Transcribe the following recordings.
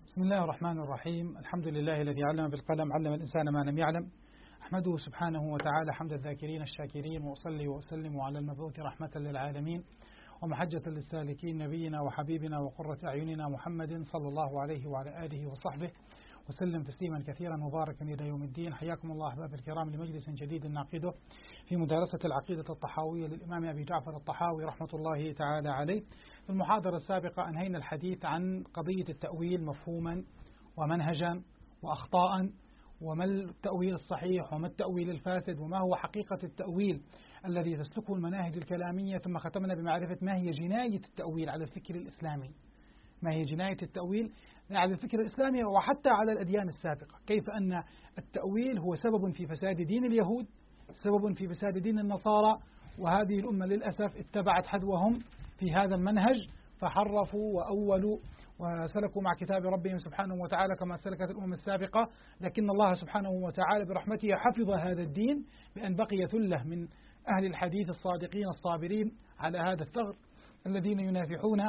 بسم الله الرحمن الرحيم. الحمد لله الذي علم بالقلم، علم الإنسان ما لم يعلم. أحمده سبحانه وتعالى حمد الذاكرين الشاكرين، وأصلي وأسلم على المبعوث رحمة للعالمين ومحجة للسالكين، نبينا وحبيبنا وقرة أعيننا محمد صلى الله عليه وعلى آله وصحبه وسلم تسليما كثيرا مباركا إلى يوم الدين. حياكم الله أحباب الكرام لمجلس جديد نعقده في مدارسة العقيدة الطحاوية للإمام أبي جعفر الطحاوي رحمة الله تعالى عليه. في المحاضرة السابقة أنهينا الحديث عن قضية التأويل مفهوما ومنهجا وأخطاء، وما التأويل الصحيح وما التأويل الفاسد، وما هو حقيقة التأويل الذي تسلكه المناهج الكلامية. ثم ختمنا بمعرفة ما هي جناية التأويل على الفكر الإسلامي، ما هي جناية التأويل على الفكر الإسلامي وحتى على الأديان السابقة، كيف أن التأويل هو سبب في فساد دين اليهود، سبب في فساد دين النصارى، وهذه الأمة للأسف اتبعت حذوهم في هذا المنهج، فحرفوا وأولوا وسلكوا مع كتاب ربهم سبحانه وتعالى كما سلكت الأمم السابقة. لكن الله سبحانه وتعالى برحمته حفظ هذا الدين بأن بقي ثلة من أهل الحديث الصادقين الصابرين على هذا الثغر، الذين ينافحون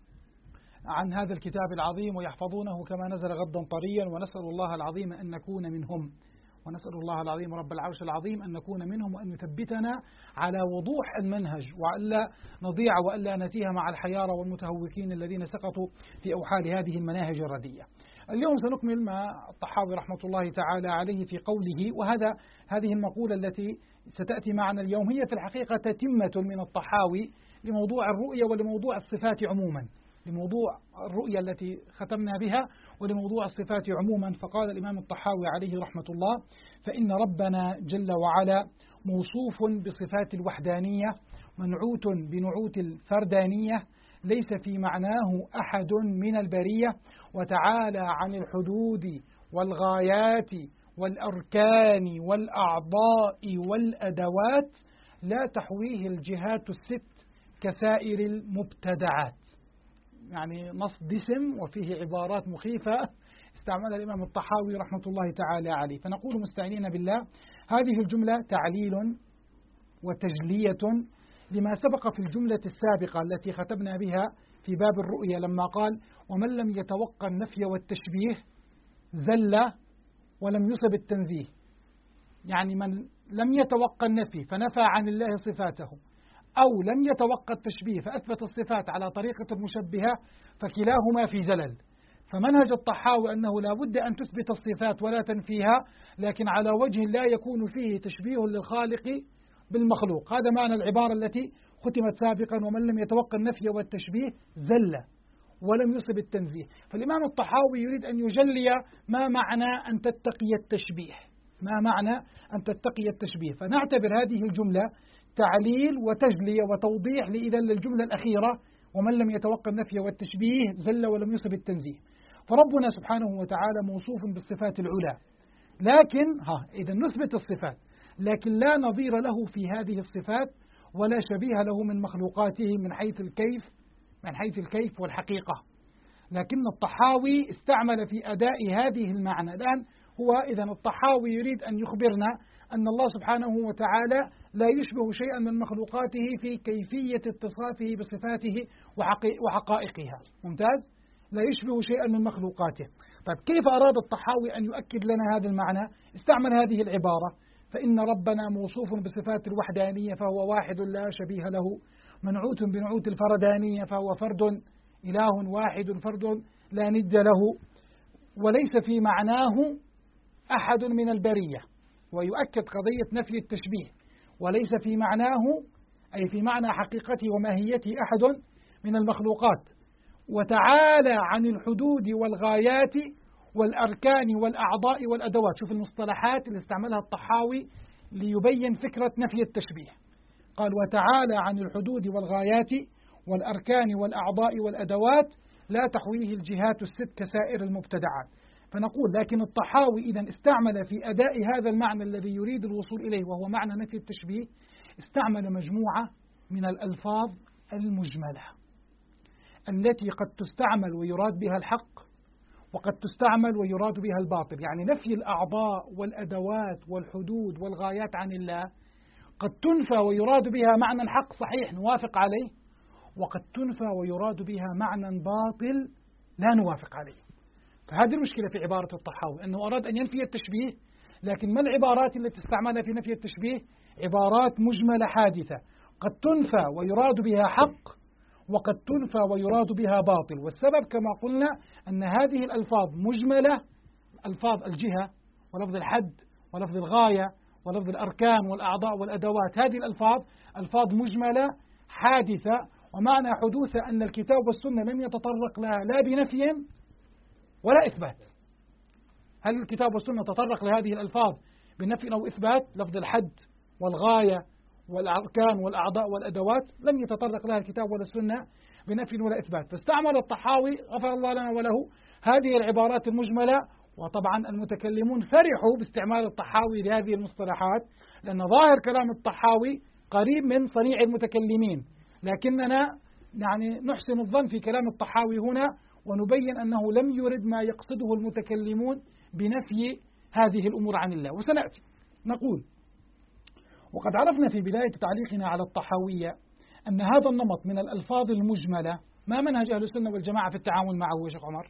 عن هذا الكتاب العظيم ويحفظونه كما نزل غضا طريا. ونسأل الله العظيم أن نكون منهم، ونسأل الله العظيم رب العرش العظيم أن نكون منهم، وأن يثبتنا على وضوح المنهج، وألا نضيع وألا نتيه مع الحيارى والمتهوكين الذين سقطوا في أوحال هذه المناهج الردية. اليوم سنكمل ما الطحاوي رحمة الله تعالى عليه في قوله، هذه المقولة التي ستأتي معنا اليوم هي في الحقيقة تتمة من الطحاوي لموضوع الرؤية ولموضوع الصفات عموما، لموضوع الرؤية التي ختمنا بها ولموضوع الصفات عموما. فقال الإمام الطحاوي عليه رحمة الله: فإن ربنا جل وعلا موصوف بصفات الوحدانية منعوت بنعوت الفردانية، ليس في معناه أحد من البرية، وتعالى عن الحدود والغايات والأركان والأعضاء والأدوات، لا تحويه الجهات الست كسائر المبتدعات. يعني نص دسم وفيه عبارات مخيفة استعملها الإمام الطحاوي رحمة الله تعالى عليه. فنقول مستعينين بالله: هذه الجملة تعليل وتجلية لما سبق في الجملة السابقة التي ختمنا بها في باب الرؤية، لما قال: ومن لم يتوقع النفي والتشبيه زل ولم يصب التنزيه. يعني من لم يتوقع النفي فنفى عن الله صفاته، أو لم يتوقع التشبيه فأثبت الصفات على طريقة المشبهة، فكلاهما في زلل. فمنهج الطحاوي أنه لا بد أن تثبت الصفات ولا تنفيها، لكن على وجه لا يكون فيه تشبيه للخالق بالمخلوق. هذا معنى العبارة التي ختمت سابقا: ومن لم يتوقع النفي والتشبيه زل ولم يصب التنزيه. فالإمام الطحاوي يريد أن يجلي ما معنى أن تتقي التشبيه، ما معنى أن تتقي التشبيه. فنعتبر هذه الجملة تعليل وتجلية وتوضيح لإذا للجملة الأخيرة: ومن لم يتوقع النفي والتشبيه زل ولم يصب التنزيه. فربنا سبحانه وتعالى موصوف بالصفات العلى، لكن إذا نثبت الصفات، لكن لا نظير له في هذه الصفات ولا شبيه له من مخلوقاته من حيث الكيف والحقيقة. لكن الطحاوي استعمل في أداء هذه المعنى. الآن هو إذن الطحاوي يريد أن يخبرنا أن الله سبحانه وتعالى لا يشبه شيئا من مخلوقاته في كيفية اتصافه بصفاته وحقائقها. ممتاز؟ لا يشبه شيئا من مخلوقاته. طيب كيف أراد الطحاوي أن يؤكد لنا هذا المعنى؟ استعمل هذه العبارة: فإن ربنا موصوف بصفات الوحدانية فهو واحد لا شبيه له، منعوت بنعوت الفردانية فهو فرد، إله واحد فرد لا ند له، وليس في معناه أحد من البرية. ويؤكد قضية نفي التشبيه: وليس في معناه أي في معنى حقيقته وماهيته أحد من المخلوقات، وتعالى عن الحدود والغايات والأركان والأعضاء والأدوات. شوف المصطلحات اللي استعملها الطحاوي ليبين فكرة نفي التشبيه. قال: وتعالى عن الحدود والغايات والأركان والأعضاء والأدوات، لا تحويه الجهات الست كسائر المبتدعات. فنقول لكن الطحاوي إذن استعمل في أداء هذا المعنى الذي يريد الوصول إليه وهو معنى نفي التشبيه، استعمل مجموعة من الألفاظ المجملة التي قد تستعمل ويراد بها الحق، وقد تستعمل ويراد بها الباطل. يعني نفي الأعضاء والأدوات والحدود والغايات عن الله قد تنفى ويراد بها معنى حق صحيح نوافق عليه، وقد تنفى ويراد بها معنى باطل لا نوافق عليه. فهذه المشكلة في عبارة الطحاوي، أنه أراد أن ينفي التشبيه، لكن ما العبارات التي استعملها في نفي التشبيه؟ عبارات مجملة حادثة، قد تنفى ويراد بها حق، وقد تنفى ويراد بها باطل. والسبب كما قلنا أن هذه الألفاظ مجملة، ألفاظ الجهة ولفظ الحد ولفظ الغاية ولفظ الأركان والأعضاء والأدوات، هذه الألفاظ ألفاظ مجملة حادثة، ومعنى حدوثها أن الكتاب والسنة لم يتطرق لها لا بنفي ولا إثبات. هل الكتاب والسنة تطرق لهذه الألفاظ بنفي أو إثبات؟ لفظ الحد والغاية والأركان والأعضاء والأدوات لم يتطرق لها الكتاب ولا السنة بنفي ولا إثبات، فاستعمل الطحاوي غفر الله لنا وله هذه العبارات المجملة. وطبعا المتكلمون فرحوا باستعمال الطحاوي لهذه المصطلحات، لأن ظاهر كلام الطحاوي قريب من صنيع المتكلمين، لكننا يعني نحسن الظن في كلام الطحاوي هنا ونبين أنه لم يرد ما يقصده المتكلمون بنفي هذه الأمور عن الله. وسنأتي نقول: وقد عرفنا في بداية تعليقنا على الطحاوية أن هذا النمط من الألفاظ المجملة ما منهج أهل السنة والجماعة في التعامل معه. يا شيخ عمر،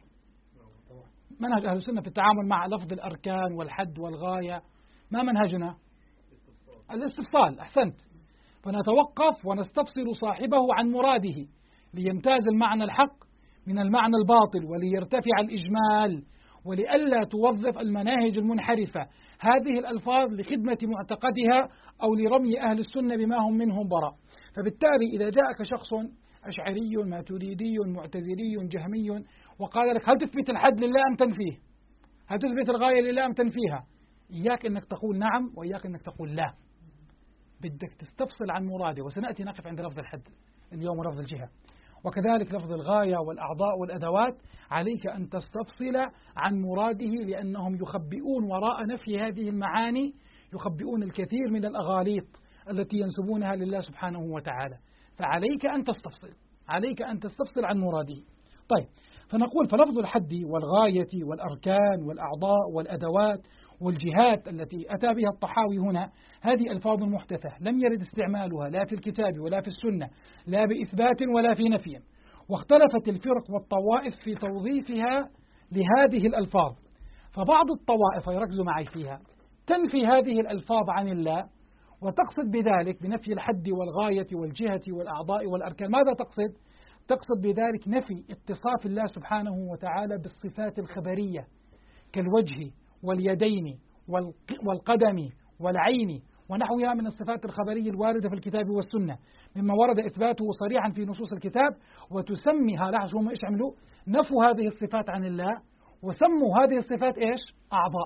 منهج أهل السنة في التعامل مع لفظ الأركان والحد والغاية ما منهجنا؟ الاستفصال. أحسنت. فنتوقف ونستفصل صاحبه عن مراده ليمتاز المعنى الحق من المعنى الباطل، وليرتفع الإجمال، ولئلا توظف المناهج المنحرفة هذه الألفاظ لخدمة معتقدها أو لرمي أهل السنة بما هم منهم براء. فبالتالي إذا جاءك شخص أشعري ماتريدي معتزلي جهمي وقال لك: هل تثبت الحد لله أم تنفيه؟ هل تثبت الغاية لله أم تنفيها؟ إياك أنك تقول نعم وإياك أنك تقول لا، بدك تستفصل عن مراده. وسنأتي نقف عند لفظ الحد اليوم ولفظ الجهة، وكذلك لفظ الغاية والأعضاء والأدوات عليك أن تستفصل عن مراده، لأنهم يخبئون وراء نفي هذه المعاني، يخبئون الكثير من الأغاليط التي ينسبونها لله سبحانه وتعالى. فعليك أن تستفصل، عليك أن تستفصل عن مراده. طيب، فنقول: فلفظ الحد والغاية والأركان والأعضاء والأدوات والجهات التي أتى بها الطحاوي هنا هذه ألفاظ محدثة لم يرد استعمالها لا في الكتاب ولا في السنة، لا بإثبات ولا في نفي. واختلفت الفرق والطوائف في توظيفها لهذه الألفاظ، فبعض الطوائف، يركزوا معي فيها، تنفي هذه الألفاظ عن الله، وتقصد بذلك بنفي الحد والغاية والجهة والأعضاء والأركان ماذا تقصد؟ تقصد بذلك نفي اتصاف الله سبحانه وتعالى بالصفات الخبرية كالوجه واليدين والقدم والعين ونحوها من الصفات الخبرية الواردة في الكتاب والسنة، مما ورد إثباته صريحا في نصوص الكتاب. وتسميها، لاحظوا هم إيش عملوا؟ نفوا هذه الصفات عن الله وسموا هذه الصفات إيش؟ أعضاء.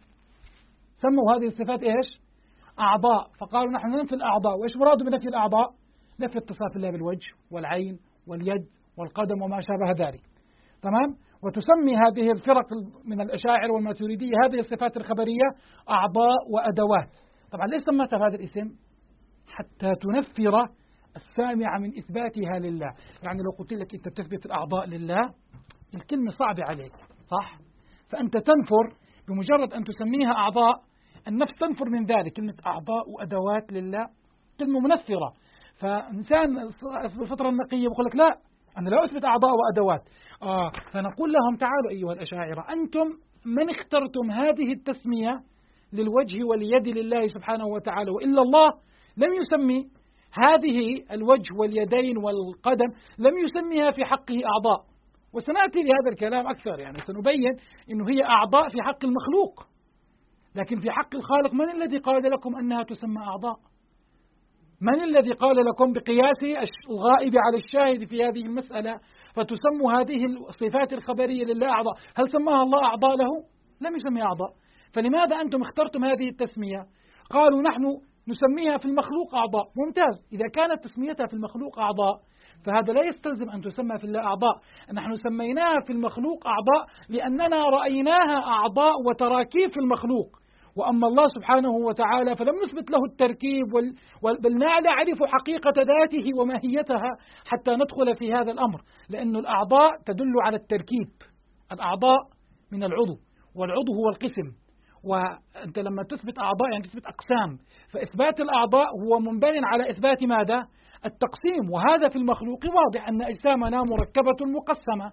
سموا هذه الصفات إيش؟ أعضاء. فقالوا نحن ننفي الأعضاء. وإيش مرادوا بنفي الأعضاء؟ نفي اتصاف الله بالوجه والعين واليد والقدم وما شابه ذلك. تمام؟ وتسمي هذه الفرق من الأشاعرة والماتريدية هذه الصفات الخبرية أعضاء وأدوات. طبعا ليش سمتها بهذا الاسم؟ حتى تنفر السامع من إثباتها لله. يعني لو قلت لك أنت تثبت الأعضاء لله، الكلمة صعبة عليك، صح؟ فأنت تنفر بمجرد أن تسميها أعضاء، النفس تنفر من ذلك. كلمة أعضاء وأدوات لله كلمة منفرة، فإنسان في الفطرة النقية يقول لك لا، أنا لا أثبت أعضاء وأدوات. فنقول لهم: تعالوا أيها الأشاعرة، أنتم من اخترتم هذه التسمية للوجه واليد لله سبحانه وتعالى، وإلا الله لم يسمي هذه الوجه واليدين والقدم، لم يسميها في حقه أعضاء. وسنأتي لهذا الكلام أكثر، يعني سنبين أنه هي أعضاء في حق المخلوق، لكن في حق الخالق من الذي قال لكم أنها تسمى أعضاء؟ من الذي قال لكم بقياس الغائب على الشاهد في هذه المسألة فتسموا هذه الصفات الخبرية لله أعضاء؟ هل سماها الله أعضاء له؟ لم يسميها أعضاء. فلماذا أنتم اخترتم هذه التسمية؟ قالوا نحن نسميها في المخلوق أعضاء. ممتاز، إذا كانت تسميتها في المخلوق أعضاء فهذا لا يستلزم أن تسمى في الله أعضاء. نحن سميناها في المخلوق أعضاء لأننا رأيناها أعضاء وتراكيب في المخلوق، وأما الله سبحانه وتعالى فلم نثبت له التركيب بل نعرف حقيقة ذاته وماهيتها حتى ندخل في هذا الأمر، لأن الأعضاء تدل على التركيب. الأعضاء من العضو، والعضو هو القسم، وأنت لما تثبت أعضاء يعني تثبت أقسام، فإثبات الأعضاء هو منبن على إثبات ماذا؟ التقسيم. وهذا في المخلوق واضح أن أجسامنا مركبة مقسمة،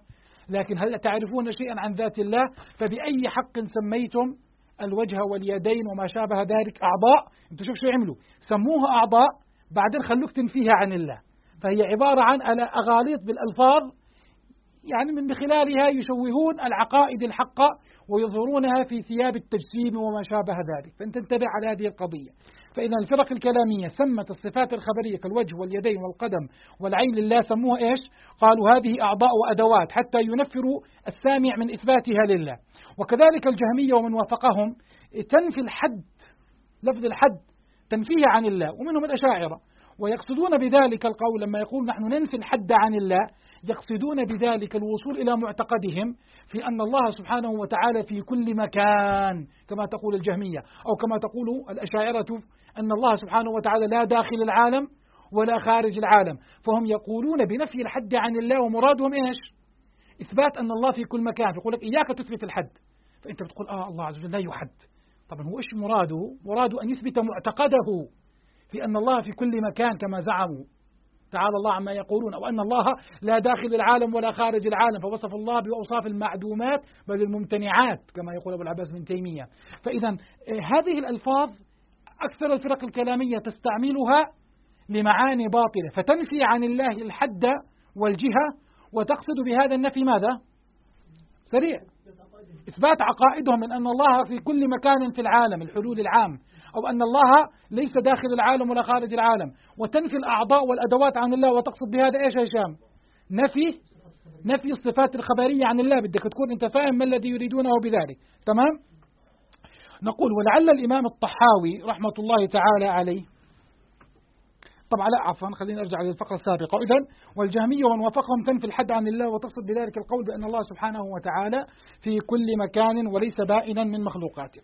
لكن هل تعرفون شيئا عن ذات الله؟ فبأي حق سميتم الوجه واليدين وما شابه ذلك أعضاء؟ انتم شوف شو يعملوا، سموها أعضاء بعدين خلوك تنفيها عن الله. فهي عبارة عن أغاليط بالألفاظ، يعني من خلالها يشوهون العقائد الحقة ويظهرونها في ثياب التجسيم وما شابه ذلك. فأنت انتبه على هذه القضية. فإن الفرق الكلامية سمت الصفات الخبرية كالوجه واليدين والقدم والعين لله سموها إيش؟ قالوا هذه أعضاء وأدوات حتى ينفروا السامع من إثباتها لله. وكذلك الجهمية ومن وافقهم تنفي الحد، لفظ الحد تنفيه عن الله، ومنهم الأشاعرة، ويقصدون بذلك القول لما يقول نحن ننفي الحد عن الله، يقصدون بذلك الوصول إلى معتقدهم في أن الله سبحانه وتعالى في كل مكان كما تقول الجهمية، أو كما تقول الأشاعرة أن الله سبحانه وتعالى لا داخل العالم ولا خارج العالم. فهم يقولون بنفي الحد عن الله ومرادهم إيش؟ إثبات أن الله في كل مكان. فيقول لك إياك تثبت الحد، فأنت بتقول الله عز وجل لا يحد. طبعا هو إيش مراده؟ مراده أن يثبت معتقده في أن الله في كل مكان كما زعموا، تعالى الله عما يقولون، أو أن الله لا داخل العالم ولا خارج العالم، فوصف الله بأوصاف المعدومات بل الممتنعات كما يقول أبو العباس بن تيمية. فإذا هذه الألفاظ أكثر الفرق الكلامية تستعملها لمعاني باطلة، فتنفي عن الله الحد والجهة، وتقصد بهذا النفي ماذا؟ سريع، إثبات عقائدهم من أن الله في كل مكان في العالم، الحلول العام، أو أن الله ليس داخل العالم ولا خارج العالم، وتنفي الأعضاء والأدوات عن الله، وتقصد بهذا إيش يا هشام؟ نفي الصفات الخبرية عن الله. بدك تكون أنت فاهم ما الذي يريدونه بذلك، تمام؟ نقول ولعل الإمام الطحاوي رحمة الله تعالى عليه، طبعا لا عفوا خلينا نرجع للفقرة السابقة. إذن والجهمية ومن وافقهم تنفي الحد عن الله، وتقصد بذلك القول بأن الله سبحانه وتعالى في كل مكان وليس بائنا من مخلوقاته.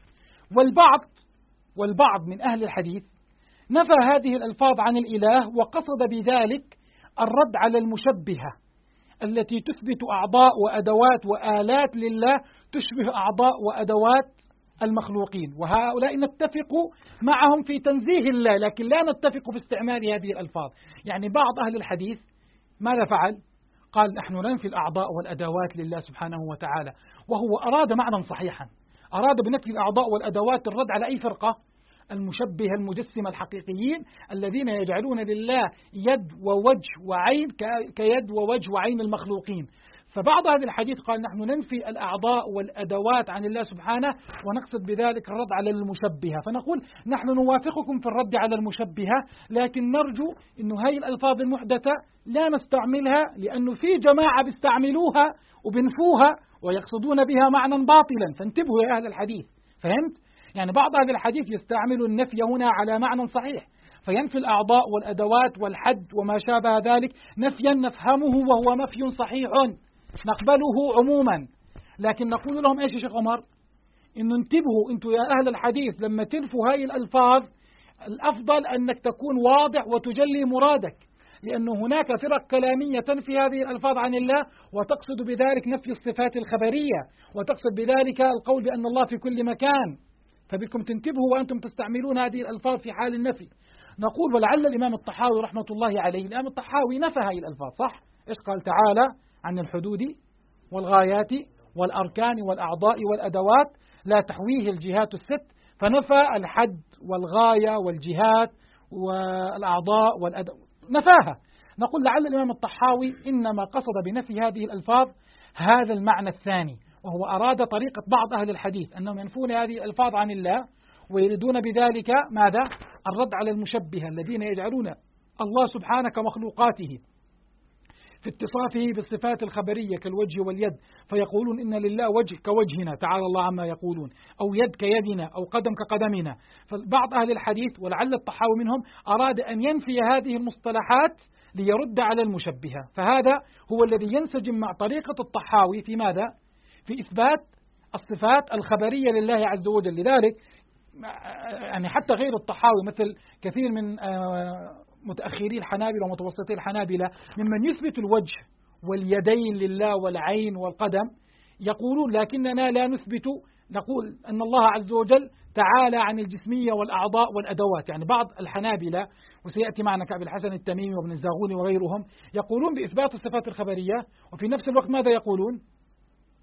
والبعض من أهل الحديث نفى هذه الألفاظ عن الإله، وقصد بذلك الرد على المشبهة التي تثبت أعضاء وأدوات وآلات لله تشبه أعضاء وأدوات المخلوقين، وهؤلاء نتفق معهم في تنزيه الله، لكن لا نتفق في استعمال هذه الألفاظ. يعني بعض أهل الحديث ماذا فعل؟ قال نحن ننفي الأعضاء والأدوات لله سبحانه وتعالى، وهو أراد معنى صحيحا، أراد بنفي الأعضاء والأدوات الرد على أي فرقة؟ المشبهة المجسمة الحقيقيين الذين يجعلون لله يد ووجه وعين كيد ووجه وعين المخلوقين. فبعض هذه الحديث قال نحن ننفي الأعضاء والأدوات عن الله سبحانه، ونقصد بذلك الرد على المشبهة. فنقول نحن نوافقكم في الرد على المشبهة، لكن نرجو أنه هذه الألفاظ المحدثة لا نستعملها، لأنه في جماعة بيستعملوها وبنفوها ويقصدون بها معنى باطلا. فانتبهوا يا أهل الحديث، فهمت؟ يعني بعض أهل الحديث يستعمل النفي هنا على معنى صحيح، فينفي الأعضاء والأدوات والحد وما شابه ذلك نفيا نفهمه وهو نفي صحيح نقبله عموما. لكن نقول لهم إيش يا شيخ عمر؟ إنه انتبهوا أنتم يا أهل الحديث لما تنفوا هاي الألفاظ، الأفضل أنك تكون واضح وتجلي مرادك، لأنه هناك فرق كلامية تنفي هذه الألفاظ عن الله وتقصد بذلك نفي الصفات الخبرية، وتقصد بذلك القول بأن الله في كل مكان. فبكم تنتبهوا وأنتم تستعملون هذه الألفاظ في حال النفي. نقول ولعل الإمام الطحاوي رحمة الله عليه، الإمام الطحاوي نفى هذه الألفاظ، صح؟ إيش قال تعالى عن الحدود والغايات والأركان والأعضاء والأدوات لا تحويه الجهات الست، فنفى الحد والغاية والجهات والأعضاء والأدوات، نفاها. نقول لعل الإمام الطحاوي إنما قصد بنفي هذه الألفاظ هذا المعنى الثاني، وهو أراد طريقة بعض أهل الحديث أنهم ينفون هذه الألفاظ عن الله ويريدون بذلك ماذا؟ الرد على المشبهة الذين يجعلون الله سبحانه كمخلوقاته في اتصافه بالصفات الخبرية كالوجه واليد، فيقولون إن لله وجه كوجهنا تعالى الله عما يقولون، أو يد كيدنا، أو قدم كقدمنا. فبعض أهل الحديث ولعل الطحاوي منهم أراد أن ينفي هذه المصطلحات ليرد على المشبهة، فهذا هو الذي ينسجم مع طريقة الطحاوي في ماذا؟ في إثبات الصفات الخبرية لله عز وجل. لذلك يعني حتى غير الطحاوي مثل كثير من متأخري الحنابلة ومتوسطي الحنابلة ممن يثبت الوجه واليدين لله والعين والقدم يقولون لكننا لا نثبت، نقول أن الله عز وجل تعالى عن الجسمية والأعضاء والأدوات. يعني بعض الحنابلة وسيأتي معنا كأبي الحسن التميمي وابن الزاغوني وغيرهم يقولون بإثبات الصفات الخبرية، وفي نفس الوقت ماذا يقولون؟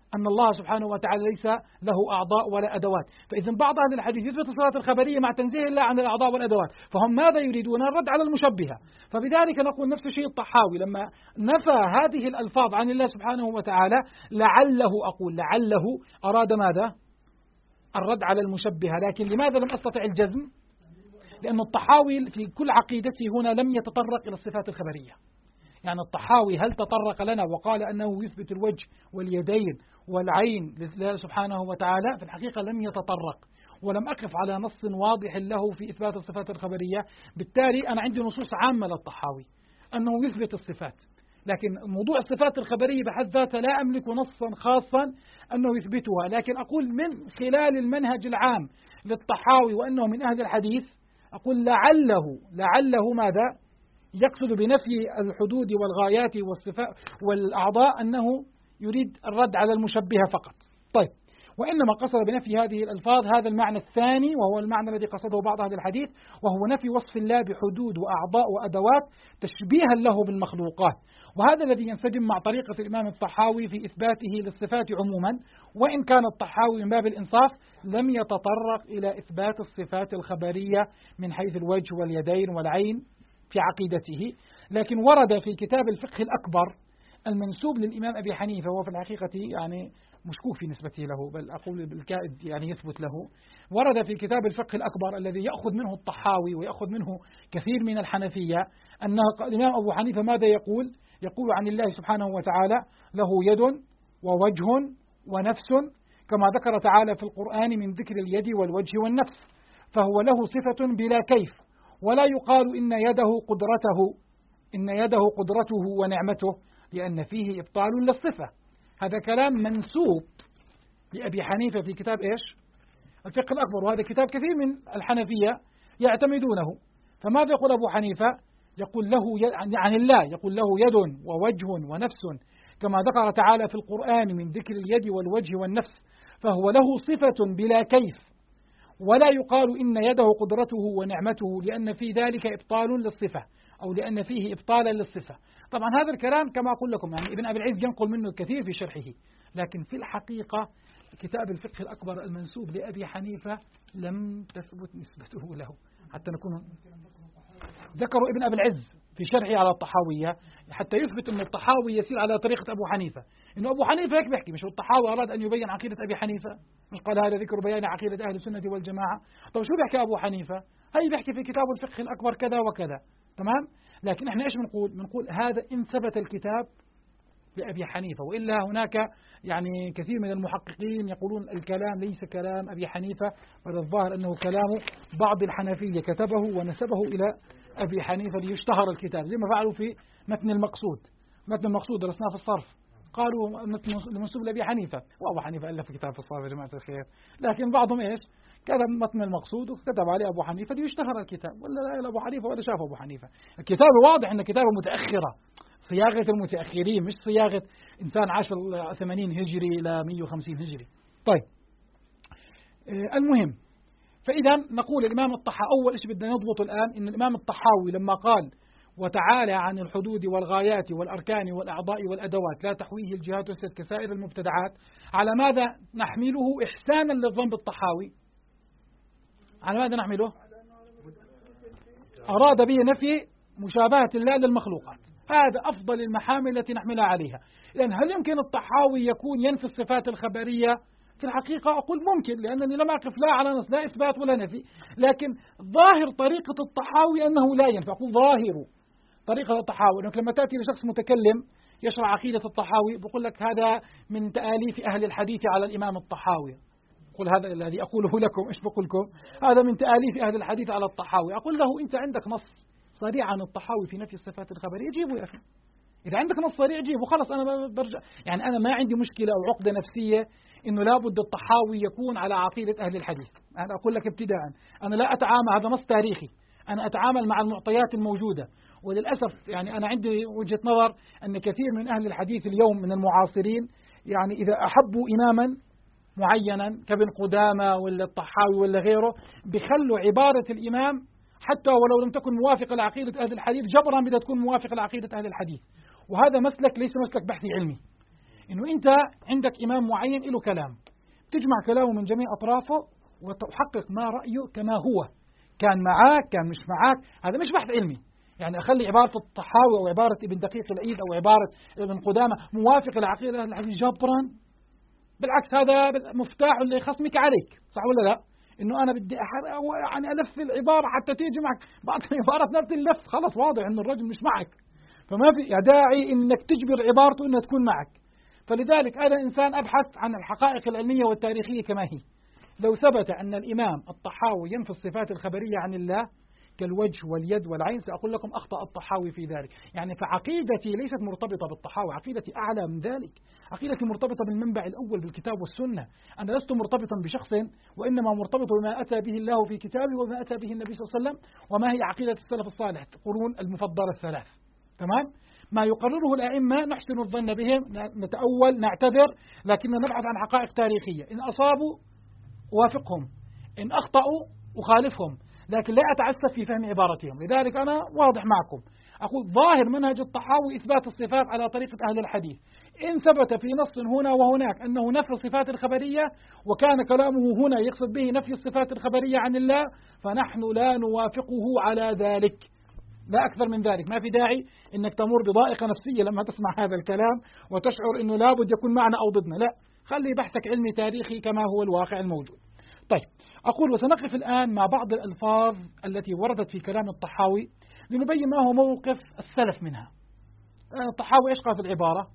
أن الله سبحانه وتعالى ليس له أعضاء ولا أدوات. فإذا بعض أهل الحديث يثبت الصفات الخبرية مع تنزيه الله عن الأعضاء والأدوات، فهم ماذا يريدون؟ الرد على المشبهة. فبذلك نقول نفس الشيء الطحاوي لما نفى هذه الألفاظ عن الله سبحانه وتعالى لعله أراد ماذا؟ الرد على المشبهة. لكن لماذا لم أستطع الجزم؟ لأن الطحاوي في كل عقيدته هنا لم يتطرق إلى الصفات الخبرية. يعني الطحاوي هل تطرق لنا وقال أنه يثبت الوجه واليدين والعين لله سبحانه وتعالى؟ في الحقيقة لم يتطرق، ولم أقف على نص واضح له في إثبات الصفات الخبرية. بالتالي أنا عندي نصوص عامة للطحاوي أنه يثبت الصفات، لكن موضوع الصفات الخبرية بحد ذاتها لا أملك نصا خاصا أنه يثبتها. لكن أقول من خلال المنهج العام للطحاوي وأنه من أهل الحديث، أقول لعله ماذا؟ يقصد بنفي الحدود والغايات والصفات والأعضاء أنه يريد الرد على المشبهة فقط. طيب، وإنما قصد بنفي هذه الألفاظ هذا المعنى الثاني، وهو المعنى الذي قصده بعض أهل الحديث، وهو نفي وصف الله بحدود وأعضاء وأدوات تشبيها له بالمخلوقات. وهذا الذي ينسجم مع طريقة الإمام الطحاوي في إثباته للصفات عموما، وإن كان الطحاوي من باب الإنصاف لم يتطرق إلى إثبات الصفات الخبرية من حيث الوجه واليدين والعين في عقيدته. لكن ورد في كتاب الفقه الأكبر المنسوب للإمام أبي حنيفة، وهو في الحقيقة يعني مشكوك في نسبته له، بل أقول بالكائد يعني يثبت له. ورد في كتاب الفقه الأكبر الذي يأخذ منه الطحاوي ويأخذ منه كثير من الحنفية أن الإمام أبو حنيفة ماذا يقول؟ يقول عن الله سبحانه وتعالى له يد ووجه ونفس، كما ذكر تعالى في القرآن من ذكر اليد والوجه والنفس، فهو له صفة بلا كيف، ولا يقال إن يده قدرته ونعمته، لأن فيه إبطال للصفة. هذا كلام منسوب لأبي حنيفة في كتاب إيش؟ الفقه الأكبر، وهذا كتاب كثير من الحنفية يعتمدونه. فماذا يقول أبو حنيفة؟ يقول له عن الله، يقول له يد ووجه ونفس، كما ذكر تعالى في القرآن من ذكر اليد والوجه والنفس، فهو له صفة بلا كيف، ولا يقال إن يده قدرته ونعمته، لأن في ذلك إبطال للصفة، أو لأن فيه إبطالا للصفة. طبعا هذا الكلام كما أقول لكم يعني ابن أبي العز ينقل منه الكثير في شرحه، لكن في الحقيقة كتاب الفقه الأكبر المنسوب لأبي حنيفة لم تثبت نسبته له. حتى نكون ذكروا ابن أبي العز في شرحه على الطحاوية حتى يثبت أن الطحاوي يسير على طريقة أبو حنيفة، إنه أبو حنيفة هيك بيحكي، مش الطحاوي أراد أن يبين عقيدة أبي حنيفة، مش قال هذا ذكر بيان عقيدة أهل السنة والجماعة. طب شو بيحكي أبو حنيفة؟ هي بيحكي في كتاب الفقه الأكبر كذا وكذا، تمام؟ لكن احنا ايش بنقول هذا إن ثبت الكتاب لأبي حنيفة، وإلا هناك يعني كثير من المحققين يقولون الكلام ليس كلام أبي حنيفة، بل الظاهر أنه كلام بعض الحنفية كتبه ونسبه إلى أبي حنيفة ليشتهر الكتاب، زي ما فعلوا في متن المقصود درسناه في الصرف، قالوا المنسوب لأبي حنيفة، وأبو حنيفة ألف كتاب في الصرف يا جماعة الخير. لكن بعضهم إيش كتب متن المقصود وكتب عليه أبو حنيفة ليشتهر الكتاب، ولا لا أبو حنيفة ولا شاف أبو حنيفة. الكتاب واضح أن كتابه متأخرة، صياغة المتأخرين، مش صياغة إنسان عاش 80 هجري إلى 150 هجري. طيب المهم، فإذا نقول الإمام الطحاوي أول شيء بدنا نضبط الآن إن الإمام الطحاوي لما قال وتعالى عن الحدود والغايات والأركان والأعضاء والأدوات لا تحويه الجهات والست كسائر المبتدعات، على ماذا نحمله إحسانا للظن بالطحاوي؟ على ماذا نحمله؟ أراد به نفي مشابهة الله للمخلوقات، هذا أفضل المحامل التي نحملها عليها. لأن هل يمكن الطحاوي يكون ينفي الصفات الخبرية؟ في الحقيقة أقول ممكن، لأنني لم أقف لا على نص لا إثبات ولا نفي، لكن ظاهر طريقة الطحاوي أنه لا ينفي. أقول ظاهر طريقة الطحاوي، أنك لما تأتي لشخص متكلم يشرح عقيدة الطحاوي بقول لك هذا من تآليف أهل الحديث على الإمام الطحاوي، قل هذا الذي أقوله لكم، إيش بقول لكم؟ هذا من تآليف أهل الحديث على الطحاوي. أقول له أنت عندك نص صريح عن الطحاوي في نفي الصفات الخبرية، جيبه يا أخي، إذا عندك نص صريح جيبه، خلص أنا برجع. يعني أنا ما عندي مشكلة أو عقدة نفسية إنه لابد الطحاوي يكون على عقيدة أهل الحديث. أنا أقول لك ابتداء أنا لا أتعامل، هذا نص تاريخي، أنا أتعامل مع المعطيات الموجودة. وللأسف يعني أنا عندي وجهة نظر أن كثير من أهل الحديث اليوم من المعاصرين يعني إذا أحبوا إماما معينا كابن قدامة ولا الطحاوي ولا غيره بيخلوا عبارة الإمام حتى ولو لم تكن موافقة لعقيدة أهل الحديث جبرا بدها تكون موافقة لعقيدة أهل الحديث، وهذا مسلك ليس مسلك بحثي علمي. إنه أنت عندك إمام معين له كلام، تجمع كلامه من جميع أطرافه وتحقق ما رأيه كما هو، كان معاك كان مش معاك. هذا مش بحث علمي، يعني أخلي عبارة الطحاوي أو عبارة ابن دقيق العيد أو عبارة ابن قدامة موافق لعقيدة أهل الحديث جبرا. بالعكس هذا مفتاح لخصمك عليك، صح ولا لا؟ إنه أنا بدي يعني ألف العبارة حتى تيجي معك بعض العبارات نفس اللف، خلاص واضح إنه الرجل مش معك، فما في داعي إنك تجبر عبارته إنها تكون معك. فلذلك أنا إنسان أبحث عن الحقائق العلمية والتاريخية كما هي. لو ثبت أن الإمام الطحاوي ينفي الصفات الخبرية عن الله كالوجه واليد والعين سأقول لكم أخطأ الطحاوي في ذلك. يعني فعقيدتي ليست مرتبطة بالطحاوي، عقيدتي أعلى من ذلك، عقيدتي مرتبطة بالمنبع الأول بالكتاب والسنة. أنا لست مرتبطا بشخص، وإنما مرتبط بما أتى به الله في كتابه وما أتى به النبي صلى الله عليه وسلم وما هي عقيدة السلف الصالح القرون المفضلة الثلاث. تمام؟ ما يقرره الأئمة نحسن الظن بهم، نتأول نعتذر، لكننا نبحث عن حقائق تاريخية. إن أصابوا وافقهم، إن أخطأوا أخالفهم، لكن لا أتعسف في فهم عبارتهم. لذلك أنا واضح معكم، أقول ظاهر منهج الطحاوي إثبات الصفات على طريقة أهل الحديث. إن ثبت في نص هنا وهناك أنه نفي الصفات الخبرية وكان كلامه هنا يقصد به نفي الصفات الخبرية عن الله، فنحن لا نوافقه على ذلك، لا أكثر من ذلك. ما في داعي أنك تمر بضائقة نفسية لما تسمع هذا الكلام وتشعر أنه لابد يكون معنا أو ضدنا، لا، خلي بحثك علمي تاريخي كما هو الواقع الموجود. طيب، أقول وسنقف الآن مع بعض الألفاظ التي وردت في كلام الطحاوي لنبين ما هو موقف السلف منها. الطحاوي إيش قال في العبارة؟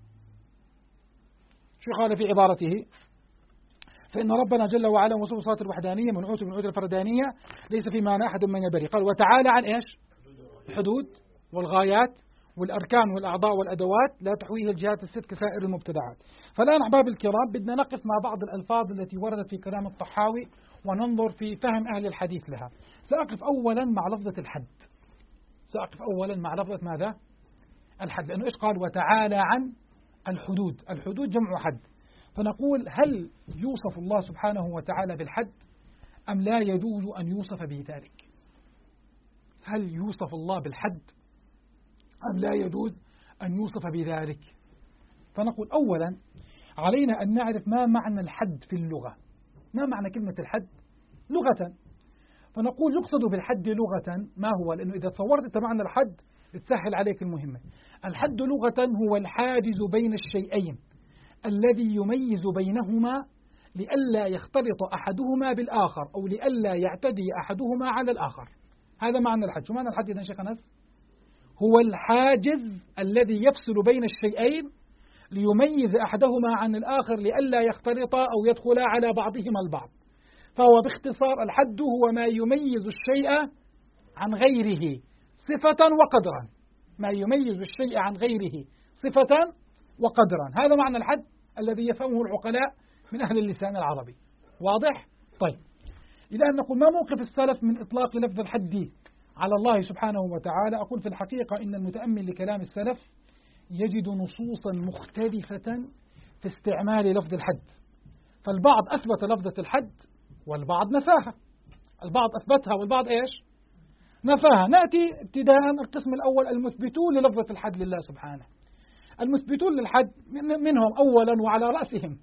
شو قال في عبارته؟ فإن ربنا جل وعلا وصف صفات الوحدانية منعوت من عود الفردانية ليس في معنى أحد من يبري. قال وتعالى عن إيش؟ الحدود والغايات والأركان والأعضاء والأدوات لا تحويه الجهات الست كسائر المبتدعات. فالآن أحباب الكرام بدنا نقف مع بعض الألفاظ التي وردت في كلام الطحاوي وننظر في فهم أهل الحديث لها. سأقف أولا مع لفظة الحد، سأقف أولا مع لفظة ماذا؟ الحد، لأنه إيش قال؟ وتعالى عن الحدود، الحدود جمع حد. فنقول هل يوصف الله سبحانه وتعالى بالحد أم لا يجوز أن يوصف به ذلك؟ هل يوصف الله بالحد أم لا يجوز أن يوصف بذلك؟ فنقول أولا علينا أن نعرف ما معنى الحد في اللغة، ما معنى كلمة الحد لغة. فنقول يقصد بالحد لغة ما هو، لأنه إذا تصورت أنت معنى الحد تسهل عليك المهمة. الحد لغة هو الحاجز بين الشيئين الذي يميز بينهما لئلا يختلط أحدهما بالآخر أو لئلا يعتدي أحدهما على الآخر. هذا معنى الحد. شو معنى الحد يا شيخ أنس؟ هو الحاجز الذي يفصل بين الشيئين ليميز أحدهما عن الآخر لئلا يختلطا أو يدخلا على بعضهما البعض. فهو باختصار الحد هو ما يميز الشيء عن غيره صفة وقدرا، ما يميز الشيء عن غيره صفة وقدرا. هذا معنى الحد الذي يفهمه العقلاء من أهل اللسان العربي. واضح؟ طيب، إذا نقول ما موقف السلف من إطلاق لفظ الحد على الله سبحانه وتعالى؟ أقول في الحقيقة إن المتأمل لكلام السلف يجد نصوصا مختلفة في استعمال لفظ الحد، فالبعض أثبت لفظة الحد والبعض نفاها، البعض أثبتها والبعض إيش؟ نفاها. نأتي ابتداء القسم الأول المثبتون للفظة الحد لله سبحانه. المثبتون للحد منهم أولا وعلى رأسهم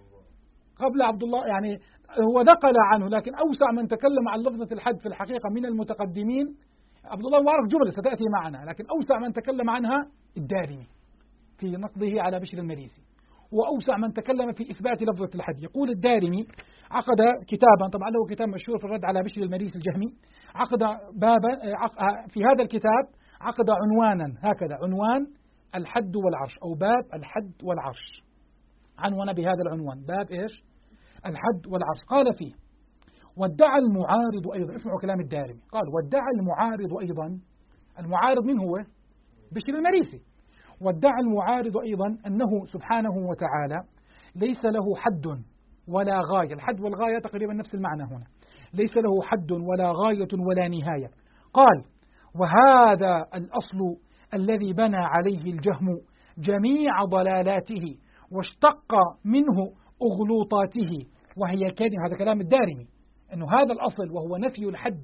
قبل عبد الله، يعني هو نقل عنه، لكن أوسع من تكلم عن لفظة الحد في الحقيقة من المتقدمين عبد الله المبارك، جملة ستأتي معنا، لكن أوسع من تكلم عنها الدارمي في نقضه على بشر المريسي، وأوسع من تكلم في إثبات لفظة الحد. يقول الدارمي عقد كتابا، طبعا له كتاب مشهور في الرد على بشر المريسي الجهمي، عقد بابا في هذا الكتاب عقد عنوانا هكذا، عنوان الحد والعرش أو باب الحد والعرش، عنون بهذا العنوان باب إيش؟ الحد والعرش. قال فيه وادعى المعارض أيضا، اسمعوا كلام الدارمي، قال وادعى المعارض أيضا، المعارض من هو؟ بشر المريسي. وادعى المعارض أيضا أنه سبحانه وتعالى ليس له حد ولا غاية، الحد والغاية تقريبا نفس المعنى هنا، ليس له حد ولا غاية ولا نهاية. قال وهذا الأصل الذي بنى عليه الجهم جميع ضلالاته واشتق منه أغلوطاته وهي كلمة، هذا كلام الدارمي، أنه هذا الأصل وهو نفي الحد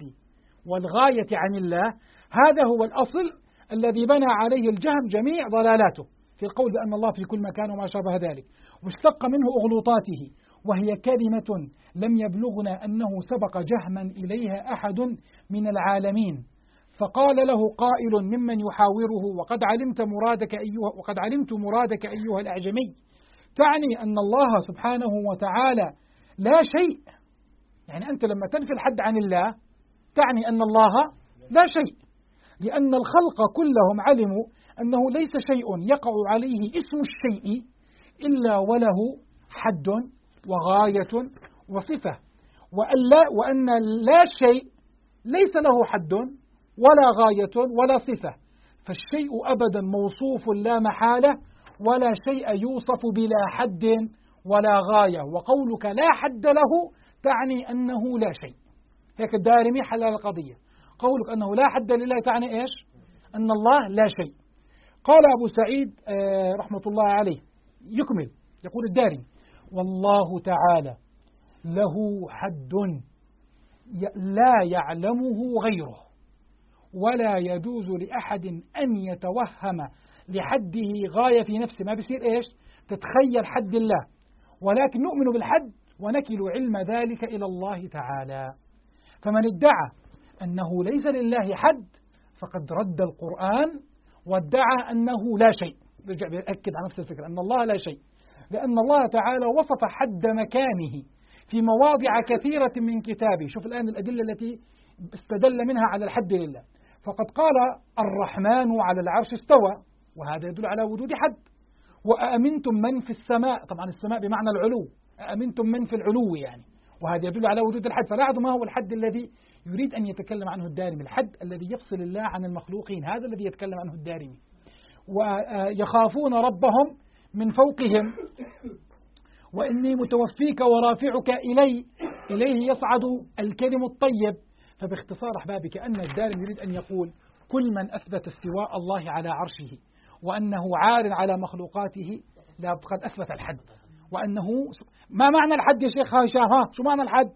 والغاية عن الله، هذا هو الأصل الذي بنى عليه الجهم جميع ضلالاته. في القول بأن الله في كل مكان وما شابه ذلك. واشتق منه أغلوطاته، وهي كلمة لم يبلغنا أنه سبق جهما إليها أحد من العالمين. فقال له قائل ممن يحاوره: وقد علمت مرادك أيها الأعجمي، تعني أن الله سبحانه وتعالى لا شيء؟ يعني أنت لما تنفي الحد عن الله تعني أن الله لا شيء، لأن الخلق كلهم علموا أنه ليس شيء يقع عليه اسم الشيء إلا وله حد وغاية وصفة، وأن لا شيء ليس له حد ولا غاية ولا صفة، فالشيء أبدا موصوف لا محالة، ولا شيء يوصف بلا حد ولا غاية. وقولك لا حد له تعني أنه لا شيء. هيك الدارمي حلل القضية. قولك أنه لا حد لله تعني إيش؟ أن الله لا شيء. قال أبو سعيد رحمة الله عليه يكمل يقول الدارمي: والله تعالى له حد لا يعلمه غيره، ولا يجوز لأحد أن يتوهم لحده غاية في نفسه. ما بيصير إيش؟ تتخيل حد الله، ولكن نؤمن بالحد ونكل علم ذلك إلى الله تعالى. فمن ادعى أنه ليس لله حد فقد رد القرآن وادعى أنه لا شيء. رجع بيأكد على نفس الفكرة أن الله لا شيء، لأن الله تعالى وصف حد مكانه في مواضع كثيرة من كتابه. شوف الآن الأدلة التي استدل منها على الحد لله. فقد قال: الرحمن على العرش استوى، وهذا يدل على وجود حد. وأأمنتم من في السماء، طبعا السماء بمعنى العلو، أأمنتم من في العلو يعني، وهذا يدل على وجود الحد. فلاحظوا ما هو الحد الذي يريد أن يتكلم عنه الدارمي، الحد الذي يفصل الله عن المخلوقين، هذا الذي يتكلم عنه الدارمي. ويخافون ربهم من فوقهم، وإني متوفيك ورافعك إليه يصعد الكلم الطيب. فباختصار أحبابي كأن الدارمي يريد أن يقول: كل من أثبت استواء الله على عرشه وأنه عار على مخلوقاته قد أثبت الحد. وأنه ما معنى الحد يا شيخ هشام؟ شو معنى الحد؟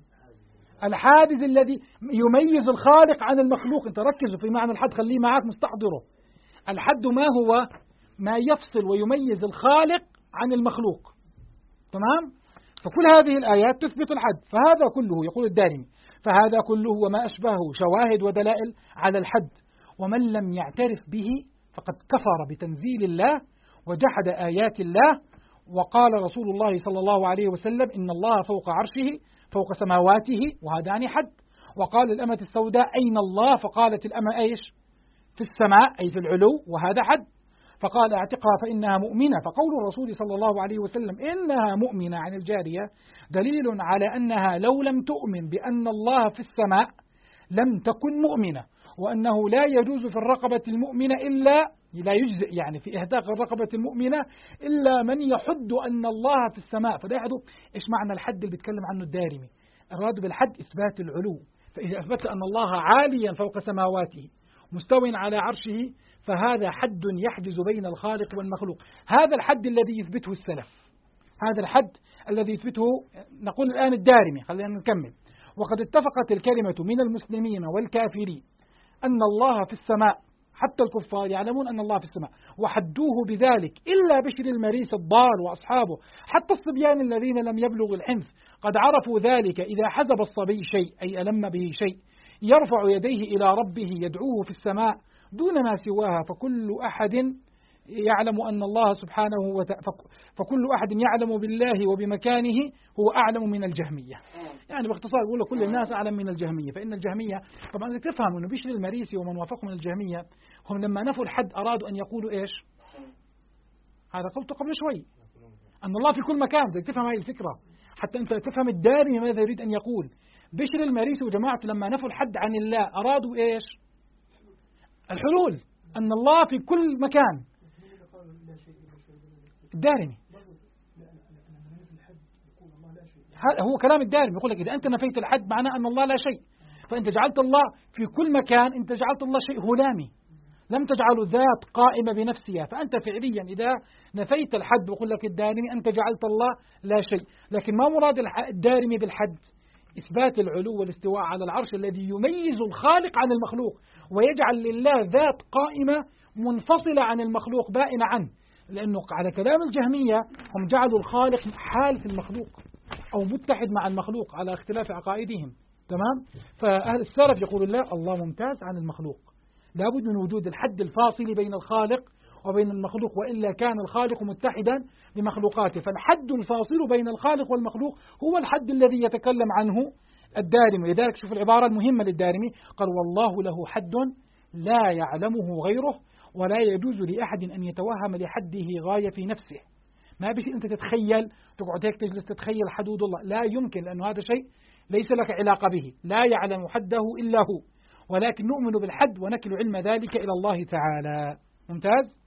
الحادث الذي يميز الخالق عن المخلوق. انت ركزوا في معنى الحد، خليه معاك مستحضره. الحد ما هو؟ ما يفصل ويميز الخالق عن المخلوق. تمام؟ فكل هذه الآيات تثبت الحد. فهذا كله يقول الدارمي، فهذا كله وما أشبهه شواهد ودلائل على الحد، ومن لم يعترف به فقد كفر بتنزيل الله وجحد آيات الله. وقال رسول الله صلى الله عليه وسلم: إن الله فوق عرشه فوق سماواته، وهذا يعني حد. وقال الأمة السوداء: أين الله؟ فقالت الأمة: إيش؟ في السماء، أي في العلو، وهذا حد. فقال: اعتقها فإنها مؤمنة. فقول الرسول صلى الله عليه وسلم إنها مؤمنة عن الجارية دليل على أنها لو لم تؤمن بأن الله في السماء لم تكن مؤمنة، وأنه لا يجوز في الرقبة المؤمنة لا يجزئ يعني في إهداق الرقبة المؤمنة إلا من يحد أن الله في السماء. فده إيش معنى الحد اللي بيتكلم عنه الدارمي؟ أراد بالحد إثبات العلو. فإذا أثبت أن الله عاليا فوق سماواته مستو على عرشه فهذا حد يحجز بين الخالق والمخلوق. هذا الحد الذي يثبته السلف، هذا الحد الذي يثبته نقول الآن الدارمي. خلينا نكمل. وقد اتفقت الكلمة من المسلمين والكافرين أن الله في السماء، حتى الكفار يعلمون أن الله في السماء وحدوه بذلك، إلا بشر المريس الضال وأصحابه. حتى الصبيان الذين لم يبلغوا الحنث قد عرفوا ذلك. إذا حزب الصبي شيء أي ألم به شيء يرفع يديه إلى ربه يدعوه في السماء دون ما سواها. فكل أحد يعلم أن الله سبحانه فكل أحد يعلم بالله وبمكانه هو أعلم من الجهمية. يعني باختصار يقول كل الناس أعلم من الجهمية. فإن الجهمية طبعا تفهم أنه بشر المريسي ومن وافقه من الجهمية هم لما نفوا الحد أرادوا أن يقولوا إيش؟ هذا قلت قبل شوي، أن الله في كل مكان. بدك تفهم هذه الفكرة حتى أنت تفهم الدارمي ماذا يريد أن يقول. بشر المريسي وجماعته لما نفوا الحد عن الله أرادوا إيش؟ الحلول، أن الله في كل مكان. الدارمي هذا هو كلام الدارمي، يقول لك إذا أنت نفيت الحد معناه أن الله لا شيء، فأنت جعلت الله في كل مكان، أنت جعلت الله شيء هلامي، لم تجعل ذات قائمة بنفسها. فأنت فعليا إذا نفيت الحد بقول لك الدارمي أنت جعلت الله لا شيء. لكن ما مراد الدارمي بالحد؟ إثبات العلو والاستواء على العرش الذي يميز الخالق عن المخلوق ويجعل لله ذات قائمة منفصلة عن المخلوق بائنة عنه. لأنه على كلام الجهمية هم جعلوا الخالق حال في المخلوق أو متحد مع المخلوق على اختلاف عقائدهم. تمام؟ فأهل السلف يقولون لا، الله ممتاز عن المخلوق، لابد من وجود الحد الفاصل بين الخالق وبين المخلوق، وإلا كان الخالق متحدا بمخلوقاته. فالحد الفاصل بين الخالق والمخلوق هو الحد الذي يتكلم عنه الدارمي. لذلك شوف العبارة المهمة للدارمي، قال والله له حد لا يعلمه غيره ولا يجوز لأحد أن يتوهم لحده غاية في نفسه. ما بشي أنت تتخيل، تقعد هيك تجلس تتخيل حدود الله، لا يمكن، لأنه هذا شيء ليس لك علاقة به، لا يعلم حده إلا هو، ولكن نؤمن بالحد ونكل علم ذلك إلى الله تعالى. ممتاز؟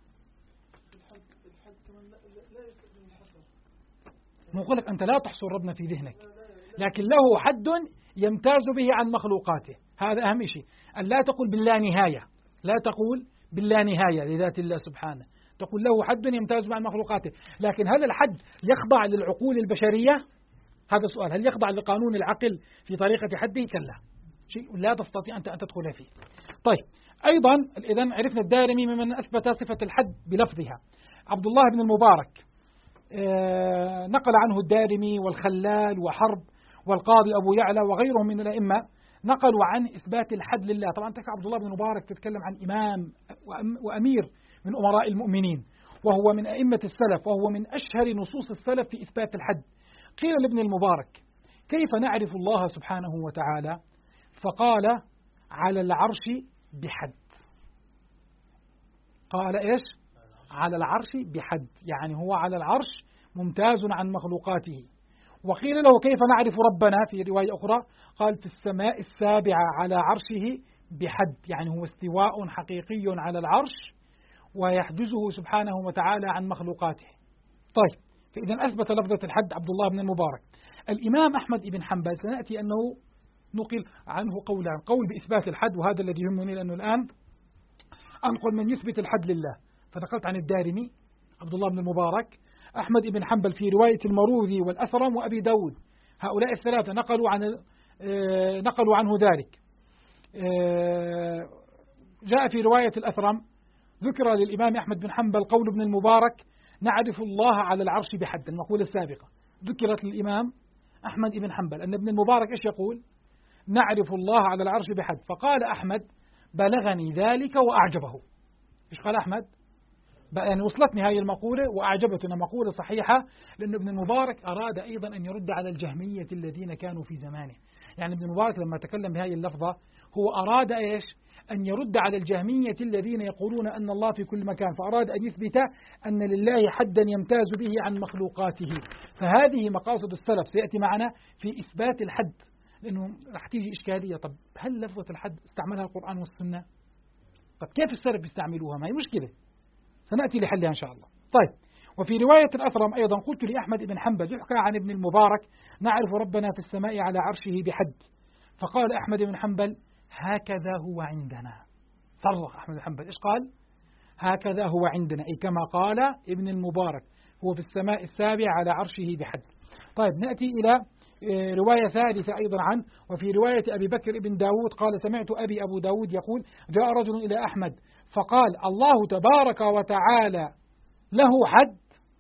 نقول لك أنت لا تحصر ربنا في ذهنك، لكن له حد يمتاز به عن مخلوقاته، هذا أهم شيء. أن لا تقول باللا نهاية، لا تقول باللا نهاية لذات الله سبحانه، تقول له حد يمتاز مع مخلوقاته. لكن هذا الحد يخضع للعقول البشرية؟ هذا سؤال. هل يخضع لقانون العقل في طريقة حده؟ كلا، شيء لا تستطيع أن تدخل فيه. طيب، أيضا إذن عرفنا الدارمي ممن أثبت صفة الحد بلفظها. عبد الله بن المبارك نقل عنه الدارمي والخلال وحرب والقاضي أبو يعلى وغيرهم من الأئمة، نقلوا عن إثبات الحد لله. طبعا تكفى عبد الله بن المبارك تتكلم عن إمام وأمير من أمراء المؤمنين، وهو من أئمة السلف، وهو من أشهر نصوص السلف في إثبات الحد. قيل لابن المبارك كيف نعرف الله سبحانه وتعالى؟ فقال على العرش بحد. قال إيش؟ على العرش بحد، يعني هو على العرش ممتاز عن مخلوقاته. وقيل له كيف نعرف ربنا؟ في رواية أخرى قال في السماء السابعة على عرشه بحد، يعني هو استواء حقيقي على العرش ويحجزه سبحانه وتعالى عن مخلوقاته. طيب، فإذا أثبت لفظة الحد عبد الله بن المبارك. الإمام أحمد بن حنبل سنأتي أنه نقل عنه قولان، قول بإثبات الحد، وهذا الذي يهمني لأنه الآن أنقل من يثبت الحد لله. فنقلت عن الدارمي عبد الله بن المبارك، أحمد بن حنبل في رواية المروذي والأثرم وأبي داود، هؤلاء الثلاثة نقلوا عنه ذلك. جاء في رواية الأثرم ذكر للإمام أحمد بن حنبل قول ابن المبارك نعرف الله على العرش بحد، المقولة السابقة ذكرت للإمام أحمد بن حنبل أن ابن المبارك إيش يقول؟ نعرف الله على العرش بحد. فقال أحمد بلغني ذلك وأعجبه. إيش قال أحمد؟ يعني وصلتني هذه المقولة وأعجبتنا، مقولة صحيحة، لأن ابن المبارك أراد أيضا أن يرد على الجهمية الذين كانوا في زمانه. يعني ابن المبارك لما تكلم بهذه اللفظة هو أراد إيش؟ أن يرد على الجهمية الذين يقولون أن الله في كل مكان، فأراد أن يثبت أن لله حدا يمتاز به عن مخلوقاته. فهذه مقاصد السلف سيأتي معنا في إثبات الحد، لأنه راح تيجي إشكالية. طب هل لفظة الحد استعملها القرآن والسنة؟ طب كيف السلف بيستعملوها؟ ما هي مشكلة، سنأتي لحلها إن شاء الله. طيب، وفي رواية الأثرم أيضا قلت لأحمد بن حنبل يحكى عن ابن المبارك نعرف ربنا في السماء على عرشه بحد. فقال أحمد بن حنبل هكذا هو عندنا. صرخ أحمد بن حنبل، إيش قال؟ هكذا هو عندنا، أي كما قال ابن المبارك هو في السماء السابعة على عرشه بحد. طيب، نأتي إلى رواية ثالثة أيضا عنه، وفي رواية أبي بكر بن داود قال سمعت أبو داود يقول جاء رجل إلى أحمد فقال الله تبارك وتعالى له حد؟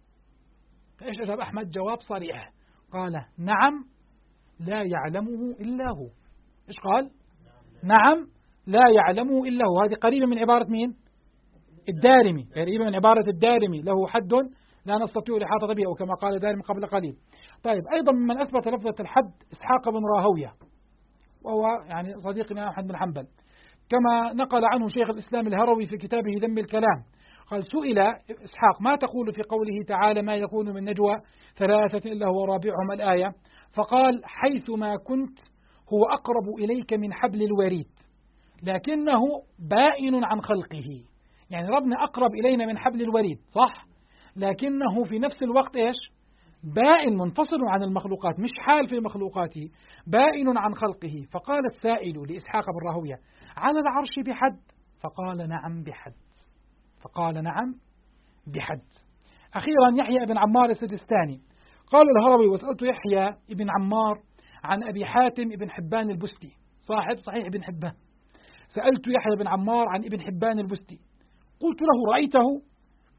فإيش أجاب أحمد؟ جواب صريح، قال نعم لا يعلمه إلا هو. إيش قال؟ نعم لا يعلمه إلا هو. هذه قريبة من عبارة مين؟ الدارمي، قريبة من عبارة الدارمي له حد لا نستطيع الإحاطة به، أو كما قال الدارمي قبل قليل. طيب، أيضا ممن أثبت لفظة الحد إسحاق بن راهوية، وهو يعني صديقنا أحمد بن حنبل، كما نقل عنه شيخ الإسلام الهروي في كتابه ذم الكلام. قال سئل إسحاق ما تقول في قوله تعالى ما يكون من نجوى ثلاثة إلا هو رابعهم الآية؟ فقال حيث ما كنت هو أقرب إليك من حبل الوريد لكنه بائن عن خلقه. يعني ربنا أقرب إلينا من حبل الوريد صح، لكنه في نفس الوقت إيش؟ بائن، منفصل عن المخلوقات، مش حال في مخلوقاته، بائن عن خلقه. فقال السائل لإسحاق بن راهوية على العرش بحد؟ فقال نعم بحد. فقال نعم بحد. أخيرا يحيى بن عمار السجستاني قال الهروي وسألت يحيى بن عمار عن أبي حاتم بن حبان البستي صاحب صحيح ابن حبان، سألت يحيى بن عمار عن ابن حبان البستي قلت له رأيته؟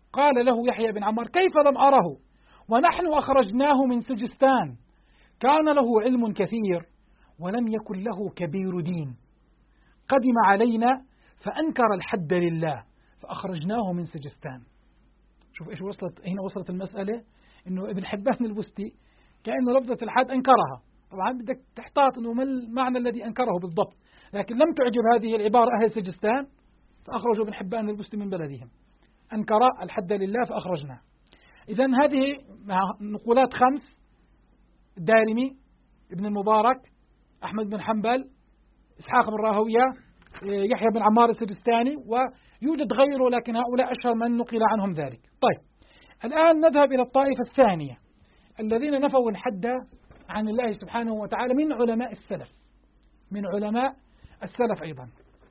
قال له يحيى بن عمار: كيف لم أره ونحن أخرجناه من سجستان، كان له علم كثير ولم يكن له كبير دين، قدم علينا فأنكر الحد لله فأخرجناه من سجستان. شوف إيش وصلت، هنا وصلت المسألة إنه ابن حبان البستي كأنه لفظة الحد أنكرها. طبعا بدك تحتاط إنه ما المعنى الذي أنكره بالضبط، لكن لم تعجب هذه العبارة أهل سجستان فأخرجوا ابن حبان البستي من بلدهم، أنكر الحد لله فأخرجناه. إذن هذه نقولات 5: الدارمي، ابن المبارك، أحمد بن حنبل، إسحاق بن راهوية، يحيى بن عمار السجستاني، ويوجد غيره لكن هؤلاء أشهر من نقل عنهم ذلك. طيب، الآن نذهب إلى الطائفة الثانية الذين نفوا الحد عن الله سبحانه وتعالى من علماء السلف، من علماء السلف أيضا.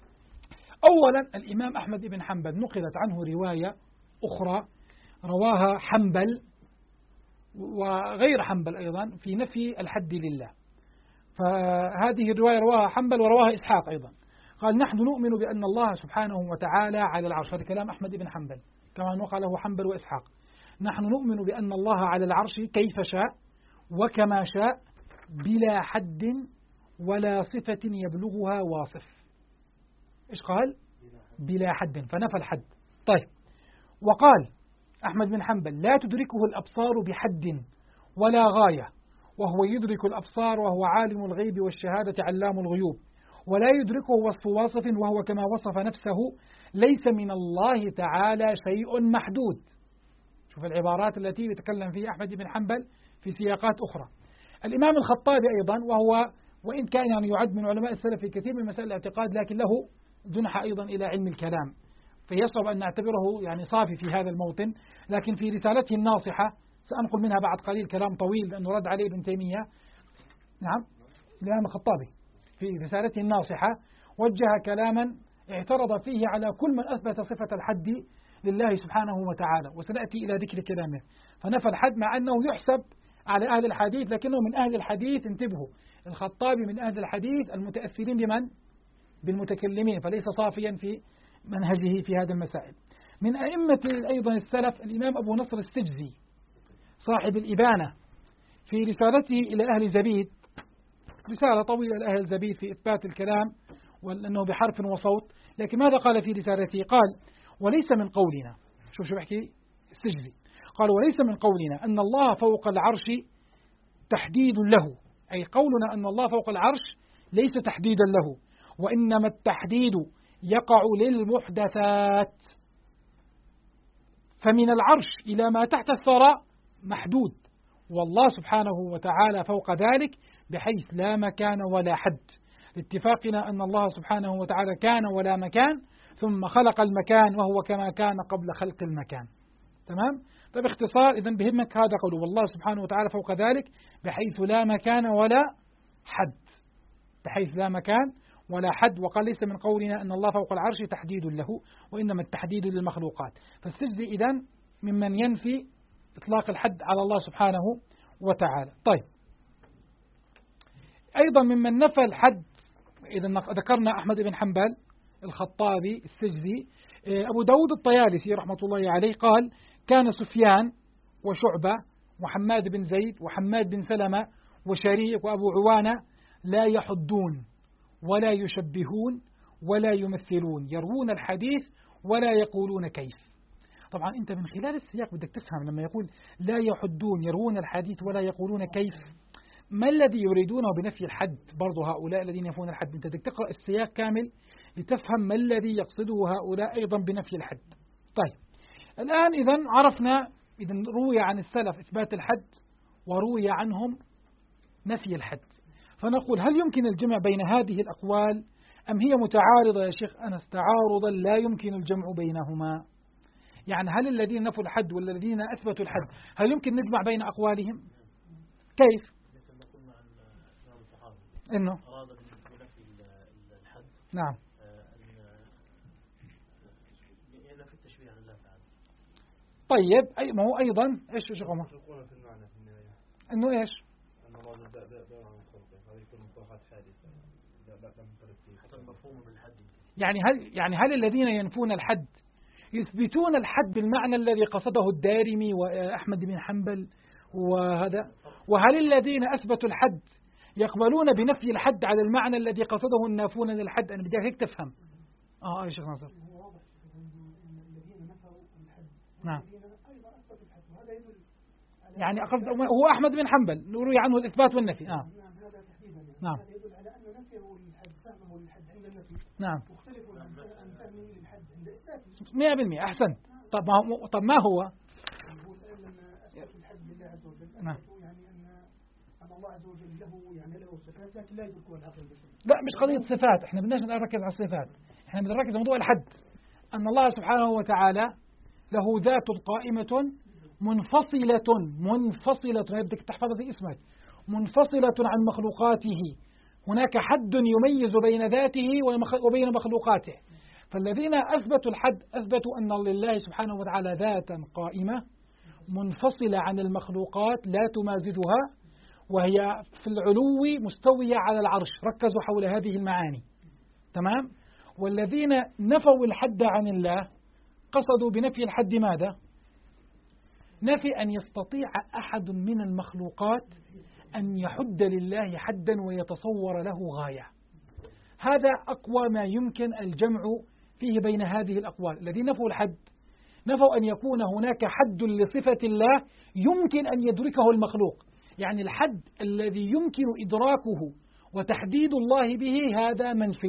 أولا الإمام أحمد بن حنبل نقلت عنه رواية أخرى رواها حنبل وغير حنبل أيضا في نفي الحد لله، فهذه الرواية رواها حنبل ورواها إسحاق أيضا. قال: نحن نؤمن بأن الله سبحانه وتعالى على العرش. هذا كلام أحمد بن حنبل كما نقله حنبل وإسحاق. نحن نؤمن بأن الله على العرش كيف شاء وكما شاء بلا حد ولا صفة يبلغها واصف. إيش قال؟ بلا حد، فنفى الحد. طيب، وقال أحمد بن حنبل: لا تدركه الأبصار بحد ولا غاية، وهو يدرك الأبصار وهو عالم الغيب والشهادة علام الغيوب، ولا يدركه وصف واصف وهو كما وصف نفسه، ليس من الله تعالى شيء محدود. شوف العبارات التي يتكلم فيها أحمد بن حنبل في سياقات أخرى. الإمام الخطابي أيضا، وهو وإن كان يعني يعد من علماء السلف في كثير من مسائل الاعتقاد، لكن له جنح أيضا إلى علم الكلام، فيصعب أن نعتبره يعني صافي في هذا الموطن، لكن في رسالته الناصحة سأنقل منها بعد قليل كلام طويل لأنه رد عليه ابن تيمية. نعم، الإمام الخطابي في رسالته الناصحة وجه كلاما اعترض فيه على كل من أثبت صفة الحد لله سبحانه وتعالى، وسنأتي إلى ذكر كلامه. فنفى الحد مع أنه يحسب على أهل الحديث، لكنه من أهل الحديث، انتبهوا، الخطابي من أهل الحديث المتأثرين بمن؟ بالمتكلمين، فليس صافيا في منهجه في هذه المسائل. من أئمة أيضا السلف الإمام أبو نصر السجزي صاحب الإبانة في رسالته إلى أهل زبيد، رسالة طويلة لأهل زبيد في إثبات الكلام وأنه بحرف وصوت، لكن ماذا قال في رسالته؟ قال: وليس من قولنا، شوف بحكي السجزي، قال: وليس من قولنا أن الله فوق العرش تحديد له، أي قولنا أن الله فوق العرش ليس تحديدا له، وإنما التحديد يقع للمحدثات، فمن العرش إلى ما تحت الثرى محدود، والله سبحانه وتعالى فوق ذلك بحيث لا مكان ولا حد، لاتفاقنا أن الله سبحانه وتعالى كان ولا مكان ثم خلق المكان وهو كما كان قبل خلق المكان. تمام؟ طيب، باختصار إذن بهمك هذا قوله: والله سبحانه وتعالى فوق ذلك بحيث لا مكان ولا حد، بحيث لا مكان ولا حد. وقال: ليس من قولنا أن الله فوق العرش تحديد له، وإنما التحديد للمخلوقات. فالسجد إذن ممن ينفي إطلاق الحد على الله سبحانه وتعالى. طيب، أيضا ممن نفى الحد، إذا ذكرنا أحمد بن حنبل، الخطابي، السجزي، أبو داود الطيالسي رحمة الله عليه قال: كان سفيان وشعبة وحماد بن زيد وحماد بن سلمة وشريك وأبو عوانة لا يحدون ولا يشبهون ولا يمثلون، يروون الحديث ولا يقولون كيف. طبعا أنت من خلال السياق بدك تفهم لما يقول لا يحدون يروون الحديث ولا يقولون كيف، ما الذي يريدونه بنفي الحد؟ برضو هؤلاء الذين ينفون الحد، أنت بدك تقرأ السياق كامل لتفهم ما الذي يقصده هؤلاء أيضا بنفي الحد. طيب، الآن إذن عرفنا، إذن روي عن السلف إثبات الحد وروي عنهم نفي الحد، فنقول: هل يمكن الجمع بين هذه الأقوال أم هي متعارضة يا شيخ أنس تعارضا لا يمكن الجمع بينهما؟ يعني هل الذين نفوا الحد والذين أثبتوا الحد هل يمكن نجمع بين أقوالهم؟ كيف؟ إنه أراد بنفي الحد، نعم، في التشبيه عن الله تعالى. طيب، ما هو أيضا إيش يا عمر؟ إنه إيش؟ يعني هل الذين ينفون الحد يثبتون الحد بالمعنى الذي قصده الدارمي وأحمد بن حنبل وهذا. وهل الذين أثبتوا الحد يقبلون بنفي الحد على المعنى الذي قصده النافون للحد؟ أنا بدي هيك تفهم. يا شيخ ناصر. نعم. يعني هو أحمد بن حنبل نروي عنه الإثبات والنفي. نعم. نعم. نعم. 100%. أحسن. طب ما هو؟ نعم. لا مش قضية صفات، احنا بدناش نركز على الصفات، احنا بدنا نركز على موضوع الحد. أن الله سبحانه وتعالى له ذات قائمة منفصلة بدك تحفظ في اسمك، منفصلة عن مخلوقاته. هناك حد يميز بين ذاته وبين مخلوقاته. فالذين أثبتوا الحد أثبتوا أن لله سبحانه وتعالى ذاتا قائمة منفصلة عن المخلوقات لا تمازجها، وهي في العلو مستوية على العرش. ركزوا حول هذه المعاني. تمام. والذين نفوا الحد عن الله قصدوا بنفي الحد ماذا؟ نفي أن يستطيع أحد من المخلوقات أن يحد لله حدا ويتصور له غاية. هذا أقوى ما يمكن الجمع فيه بين هذه الأقوال. الذين نفوا الحد نفوا أن يكون هناك حد لصفة الله يمكن أن يدركه المخلوق. يعني الحد الذي يمكن إدراكه وتحديد الله به هذا منفي.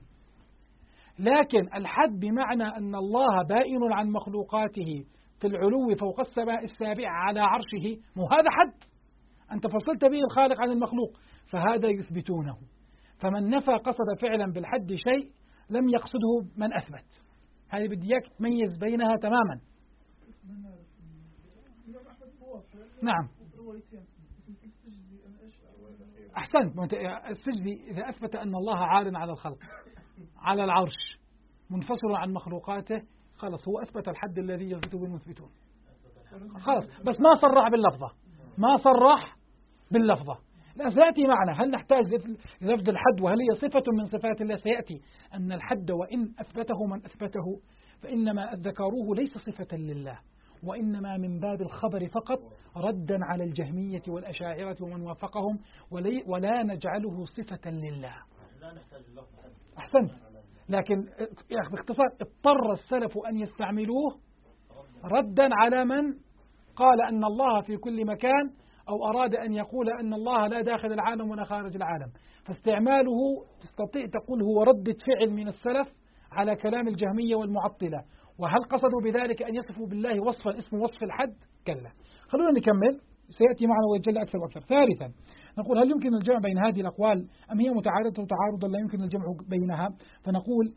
لكن الحد بمعنى أن الله بائن عن مخلوقاته في العلو فوق السماء السابعة على عرشه، مو هذا حد أنت فصلت به الخالق عن المخلوق، فهذا يثبتونه. فمن نفى قصد فعلا بالحد شيء لم يقصده من أثبت. هذه بدي إياك تميز بينها تماما. نعم. أحسنت. السجدي إذا أثبت أن الله عال على الخلق على العرش منفصل عن مخلوقاته، خلاص هو أثبت الحد الذي يثبته المثبتون. خلاص، بس ما صرح باللفظة. لا سيأتي معنا هل نحتاج للفظ الحد وهل هي صفة من صفات الله. سيأتي أن الحد وإن أثبته من أثبته فإنما ذكروه ليس صفة لله، وإنما من باب الخبر فقط، ردا على الجهمية والأشاعرة ومن وافقهم، ولا نجعله صفة لله. أحسنت. لكن باختصار اضطر السلف أن يستعملوه ردا على من قال أن الله في كل مكان، أو أراد أن يقول أن الله لا داخل العالم ولا خارج العالم. فاستعماله تستطيع تقول هو ردة فعل من السلف على كلام الجهمية والمعطلة. وهل قصدوا بذلك أن يصفوا بالله وصفا اسمه وصف الحد؟ كلا. خلونا نكمل، سيأتي معنا ويجل أكثر وأكثر. ثالثا نقول هل يمكن الجمع بين هذه الأقوال أم هي متعارضة تعارضا لا يمكن الجمع بينها؟ فنقول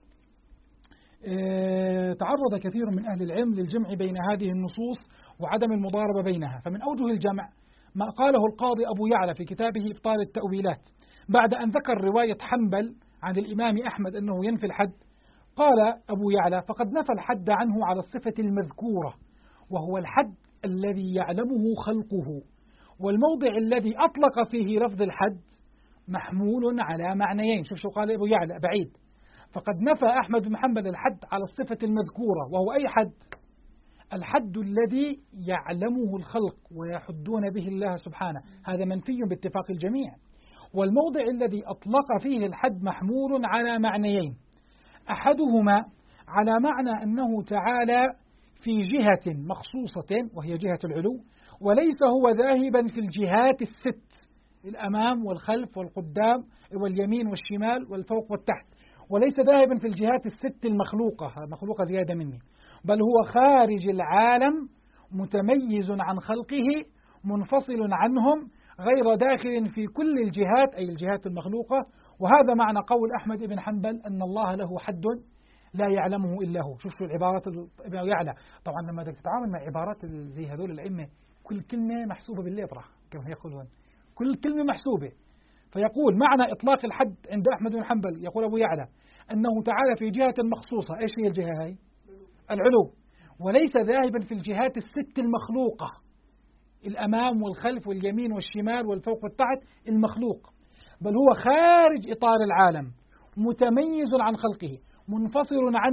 تعرض كثير من أهل العلم للجمع بين هذه النصوص وعدم المضاربة بينها. فمن أوجه الجمع ما قاله القاضي أبو يعلى في كتابه إبطال التأويلات بعد أن ذكر رواية حنبل عن الإمام أحمد أنه ينفي الحد. قال أبو يعلى فقد نفى الحد عنه على الصفة المذكورة، وهو الحد الذي يعلمه خلقه، والموضع الذي أطلق فيه لفظ الحد محمول على معنيين. شوف شو قال أبو يعلى بعيد. فقد نفى أحمد بن حنبل الحد على الصفة المذكورة، وهو أي حد؟ الحد الذي يعلمه الخلق ويحدون به الله سبحانه، هذا منفي باتفاق الجميع. والموضع الذي أطلق فيه الحد محمول على معنيين، أحدهما على معنى أنه تعالى في جهة مخصوصة وهي جهة العلو، وليس هو ذاهبا في الجهات الست، الأمام والخلف والقدام واليمين والشمال والفوق والتحت، وليس ذاهبا في الجهات الست المخلوقة زيادة مني، بل هو خارج العالم متميز عن خلقه منفصل عنهم غير داخل في كل الجهات أي الجهات المخلوقة. وهذا معنى قول أحمد بن حنبل أن الله له حد لا يعلمه إلا هو. شوفوا العبارات ابن يعلى. طبعا لما بدك تتعامل مع عبارات زي هذول الأئمة كل كلمة محسوبة بالليبرة كما يقولون، كل كلمة محسوبة. فيقول معنى إطلاق الحد عند أحمد بن حنبل، يقول أبو يعلى أنه تعالى في جهة مخصوصة. إيش هي الجهة هاي؟ العلو، وليس ذاهبا في الجهات الست المخلوقة، الأمام والخلف واليمين والشمال والفوق والتحت المخلوق، بل هو خارج إطار العالم متميز عن خلقه منفصل عنهم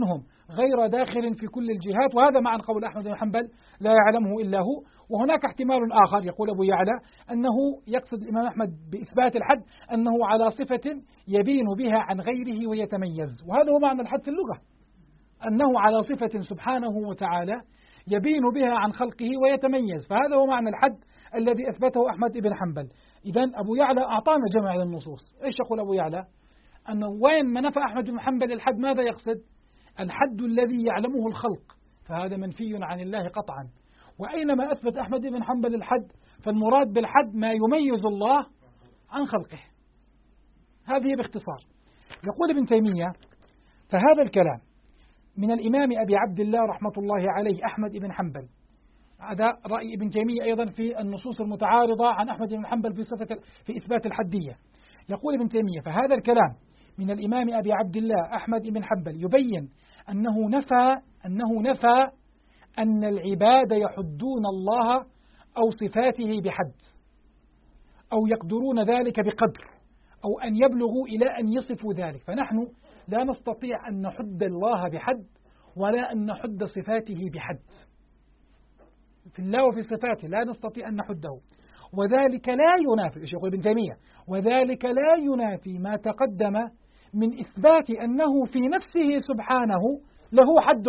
غير داخل في كل الجهات، وهذا معنى قول أحمد بن حنبل لا يعلمه إلا هو. وهناك احتمال آخر يقول أبو يعلى أنه يقصد الإمام أحمد بإثبات الحد أنه على صفة يبين بها عن غيره ويتميز، وهذا هو معنى الحد في اللغة، أنه على صفة سبحانه وتعالى يبين بها عن خلقه ويتميز، فهذا هو معنى الحد الذي أثبته أحمد بن حنبل. إذن أبو يعلى أعطانا جمع النصوص. إيش يقول أبو يعلى؟ أنه وين ما نفى أحمد بن حنبل الحد ماذا يقصد؟ الحد الذي يعلمه الخلق، فهذا منفي عن الله قطعا. وأينما أثبت أحمد بن حنبل الحد فالمراد بالحد ما يميز الله عن خلقه. هذه باختصار. يقول ابن تيمية: فهذا الكلام من الإمام أبي عبد الله رحمة الله عليه أحمد بن حنبل. هذا رأي ابن تيمية أيضا في النصوص المتعارضة عن أحمد بن حنبل في إثبات الحدية. يقول ابن تيمية: فهذا الكلام من الإمام أبي عبد الله أحمد بن حنبل يبين أنه نفى أن العباد يحدون الله أو صفاته بحد، أو يقدرون ذلك بقدر، أو أن يبلغوا إلى أن يصفوا ذلك. فنحن لا نستطيع أن نحد الله بحد ولا أن نحد صفاته بحد، في الله وفي صفاته لا نستطيع أن نحده. وذلك لا ينافي، إيش يقول ابن تيمية؟ وذلك لا ينافي ما تقدم من إثبات أنه في نفسه سبحانه له حد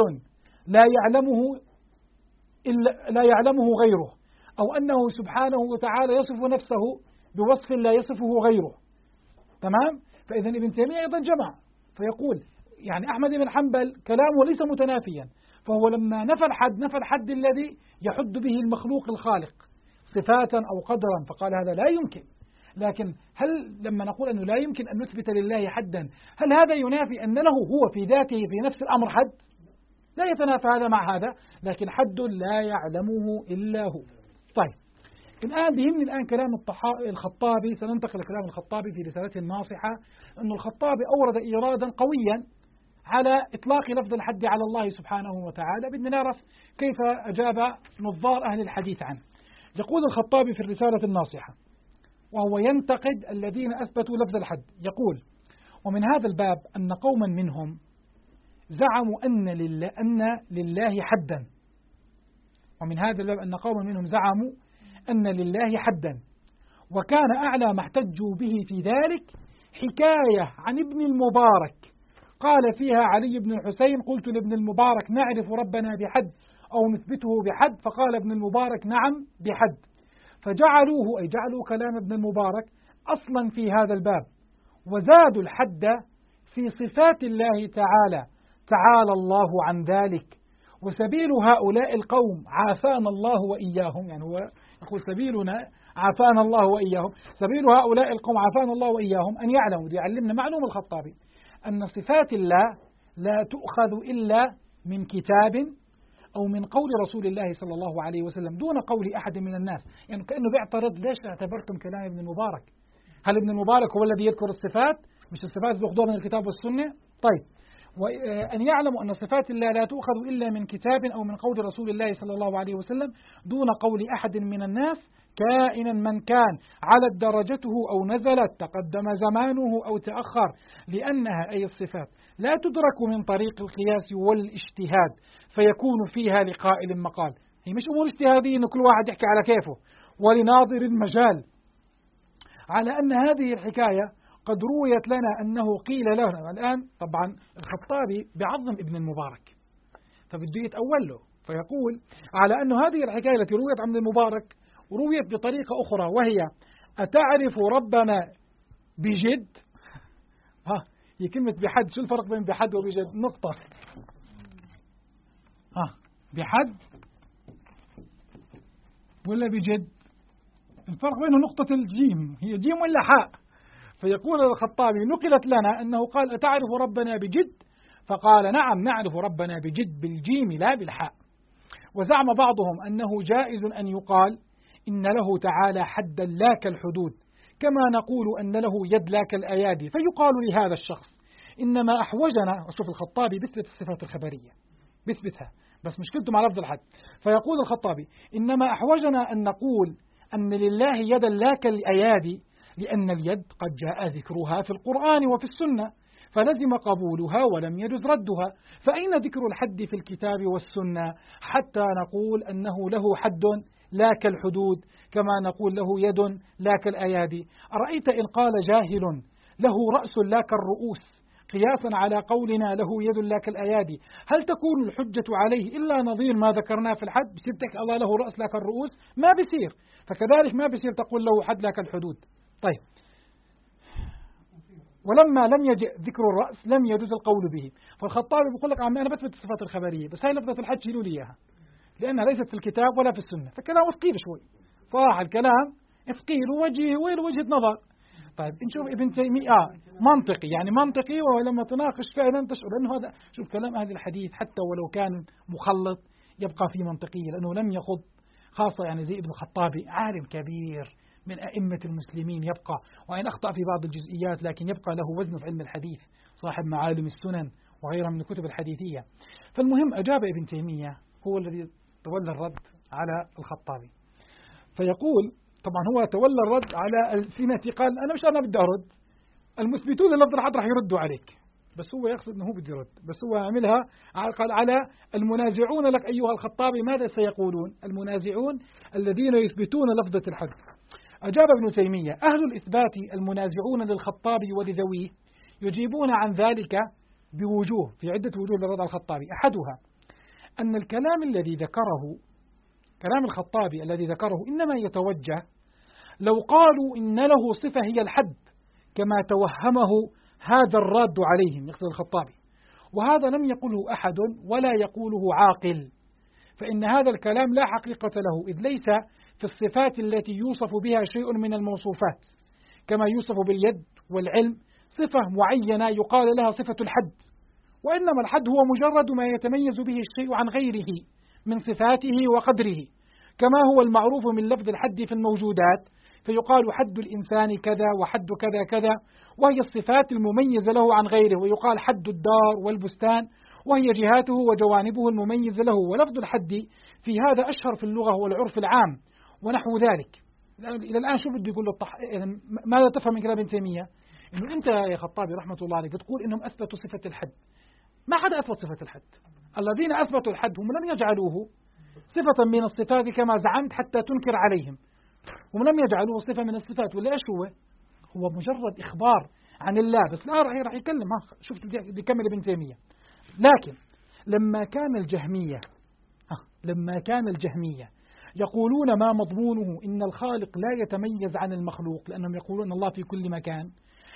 لا يعلمه غيره، أو أنه سبحانه وتعالى يصف نفسه بوصف لا يصفه غيره. تمام؟ فإذا ابن تيمية أيضا جمع، فيقول يعني أحمد بن حنبل كلامه ليس متنافيا، فهو لما نفى الحد الذي يحد به المخلوق الخالق صفاتا أو قدرا، فقال هذا لا يمكن. لكن هل لما نقول أنه لا يمكن أن نثبت لله حدا، هل هذا ينافي أن له هو في ذاته في نفس الأمر حد؟ لا يتنافى هذا مع هذا، لكن حد لا يعلمه إلا هو. طيب، الآن بيهمني الآن كلام الخطابي. سننتقل لكلام الخطابي في رسالته الناصحة، أن الخطابي أورد إيرادا قويا على إطلاق لفظ الحد على الله سبحانه وتعالى. بدنا نعرف كيف أجاب نظار أهل الحديث عنه. يقول الخطابي في الرسالة الناصحة وهو ينتقد الذين أثبتوا لفظ الحد، يقول: ومن هذا الباب أن قوما منهم زعموا أن لله حدا. ومن هذا الباب أن قوما منهم زعموا أن لله حدا، وكان أعلى ما احتجوا به في ذلك حكاية عن ابن المبارك قال فيها علي بن الحسين: قلت لابن المبارك: نعرف ربنا بحد أو نثبته بحد؟ فقال ابن المبارك: نعم بحد. فجعلوه، أي جعلوا كلام ابن المبارك أصلا في هذا الباب، وزادوا الحد في صفات الله تعالى الله عن ذلك. وسبيل هؤلاء القوم عافانا الله وإياهم، يعني هو يقول سبيلنا عافانا الله وإياهم، سبيل هؤلاء القوم عافانا الله وإياهم أن يعلموا، يعلمنا معلوم الخطابي، أن صفات الله لا تؤخذ إلا من كتاب أو من قول رسول الله صلى الله عليه وسلم دون قول أحد من الناس. يعني كأنه بيعترض: ليش اعتبرتم كلام ابن المبارك؟ هل ابن المبارك هو الذي يذكر الصفات؟ مش الصفات بيأخذوها من الكتاب والسنة؟ طيب، وأن يعلموا أن صفات الله لا تؤخذ إلا من كتاب أو من قول رسول الله صلى الله عليه وسلم دون قول أحد من الناس، كائنا من كان، علت درجته أو نزلت، تقدم زمانه أو تأخر، لأنها أي الصفات لا تدرك من طريق القياس والاجتهاد فيكون فيها لقائل مقال. هي مش أمور اجتهادية إن كل واحد يحكي على كيفه، ولناظر المجال، على أن هذه الحكاية قد رويت لنا أنه قيل له. الآن طبعا الخطابي بعظم ابن المبارك فبده يتأول له، فيقول على أن هذه الحكاية التي رويت عن ابن المبارك رويت بطريقة أخرى، وهي: أتعرف ربنا بجد؟ هي كلمة بحد، شو الفرق بين بحد وبجد؟ نقطة. بحد ولا بجد؟ الفرق بينه نقطة الجيم، هي جيم ولا حاء. فيقول الخطابي: نقلت لنا أنه قال: أتعرف ربنا بجد؟ فقال: نعم نعرف ربنا بجد بالجيم لا بالحاء. وزعم بعضهم أنه جائز أن يقال إن له تعالى حدا لا كالحدود، كما نقول أن له يد لا كالأيادي، فيقال لهذا الشخص: إنما أحوجنا. شوف الخطابي بيثبت الصفات الخبرية، بيثبتها، بس مشكلته مع لفظ الحد. فيقول الخطابي: إنما أحوجنا أن نقول أن لله يدا لا كالأيادي، لأن اليد قد جاء ذكرها في القرآن وفي السنة، فلزم قبولها ولم يجز ردها. فأين ذكر الحد في الكتاب والسنة حتى نقول أنه له حد لا كالحدود، كما نقول له يد لا كالأيادي؟ أرأيت إن قال جاهل له رأس لا كالرؤوس قياسا على قولنا له يد لا كالأيادي، هل تكون الحجة عليه إلا نظير ما ذكرناه في الحد؟ بسيرتك الله له رأس لا كالرؤوس؟ ما بيصير. فكذلك ما بيصير تقول له حد لا كالحدود. طيب، ولما لم يجئ ذكر الرأس لم يجوز القول به. فالخطابي بيقول لك عمي أنا بثبت الصفات الخبرية، بس هاي لفظة الحد شيلوا لي إياها لأنها ليست في الكتاب ولا في السنة. فالكلام ثقيل شوي صراحة، الكلام ثقيل وجهة نظر. طيب نشوف ابن تيمية منطقي، يعني منطقي، ولما تناقش فعلا تشعر أنه هذا، شوف كلام أهل الحديث حتى ولو كان مخلط يبقى فيه منطقية، لأنه لم يخض، خاصة يعني زي ابن الخطابي عالم كبير من أئمة المسلمين، يبقى وإن أخطأ في بعض الجزئيات لكن يبقى له وزن في علم الحديث، صاحب معالم السنن وغيرها من الكتب الحديثية. فالمهم أجاب ابن تيمية، هو الذي تولى الرد على الخطابي، فيقول طبعا هو تولى الرد على ألسنة، قال أنا بدي أرد، المثبتون للفظ الحد راح يردوا عليك، بس هو يقصد أنه بده يرد، بس هو عملها قال على المنازعون لك أيها الخطابي ماذا سيقولون؟ المنازعون الذين يثبتون لفظة الحد. أجاب ابن تيمية: أهل الإثبات المنازعون للخطابي ولذويه يجيبون عن ذلك بوجوه، في عدة وجوه للرد على الخطابي. أحدها أن الكلام الذي ذكره، كلام الخطابي الذي ذكره، إنما يتوجه لو قالوا إن له صفة هي الحد كما توهمه هذا الراد عليهم، يقصد الخطابي، وهذا لم يقله أحد ولا يقوله عاقل، فإن هذا الكلام لا حقيقة له، إذ ليس في الصفات التي يوصف بها شيء من الموصوفات، كما يوصف باليد والعلم صفة معينة يقال لها صفة الحد، وإنما الحد هو مجرد ما يتميز به الشيء عن غيره من صفاته وقدره، كما هو المعروف من لفظ الحد في الموجودات، فيقال حد الإنسان كذا وحد كذا كذا، وهي الصفات المميزة له عن غيره، ويقال حد الدار والبستان، وهي جهاته وجوانبه المميزة له. ولفظ الحد في هذا أشهر في اللغة والعرف العام ونحو ذلك. إلى الآن شو بدي يقول له ماذا تفهم من كلام ابن تيمية؟ إنه أنت يا خطابي رحمة الله عليك تقول إنهم أثبتوا صفة الحد. ما حدا أثبت صفة الحد، الذين أثبتوا الحد هم لم يجعلوه صفة من الصفات كما زعمت حتى تنكر عليهم، هم لم يجعلوه صفة من الصفات، ولا إيش هو مجرد إخبار عن الله. بس لا راح يكلم، شفت بدي يكمل ابن تيمية. لكن لما كان الجهمية يقولون ما مضمونه إن الخالق لا يتميز عن المخلوق، لأنهم يقولون الله في كل مكان،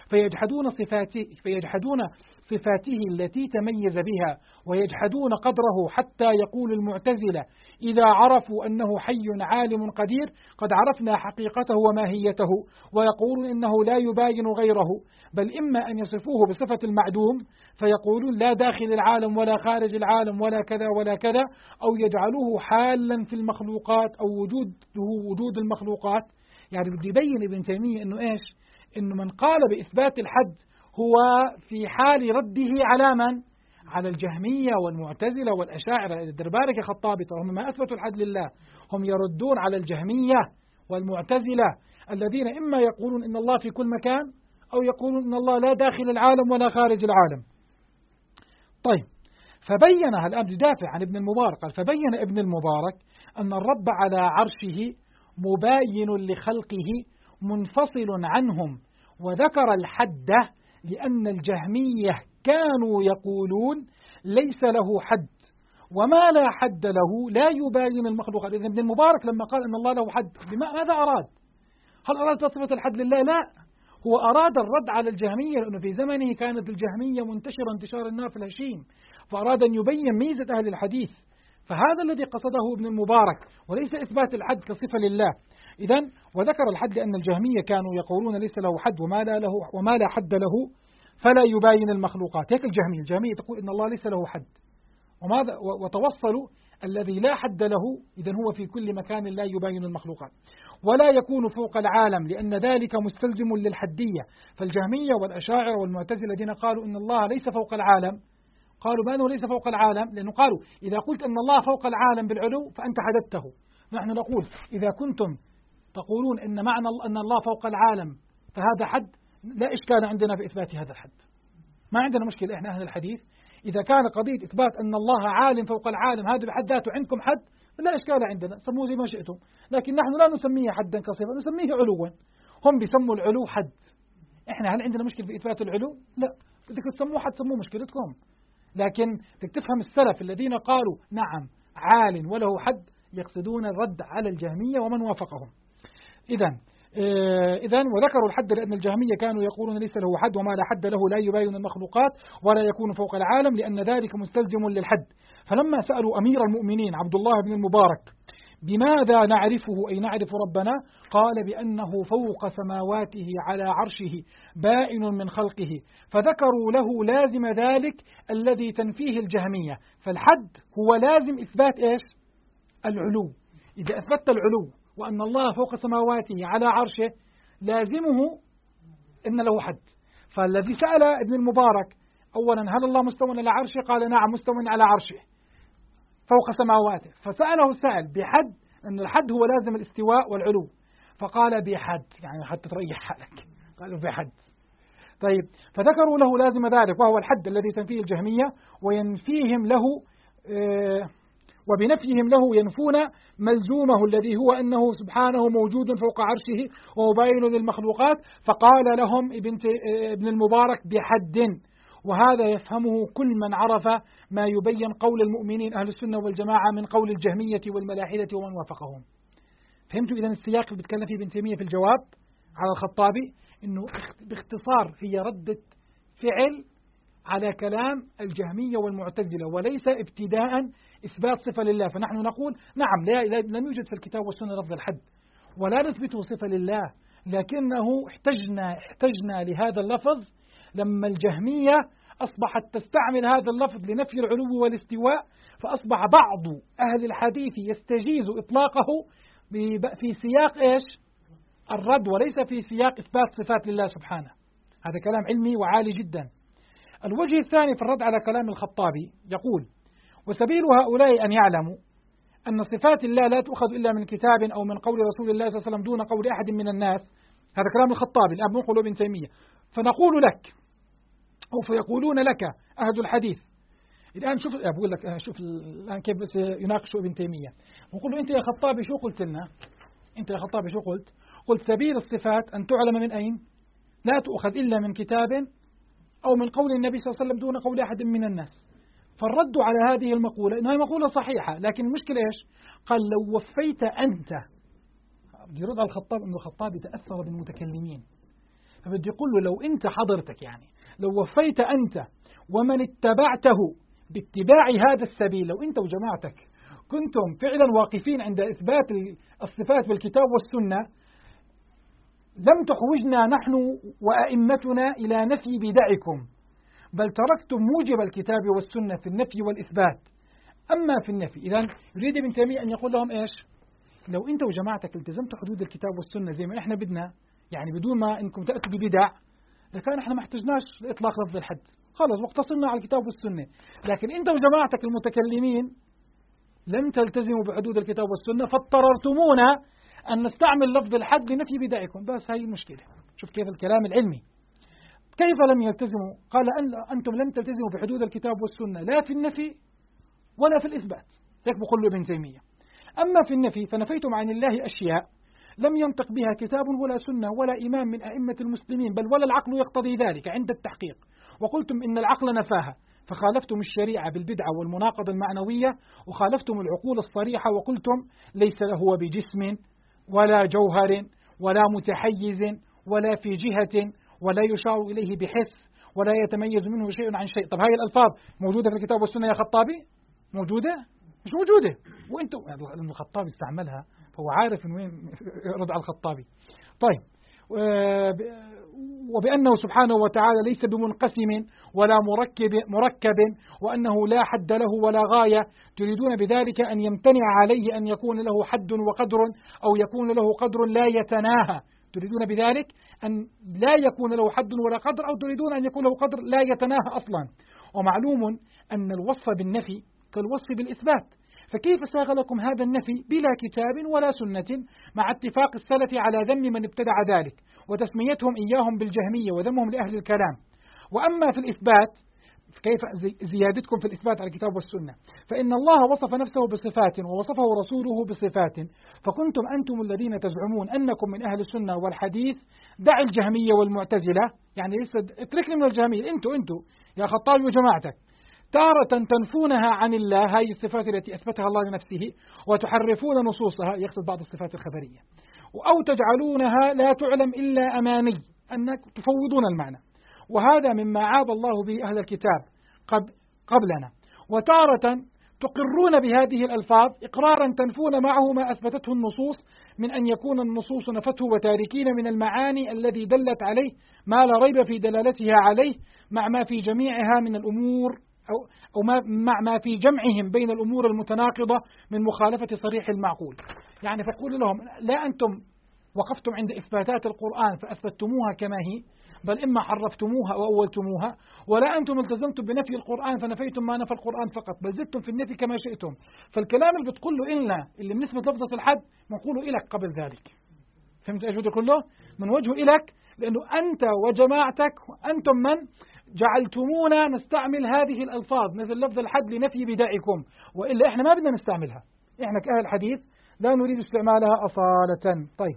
فيجحدون صفاته التي تميز بها، ويجحدون قدره، حتى يقول المعتزلة إذا عرفوا أنه حي عالم قدير قد عرفنا حقيقته وماهيته، ويقولون إنه لا يباين غيره، بل إما أن يصفوه بصفة المعدوم فيقولون لا داخل العالم ولا خارج العالم ولا كذا ولا كذا، أو يجعلوه حالا في المخلوقات أو وجود المخلوقات. يعني بده يبين ابن تيمية إنه إيش؟ إنه من قال بإثبات الحد هو في حال رده على من؟ على الجهمية والمعتزلة والأشاعرة. الدربارك يا خطابي هم ما أثبتوا الحد لله، هم يردون على الجهمية والمعتزلة الذين إما يقولون إن الله في كل مكان أو يقولون إن الله لا داخل العالم ولا خارج العالم. طيب، فبينها الآن يدافع عن ابن المبارك، قال فبين ابن المبارك أن الرب على عرشه مباين لخلقه منفصل عنهم، وذكر الحد لأن الجهمية كانوا يقولون ليس له حد، وما لا حد له لا يباين المخلوقات. إذن ابن المبارك لما قال أن الله له حد ماذا أراد؟ هل أراد صفة الحد لله؟ لا، هو أراد الرد على الجهمية، لأنه في زمنه كانت الجهمية منتشرة انتشار النار في الهشيم، فأراد أن يبين ميزة أهل الحديث، فهذا الذي قصده ابن المبارك، وليس إثبات الحد كصفة لله. إذن وذكر الحد لأن الجهمية كانوا يقولون ليس له حد وما لا حد له فلا يباين المخلوقات. هيك الجهمية تقول إن الله ليس له حد، وتوصلوا الذي لا حد له إذن هو في كل مكان لا يباين المخلوقات، ولا يكون فوق العالم لأن ذلك مستلزم للحدية. فالجهمية والأشاعرة والمعتزلة الذين قالوا إن الله ليس فوق العالم، قالوا بأنه ليس فوق العالم لأنه قالوا إذا قلت أن الله فوق العالم بالعلو فأنت حددته. نحن نقول إذا كنتم تقولون إن معنى أن الله فوق العالم فهذا حد، لا إشكال عندنا في إثبات هذا الحد. ما عندنا مشكلة إحنا أهل الحديث إذا كان قضية إثبات أن الله عالم فوق العالم هذا بحد ذاته عندكم حد لا إشكال عندنا، سموه زي ما شئتم، لكن نحن لا نسميه حدا كصفة، نسميه علوا. هم بيسموا العلو حد، إحنا هل عندنا مشكلة في إثبات العلو؟ لا، بدك تسموه حد سموه مشكلتكم، لكن بدك تفهم السلف الذين قالوا نعم عال وله حد يقصدون الرد على الجهمية ومن وافقهم. إذن وذكروا الحد لأن الجهمية كانوا يقولون ليس له حد وما لا حد له لا يباين المخلوقات ولا يكون فوق العالم لأن ذلك مستلزم للحد. فلما سألوا أمير المؤمنين عبد الله بن المبارك بماذا نعرفه أي نعرف ربنا قال بأنه فوق سماواته على عرشه بائن من خلقه، فذكروا له لازم ذلك الذي تنفيه الجهمية. فالحد هو لازم إثبات إيش؟ العلو. إذا أثبت العلو وأن الله فوق سماواته على عرشه لازمه إن له حد. فالذي سأل ابن المبارك أولا هل الله مستوى على عرشه؟ قال نعم مستوى على عرشه فوق سماواته. فسأله السائل بحد أن الحد هو لازم الاستواء والعلو، فقال بحد يعني حتى تريح حالك، قالوا بحد. طيب فذكروا له لازم ذلك وهو الحد الذي تنفيه الجهمية وينفيهم له وبنفيهم له ينفون ملزومه الذي هو أنه سبحانه موجود فوق عرشه ومباين للمخلوقات. فقال لهم ابن المبارك بحد، وهذا يفهمه كل من عرف ما يبين قول المؤمنين أهل السنة والجماعة من قول الجهمية والملاحدة ومن وافقهم. فهمتوا إذن السياق اللي بيتكلم فيه ابن تيمية في الجواب على الخطابي؟ إنه باختصار هي ردة فعل على كلام الجهمية والمعتزلة وليس ابتداء إثبات صفة لله. فنحن نقول نعم لم يوجد في الكتاب والسنة لفظ الحد ولا نثبته صفة لله، لكنه احتجنا لهذا اللفظ لما الجهمية أصبحت تستعمل هذا اللفظ لنفي العلو والاستواء، فأصبح بعض أهل الحديث يستجيز إطلاقه في سياق إيش؟ الرد وليس في سياق إثبات صفات لله سبحانه. هذا كلام علمي وعالي جدا. الوجه الثاني في الرد على كلام الخطابي يقول وسبيل هؤلاء أن يعلموا أن صفات الله لا تؤخذ إلا من كتاب أو من قول رسول الله صلى الله عليه وسلم دون قول أحد من الناس. هذا كلام الخطابي الآن بنقول ابن تيمية. فنقول لك أو فيقولون لك أهل الحديث الآن شوف أقول لك شوف الآن كيف يناقشوا ابن تيمية. نقول له أنت يا خطابي شو قلت لنا؟ أنت يا خطابي شو قلت؟ قلت سبيل الصفات أن تعلم من أين؟ لا تؤخذ إلا من كتاب أو من قول النبي صلى الله عليه وسلم دون قول أحد من الناس. فالرد على هذه المقولة إنها مقولة صحيحة، لكن المشكلة إيش؟ قال لو وفيت أنت، يرد على الخطاب إنه الخطاب يتأثر بالمتكلمين، فبدي يقول له لو أنت حضرتك يعني لو وفيت أنت ومن اتبعته باتباع هذا السبيل، لو أنت وجماعتك كنتم فعلا واقفين عند إثبات الصفات بالكتاب والسنة لم تحوجنا نحن وأئمتنا إلى نفي بدعكم، بل تركتم موجب الكتاب والسنة في النفي والإثبات. أما في النفي إذن يريد ابن تيمية أن يقول لهم إيش؟ لو أنت وجماعتك التزمت حدود الكتاب والسنة زي ما إحنا بدنا، يعني بدون ما إنكم تأتوا ببدع، لكان إحنا ما احتجناش لإطلاق لفظ الحد، خلاص واقتصرنا على الكتاب والسنة. لكن أنت وجماعتك المتكلمين لم تلتزموا بحدود الكتاب والسنة فاضطررتمونا أن نستعمل لفظ الحد لنفي بدعكم. بس هاي المشكلة. شوف كيف الكلام العلمي. كيف لم يلتزموا؟ قال أنتم لم تلتزموا بحدود الكتاب والسنة لا في النفي ولا في الإثبات، هيك بقول ابن تيمية. أما في النفي فنفيتم عن الله أشياء لم ينطق بها كتاب ولا سنة ولا إمام من أئمة المسلمين، بل ولا العقل يقتضي ذلك عند التحقيق، وقلتم إن العقل نفاها، فخالفتم الشريعة بالبدعة والمناقضة المعنوية، وخالفتم العقول الصريحة وقلتم ليس له بجسم ولا جوهر ولا متحيز ولا في جهة ولا يشار إليه بحس ولا يتميز منه شيء عن شيء. طب هاي الألفاظ موجودة في الكتاب والسنة يا خطابي؟ موجودة؟ مش موجودة. وانتم الخطابي استعملها فهو عارف من وين يرد على الخطابي. طيب وبأنه سبحانه وتعالى ليس بمنقسم ولا مركب وأنه لا حد له ولا غاية، تريدون بذلك أن يمتنع عليه أن يكون له حد وقدر أو يكون له قدر لا يتناهى. تريدون بذلك أن لا يكون له حد ولا قدر، أو تريدون أن يكون له قدر لا يتناهى أصلا. ومعلوم أن الوصف بالنفي كالوصف بالإثبات، فكيف ساغ لكم هذا النفي بلا كتاب ولا سنة مع اتفاق السلف على ذم من ابتدع ذلك وتسميتهم إياهم بالجهمية وذمهم لأهل الكلام. وأما في الإثبات كيف زيادتكم في الإثبات على الكتاب والسنة، فإن الله وصف نفسه بصفات ووصفه رسوله بصفات، فكنتم أنتم الذين تزعمون أنكم من أهل السنة والحديث، دع الجهمية والمعتزلة، يعني اتركني من الجهمية، أنتوا يا خطاب وجماعتك، تارة تنفونها عن الله، هذه الصفات التي أثبتها الله لنفسه، وتحرفون نصوصها، يقصد بعض الصفات الخبرية، أو تجعلونها لا تعلم إلا أماني، أنك تفوضون المعنى، وهذا مما عاب الله به أهل الكتاب قبلنا، وتارة تقرون بهذه الألفاظ إقرارا تنفون معه ما أثبتته النصوص من أن يكون النصوص نفته وتاركين من المعاني الذي دلت عليه ما لا ريب في دلالتها عليه، مع ما في جميعها من الأمور أو مع ما في جمعهم بين الأمور المتناقضة من مخالفة صريح المعقول. يعني فقول لهم لا أنتم وقفتم عند إثباتات القرآن فأثبتموها كما هي، بل إما حرفتموها أو أولتموها، ولا أنتم التزمتم بنفي القرآن فنفيتم ما نفى القرآن فقط، بل زدتم في النفي كما شئتم. فالكلام اللي بتقول له إلا اللي بنسبة لفظة الحد بنقوله إلك قبل ذلك. فهمت أجوده كله؟ من وجهه إلك، لأنه أنت وجماعتك أنتم من جعلتمونا نستعمل هذه الألفاظ مثل لفظ الحد لنفي بدعكم، وإلا إحنا ما بدنا نستعملها، إحنا كأهل الحديث لا نريد استعمالها أصالة. طيب،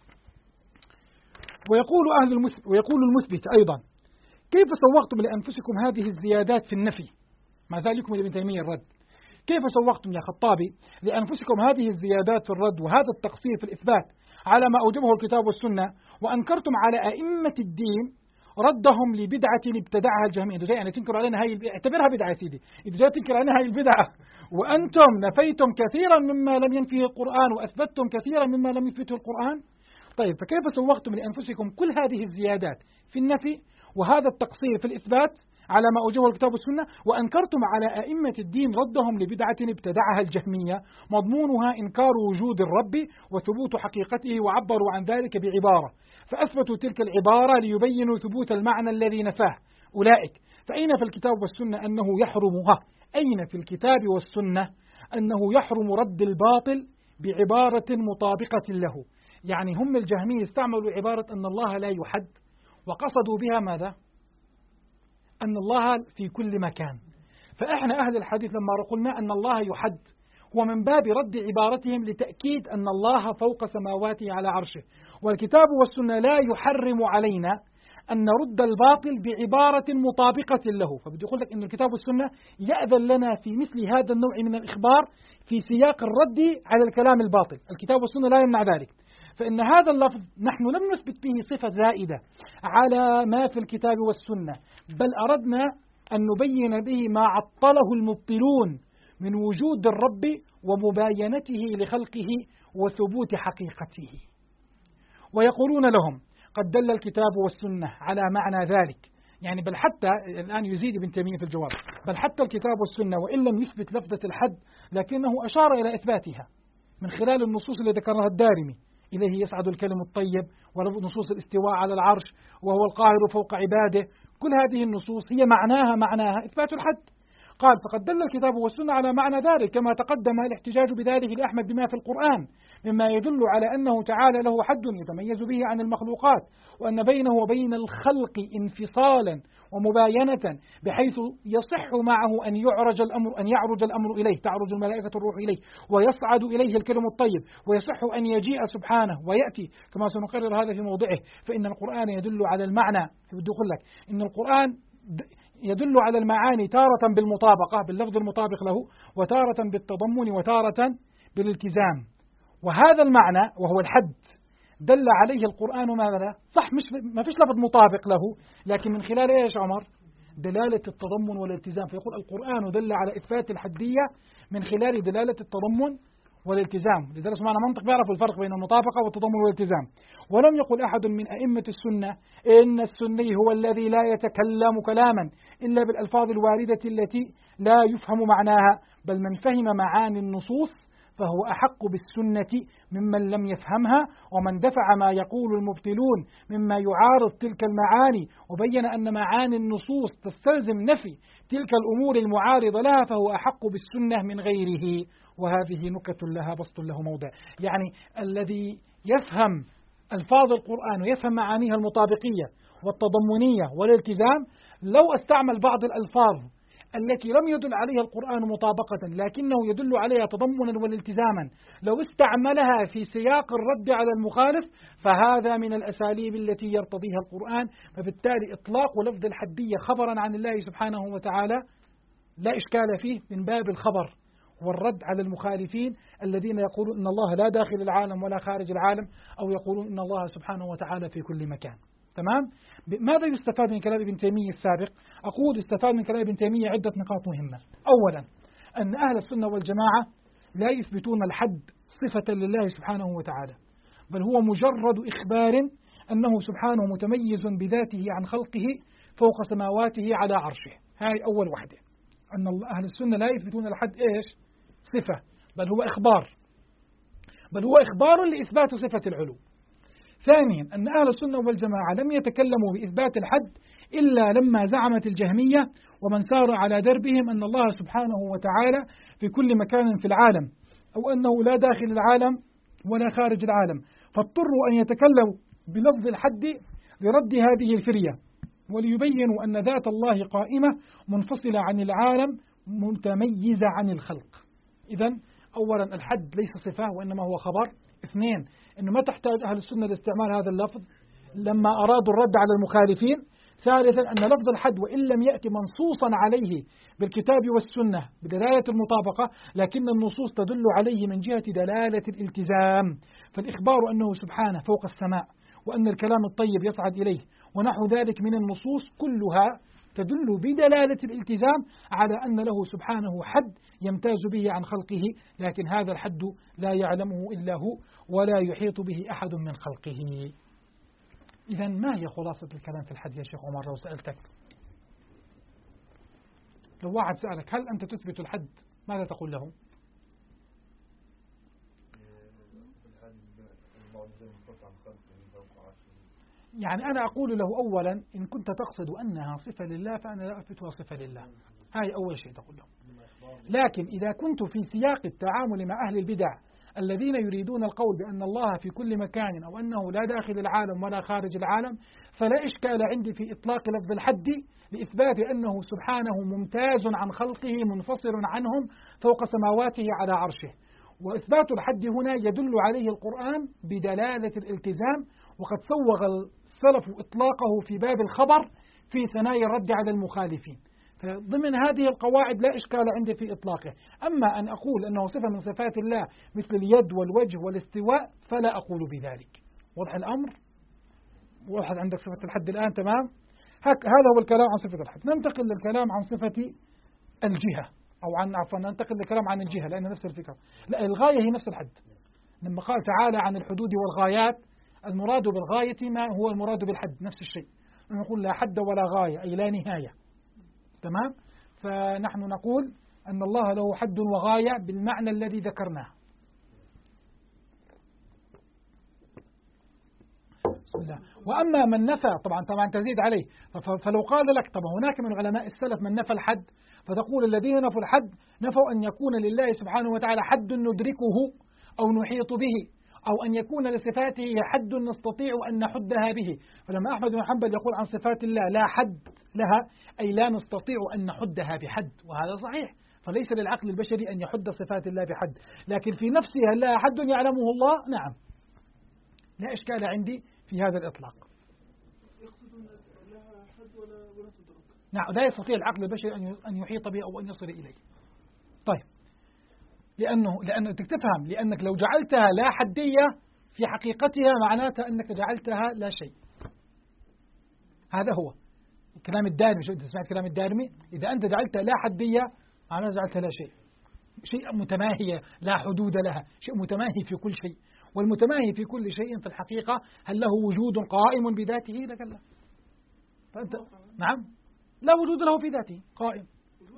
ويقول المثبت أيضا كيف سوقتم لأنفسكم هذه الزيادات في النفي؟ مع ذلك ابن تيمية الرد، كيف سوقتم يا خطابي لأنفسكم هذه الزيادات في الرد وهذا التقصير في الإثبات على ما أوجبه الكتاب والسنة، وأنكرتم على أئمة الدين ردهم لبدعة ابتدعها الجهمية. إذا يعني تنكر علينا اعتبرها بدعة يا سيدي، إذا جاء تنكر علينا هاي البدعة، وأنتم نفيتم كثيرا مما لم ينفيه القرآن وأثبتتم كثيرا مما لم يثبته القرآن. طيب، فكيف سوقتم لأنفسكم كل هذه الزيادات في النفي وهذا التقصير في الإثبات على ما أوجبه الكتاب والسنة، وأنكرتم على أئمة الدين ردهم لبدعة ابتدعها الجهمية مضمونها إنكار وجود الرب وثبوت حقيقته، وعبروا عن ذلك بعبارة، فأثبتوا تلك العبارة ليبينوا ثبوت المعنى الذي نفاه أولئك. فأين في الكتاب والسنة أنه يحرمها؟ أين في الكتاب والسنة أنه يحرم رد الباطل بعبارة مطابقة له؟ يعني هم الجهمية استعملوا عبارة أن الله لا يحد، وقصدوا بها ماذا؟ أن الله في كل مكان. فإحنا أهل الحديث لما قلنا أن الله يحد هو من باب رد عبارتهم لتأكيد أن الله فوق سماواته على عرشه، والكتاب والسنة لا يحرم علينا أن نرد الباطل بعبارة مطابقة له. فبدي يقول لك أن الكتاب والسنة يأذن لنا في مثل هذا النوع من الإخبار في سياق الرد على الكلام الباطل، الكتاب والسنة لا يمنع ذلك. فإن هذا اللفظ نحن لم نثبت به صفة زائدة على ما في الكتاب والسنة، بل أردنا أن نبين به ما عطله المبطلون من وجود الرب ومباينته لخلقه وثبوت حقيقته. ويقولون لهم قد دل الكتاب والسنة على معنى ذلك، يعني بل حتى الآن يزيد ابن تيمية في الجواب، بل حتى الكتاب والسنة وإن لم يثبت لفظة الحد لكنه أشار إلى إثباتها من خلال النصوص التي ذكرها الدارمي، إليه يصعد الكلم الطيب، ونصوص الاستواء على العرش وهو القاهر فوق عباده، كل هذه النصوص هي معناها إثبات الحد. قال فقد دل الكتاب والسنة على معنى ذلك، كما تقدم الاحتجاج بذلك لأحمد بما في القرآن مما يدل على أنه تعالى له حد يتميز به عن المخلوقات، وأن بينه وبين الخلق انفصالا ومباينة بحيث يصح معه أن يعرج الأمر إليه، تعرج الملائكة الروح إليه ويصعد إليه الكلم الطيب، ويصح أن يجيء سبحانه ويأتي كما سنقرر هذا في موضعه. فإن القرآن يدل على المعنى، بدي أقول لك إن القرآن يدل على المعاني تارة بالمطابقة باللفظ المطابق له، وتارة بالتضمن، وتارة بالالتزام. وهذا المعنى وهو الحد دل عليه القرآن ماذا؟ صح، ما فيش لفظ مطابق له، لكن من خلال ايش عمر؟ دلالة التضمن والالتزام. فيقول القرآن دل على إثبات الحدية من خلال دلالة التضمن والالتزام. لذلك معنى منطق بيعرف الفرق بين المطابقة والتضمن والالتزام. ولم يقل أحد من أئمة السنة إن السني هو الذي لا يتكلم كلاما إلا بالألفاظ الواردة التي لا يفهم معناها، بل من فهم معاني النصوص فهو أحق بالسنة ممن لم يفهمها، ومن دفع ما يقول المبطلون مما يعارض تلك المعاني وبين أن معاني النصوص تستلزم نفي تلك الأمور المعارضة لها فهو أحق بالسنة من غيره. وهذه نكة لها بسط له موضع. يعني الذي يفهم ألفاظ القرآن ويفهم معانيها المطابقية والتضمنية والالتزام لو استعمل بعض الألفاظ التي لم يدل عليها القرآن مطابقة لكنه يدل عليها تضمنا والالتزاما، لو استعملها في سياق الرد على المخالف فهذا من الأساليب التي يرتضيها القرآن. فبالتالي إطلاق لفظ الحدية خبرا عن الله سبحانه وتعالى لا إشكال فيه من باب الخبر والرد على المخالفين الذين يقولون إن الله لا داخل العالم ولا خارج العالم، أو يقولون إن الله سبحانه وتعالى في كل مكان. تمام؟ ماذا يستفاد من كلام ابن تيمية السابق؟ أقول يستفاد من كلام ابن تيمية عدة نقاط مهمة. أولا، أن أهل السنة والجماعة لا يثبتون الحد صفة لله سبحانه وتعالى، بل هو مجرد إخبار أنه سبحانه متميز بذاته عن خلقه فوق سماواته على عرشه. هاي أول وحدة، أن أهل السنة لا يثبتون الحد إيش؟ صفة، بل هو إخبار لإثبات صفة العلو. ثانيا، أن أهل السنة والجماعة لم يتكلموا بإثبات الحد إلا لما زعمت الجهمية ومن سار على دربهم أن الله سبحانه وتعالى في كل مكان في العالم، أو أنه لا داخل العالم ولا خارج العالم، فاضطروا أن يتكلموا بلفظ الحد لرد هذه الفرية وليبينوا أن ذات الله قائمة منفصلة عن العالم متميزة عن الخلق. إذن أولا الحد ليس صفة وإنما هو خبر. اثنين، أنه ما تحتاج أهل السنة لاستعمال هذا اللفظ لما أرادوا الرد على المخالفين. ثالثا، أن لفظ الحد وإن لم يأتي منصوصا عليه بالكتاب والسنة بدلالة المطابقة، لكن النصوص تدل عليه من جهة دلالة الالتزام. فالإخبار أنه سبحانه فوق السماء وأن الكلام الطيب يصعد إليه ونحو ذلك من النصوص كلها تدل بدلالة الالتزام على أن له سبحانه حد يمتاز به عن خلقه، لكن هذا الحد لا يعلمه إلا هو ولا يحيط به أحد من خلقه. إذن ما هي خلاصة الكلام في الحد يا شيخ عمر؟ لو سألتك، لو واحد سألك هل أنت تثبت الحد، ماذا تقول له؟ يعني أنا أقول له أولا إن كنت تقصد أنها صفة لله فأنا لا أثبتها صفة لله، هاي أول شيء تقول له. لكن إذا كنت في سياق التعامل مع أهل البدع الذين يريدون القول بأن الله في كل مكان أو أنه لا داخل العالم ولا خارج العالم، فلا إشكال عندي في إطلاق لفظ الحد لإثبات أنه سبحانه ممتاز عن خلقه منفصل عنهم فوق سماواته على عرشه. وإثبات الحد هنا يدل عليه القرآن بدلالة الالتزام، وقد صوغ السلف إطلاقه في باب الخبر في ثنايا الرد على المخالفين. فضمن هذه القواعد لا إشكال عندي في إطلاقه. أما أن أقول أنه صفة من صفات الله مثل اليد والوجه والاستواء فلا أقول بذلك. واضح الأمر؟ واحد عندك صفة الحد الآن؟ تمام؟ هذا هو الكلام عن صفة الحد. ننتقل للكلام عن صفة الجهة، أو عفوا ننتقل للكلام عن الجهة لأن نفس الفكرة. لا، الغاية هي نفس الحد. لما قال تعالى عن الحدود والغايات، المراد بالغاية ما هو المراد بالحد، نفس الشيء. نقول لا حد ولا غاية أي لا نهاية. تمام؟ فنحن نقول أن الله له حد وغاية بالمعنى الذي ذكرناه. بسم الله. وأما من نفى طبعا تزيد عليه، فلو قال لك طبعا هناك من علماء السلف من نفى الحد، فتقول الذين نفوا الحد نفوا أن يكون لله سبحانه وتعالى حد ندركه أو نحيط به، أو أن يكون لصفاته حد نستطيع أن نحدها به. فلما أحمد بن حنبل يقول عن صفات الله لا حد لها أي لا نستطيع أن نحدها بحد، وهذا صحيح. فليس للعقل البشري أن يحد صفات الله بحد، لكن في نفسها لا حد يعلمه الله، نعم، لا إشكال عندي في هذا الإطلاق. يقصدون لها حد ولا تدرك. نعم، لا يستطيع العقل البشري أن يحيط به أو أن يصل إليه. طيب، لأنك تفهم، لأنك لو جعلتها لا حدية في حقيقتها معناتها أنك جعلتها لا شيء. هذا هو كلام الدارمي. شو أنت سمعت كلام الدارمي؟ إذا أنت جعلتها لا حدية معناتها جعلتها لا شيء، شيء متماهية لا حدود لها، شيء متماهي في كل شيء. والمتماهي في كل شيء في الحقيقة هل له وجود قائم بذاته؟ لك لا. فأنت نعم لا وجود له في ذاته قائم.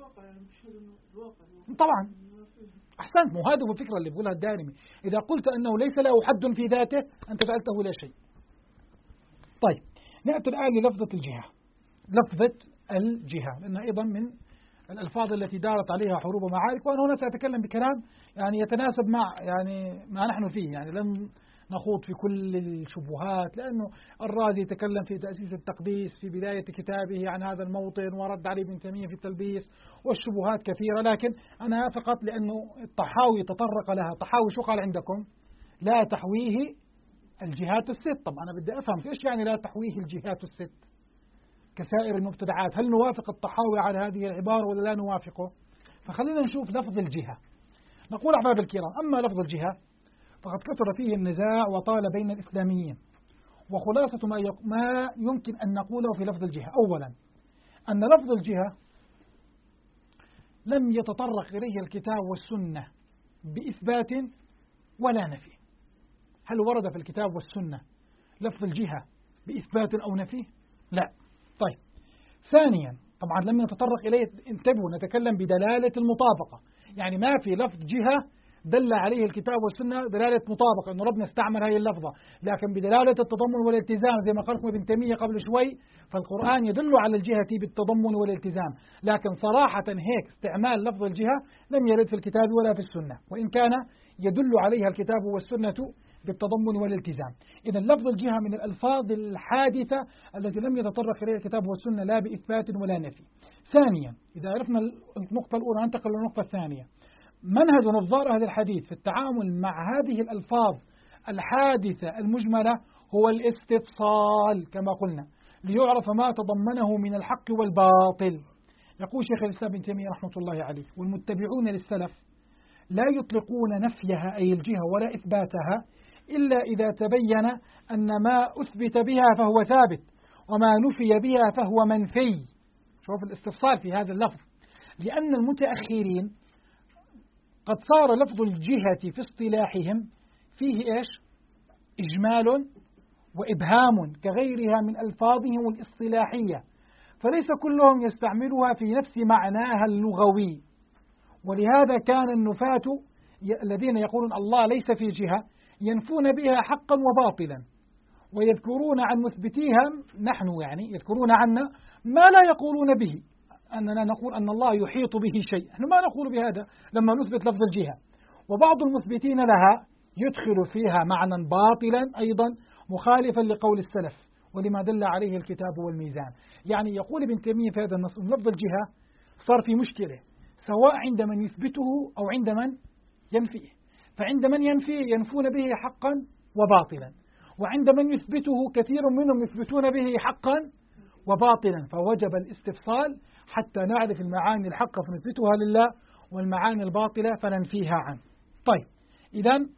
طبعا أحسنت، مو هذا هو الفكرة اللي بقولها الدارمي. إذا قلت أنه ليس له حد في ذاته أنت جعلته لا شيء. طيب، نأتي الآن للفظة الجهة. لفظة الجهة لأنها أيضا من الألفاظ التي دارت عليها حروب ومعارك، وأنا هنا سأتكلم بكلام يعني يتناسب مع ما نحن فيه، يعني لم نخوض في كل الشبهات، لأنه الرازي تكلم في تأسيس التقديس في بداية كتابه عن هذا الموطن، ورد عليه ابن تيمية في التلبيس، والشبهات كثيرة. لكن أنا فقط لأنه الطحاوي تطرق لها. طحاوي شو قال عندكم؟ لا تحويه الجهات الست. طب أنا بدي أفهم إيش يعني لا تحويه الجهات الست كسائر المبتدعات؟ هل نوافق الطحاوي على هذه العبارة ولا لا نوافقه؟ فخلينا نشوف لفظ الجهة. نقول أحباب الكرام، أما لفظ الجهة فقد كثر فيه النزاع وطال بين الإسلاميين. وخلاصة ما يمكن أن نقوله في لفظ الجهة: أولا أن لفظ الجهة لم يتطرق إليه الكتاب والسنة بإثبات ولا نفي. هل ورد في الكتاب والسنة لفظ الجهة بإثبات أو نفي؟ لا. طيب، ثانيا طبعا لم يتطرق إليه. انتبهوا، نتكلم بدلالة المطابقة، يعني ما في لفظ جهة دل عليه الكتاب والسنة دلالة مطابقة أن ربنا استعمل هذه اللفظة، لكن بدلالة التضمن والالتزام زي ما قال ابن تيمية قبل شوي. فالقرآن يدل على الجهة بالتضمن والالتزام، لكن صراحة هيك استعمال لفظ الجهة لم يرد في الكتاب ولا في السنة، وإن كان يدل عليها الكتاب والسنة بالتضمن والالتزام. إذا لفظ الجهة من الألفاظ الحادثة التي لم يتطرق إليها الكتاب والسنة لا بإثبات ولا نفي. ثانيا، إذا عرفنا النقطة الأولى ننتقل للنقطة الثانية. منهج نظار أهل الحديث في التعامل مع هذه الألفاظ الحادثة المجملة هو الاستفصال كما قلنا، ليعرف ما تضمنه من الحق والباطل. يقول شيخ الإسلام ابن تيمية رحمة الله عليه: والمتبعون للسلف لا يطلقون نفيها أي الجهة ولا إثباتها إلا إذا تبين أن ما أثبت بها فهو ثابت وما نفي بها فهو منفي. شوف الاستفصال في هذا اللفظ، لأن المتأخرين قد صار لفظ الجهة في اصطلاحهم فيه إيش؟ إجمال وإبهام كغيرها من ألفاظهم الاصطلاحية، فليس كلهم يستعملها في نفس معناها اللغوي. ولهذا كان النفاة الذين يقولون الله ليس في جهة ينفون بها حقا وباطلا، ويذكرون عن مثبتيها نحن يعني يذكرون عنا ما لا يقولون به، أننا نقول أن الله يحيط به شيء، نحن ما نقول بهذا لما نثبت لفظ الجهة. وبعض المثبتين لها يدخل فيها معنى باطلا أيضا مخالفا لقول السلف ولما دل عليه الكتاب والميزان. يعني يقول ابن تيمية في هذا النص أن لفظ الجهة صار في مشكلة سواء عند من يثبته أو عند من ينفيه. فعند من ينفون به حقا وباطلا، وعند من يثبته كثير منهم يثبتون به حقا وباطلا، فوجب الاستفصال حتى نعرف المعاني الحقة فنثبتها لله والمعاني الباطلة فننفيها عنه. طيب، إذن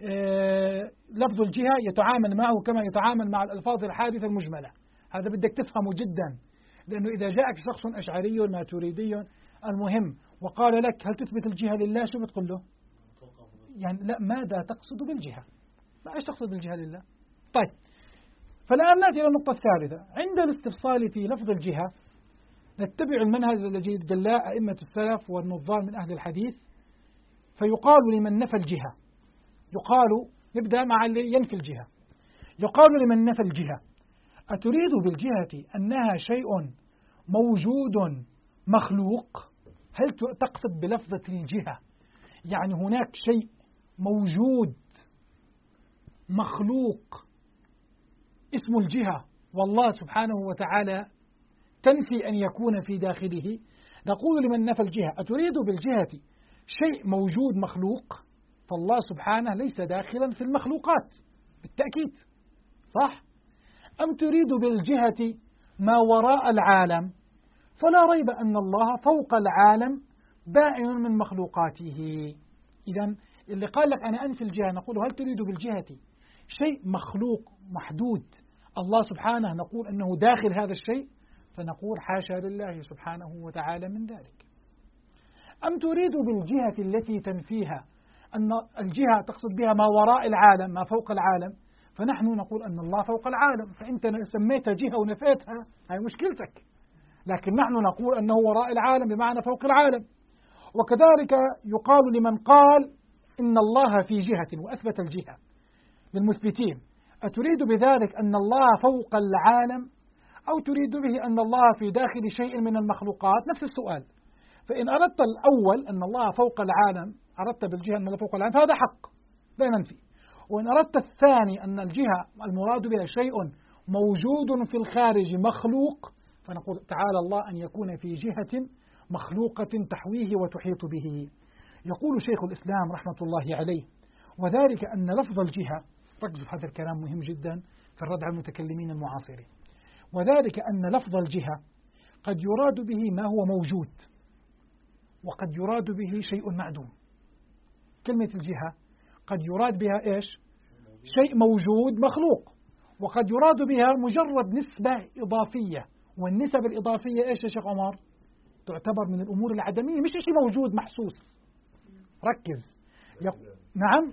لفظ الجهة يتعامل معه كما يتعامل مع الألفاظ الحادثة المجملة. هذا بدك تفهمه جدا، لأنه إذا جاءك شخص أشعري ماتريدي المهم وقال لك هل تثبت الجهة لله، شو بتقول له؟ يعني لا، ماذا تقصد بالجهة؟ ما إيش تقصد بالجهة لله؟ طيب، فالآن نأتي إلى النقطة الثالثة. عند الاستفصال في لفظ الجهة نتبع المنهج الذي جلاه أئمة السلف والنظار من أهل الحديث، فيقال لمن نفى الجهة، نبدأ مع اللي ينفي الجهة. يقال لمن نفى الجهة: أتريد بالجهة أنها شيء موجود مخلوق؟ هل تقصد بلفظة الجهة يعني هناك شيء موجود مخلوق اسم الجهة والله سبحانه وتعالى تنفي أن يكون في داخله؟ نقول لمن نفى الجهة: أتريد بالجهة شيء موجود مخلوق؟ فالله سبحانه ليس داخلا في المخلوقات بالتأكيد، صح؟ أم تريد بالجهة ما وراء العالم؟ فلا ريب أن الله فوق العالم بائن من مخلوقاته. إذن اللي قال لك أنا أنفي الجهة نقول هل تريد بالجهة شيء مخلوق محدود الله سبحانه نقول أنه داخل هذا الشيء؟ فنقول حاشا لله سبحانه وتعالى من ذلك. أم تريد بالجهة التي تنفيها أن الجهة تقصد بها ما وراء العالم ما فوق العالم؟ فنحن نقول أن الله فوق العالم، فأنت سميتها جهة ونفيتها هاي مشكلتك، لكن نحن نقول أنه وراء العالم بمعنى فوق العالم. وكذلك يقال لمن قال إن الله في جهة وأثبت الجهة للمثبتين: أتريد بذلك أن الله فوق العالم أو تريد به أن الله في داخل شيء من المخلوقات؟ نفس السؤال. فإن أردت الأول أن الله فوق العالم، أردت بالجهة أن الله فوق العالم، فهذا حق لا ننفي. وإن أردت الثاني أن الجهة المراد بها شيء موجود في الخارج مخلوق، فنقول تعالى الله أن يكون في جهة مخلوقة تحويه وتحيط به. يقول شيخ الإسلام رحمة الله عليه: وذلك أن لفظ الجهة، ركزوا هذا الكلام مهم جدا في الرد على المتكلمين المعاصرين، وذلك أن لفظ الجهة قد يراد به ما هو موجود، وقد يراد به شيء معدوم. كلمة الجهة قد يراد بها إيش؟ شيء موجود مخلوق، وقد يراد بها مجرد نسبة إضافية، والنسب الإضافية إيش يا شيخ عمر؟ تعتبر من الأمور العدمية، مش شيء موجود محسوس. ركز. نعم،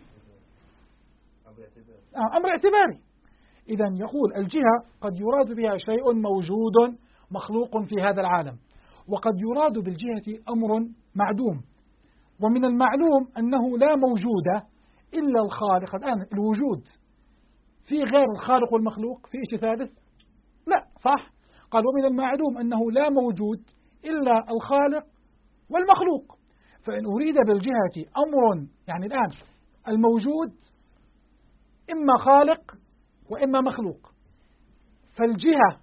أمر اعتباري. إذا يقول الجهة قد يراد بها شيء موجود مخلوق في هذا العالم، وقد يراد بالجهة أمر معدوم. ومن المعلوم أنه لا موجود إلا الخالق. الآن الوجود في غير الخالق والمخلوق، في شيء ثالث؟ لا، صح؟ قال ومن المعلوم أنه لا موجود إلا الخالق والمخلوق. فإن أريد بالجهة أمر، يعني الآن الموجود إما خالق وإما مخلوق، فالجهة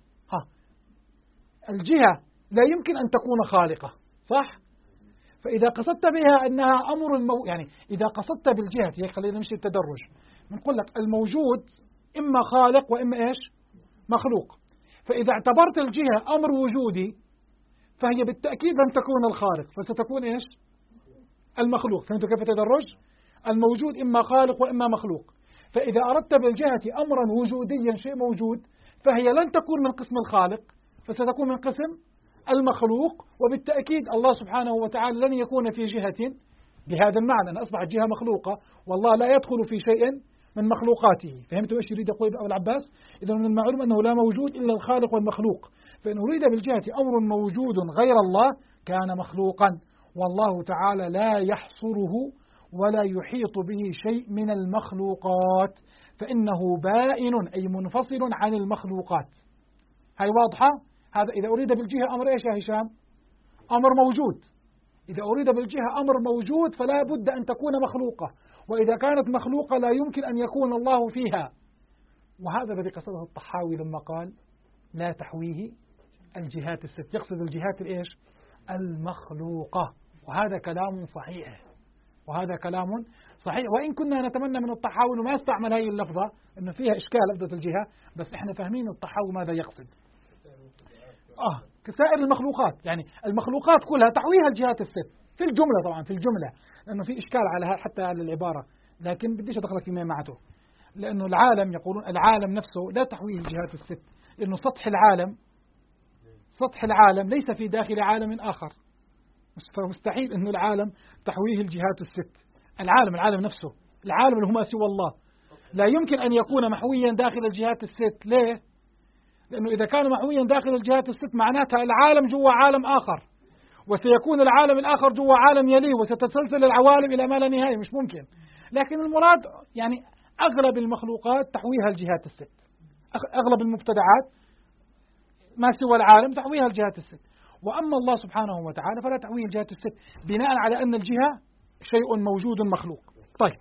الجهة لا يمكن أن تكون خالقة، صح؟ فإذا قصدت بها أنها أمر يعني إذا قصدت بالجهة، خلينا نمشي التدرج، نقول لك الموجود إما خالق وإما إيش؟ مخلوق. فإذا اعتبرت الجهة أمر وجودي، فهي بالتأكيد لن تكون الخالق، فستكون إيش؟ المخلوق. فهمتوا كيف التدرج؟ الموجود إما خالق وإما مخلوق. فإذا أردت بالجهة أمرا وجوديا، شيء موجود، فهي لن تكون من قسم الخالق، فستكون من قسم المخلوق. وبالتأكيد الله سبحانه وتعالى لن يكون في جهة بهذا المعنى، أن أصبحت جهة مخلوقة، والله لا يدخل في شيء من مخلوقاته. فهمتوا إيش يريد يقول أبو العباس؟ إذا من المعلوم أنه لا موجود إلا الخالق والمخلوق. فإن أريد بالجهة أمر موجود غير الله كان مخلوقا، والله تعالى لا يحصره ولا يحيط به شيء من المخلوقات، فإنه بائن أي منفصل عن المخلوقات. هاي واضحة؟ هذا إذا أريد بالجهة أمر إيش يا هشام؟ أمر موجود. إذا أريد بالجهة أمر موجود فلا بد أن تكون مخلوقة، وإذا كانت مخلوقة لا يمكن أن يكون الله فيها. وهذا الذي قصده الطحاوي لما قال لا تحويه الجهات الست، يقصد الجهات الإيش؟ المخلوقة. وهذا كلام صحيح، وهذا كلام صحيح، وإن كنا نتمنى من الطحاوي أنه ما يستعمل هذه اللفظة، أنه فيها إشكال لفظة الجهة، بس إحنا فاهمين الطحاوي ماذا يقصد. كسائر المخلوقات، يعني المخلوقات كلها تحويها الجهات الست في الجملة، طبعا في الجملة، لأنه في إشكال على حتى على العبارة، لكن بديش أدخلك فيما معته، لأنه العالم يقولون العالم نفسه لا تحويه الجهات الست، لأنه سطح العالم ليس في داخل عالم آخر، فمستحيل أنه العالم تحويه الجهات الست. العالم نفسه، العالم اللي هو ما سوى الله، لا يمكن أن يكون محويا داخل الجهات الست. ليه؟ لأنه إذا كان محويا داخل الجهات الست معناتها العالم جوا عالم آخر، وسيكون العالم الآخر جوا عالم يليه، وستتسلسل العوالم إلى ما لا نهاية، مش ممكن. لكن المراد يعني أغلب المخلوقات تحويها الجهات الست، أغلب المبتدعات ما سوى العالم تحويها الجهات الست. وأما الله سبحانه وتعالى فلا تحويه الجهات الست، بناء على أن الجهة شيء موجود مخلوق. طيب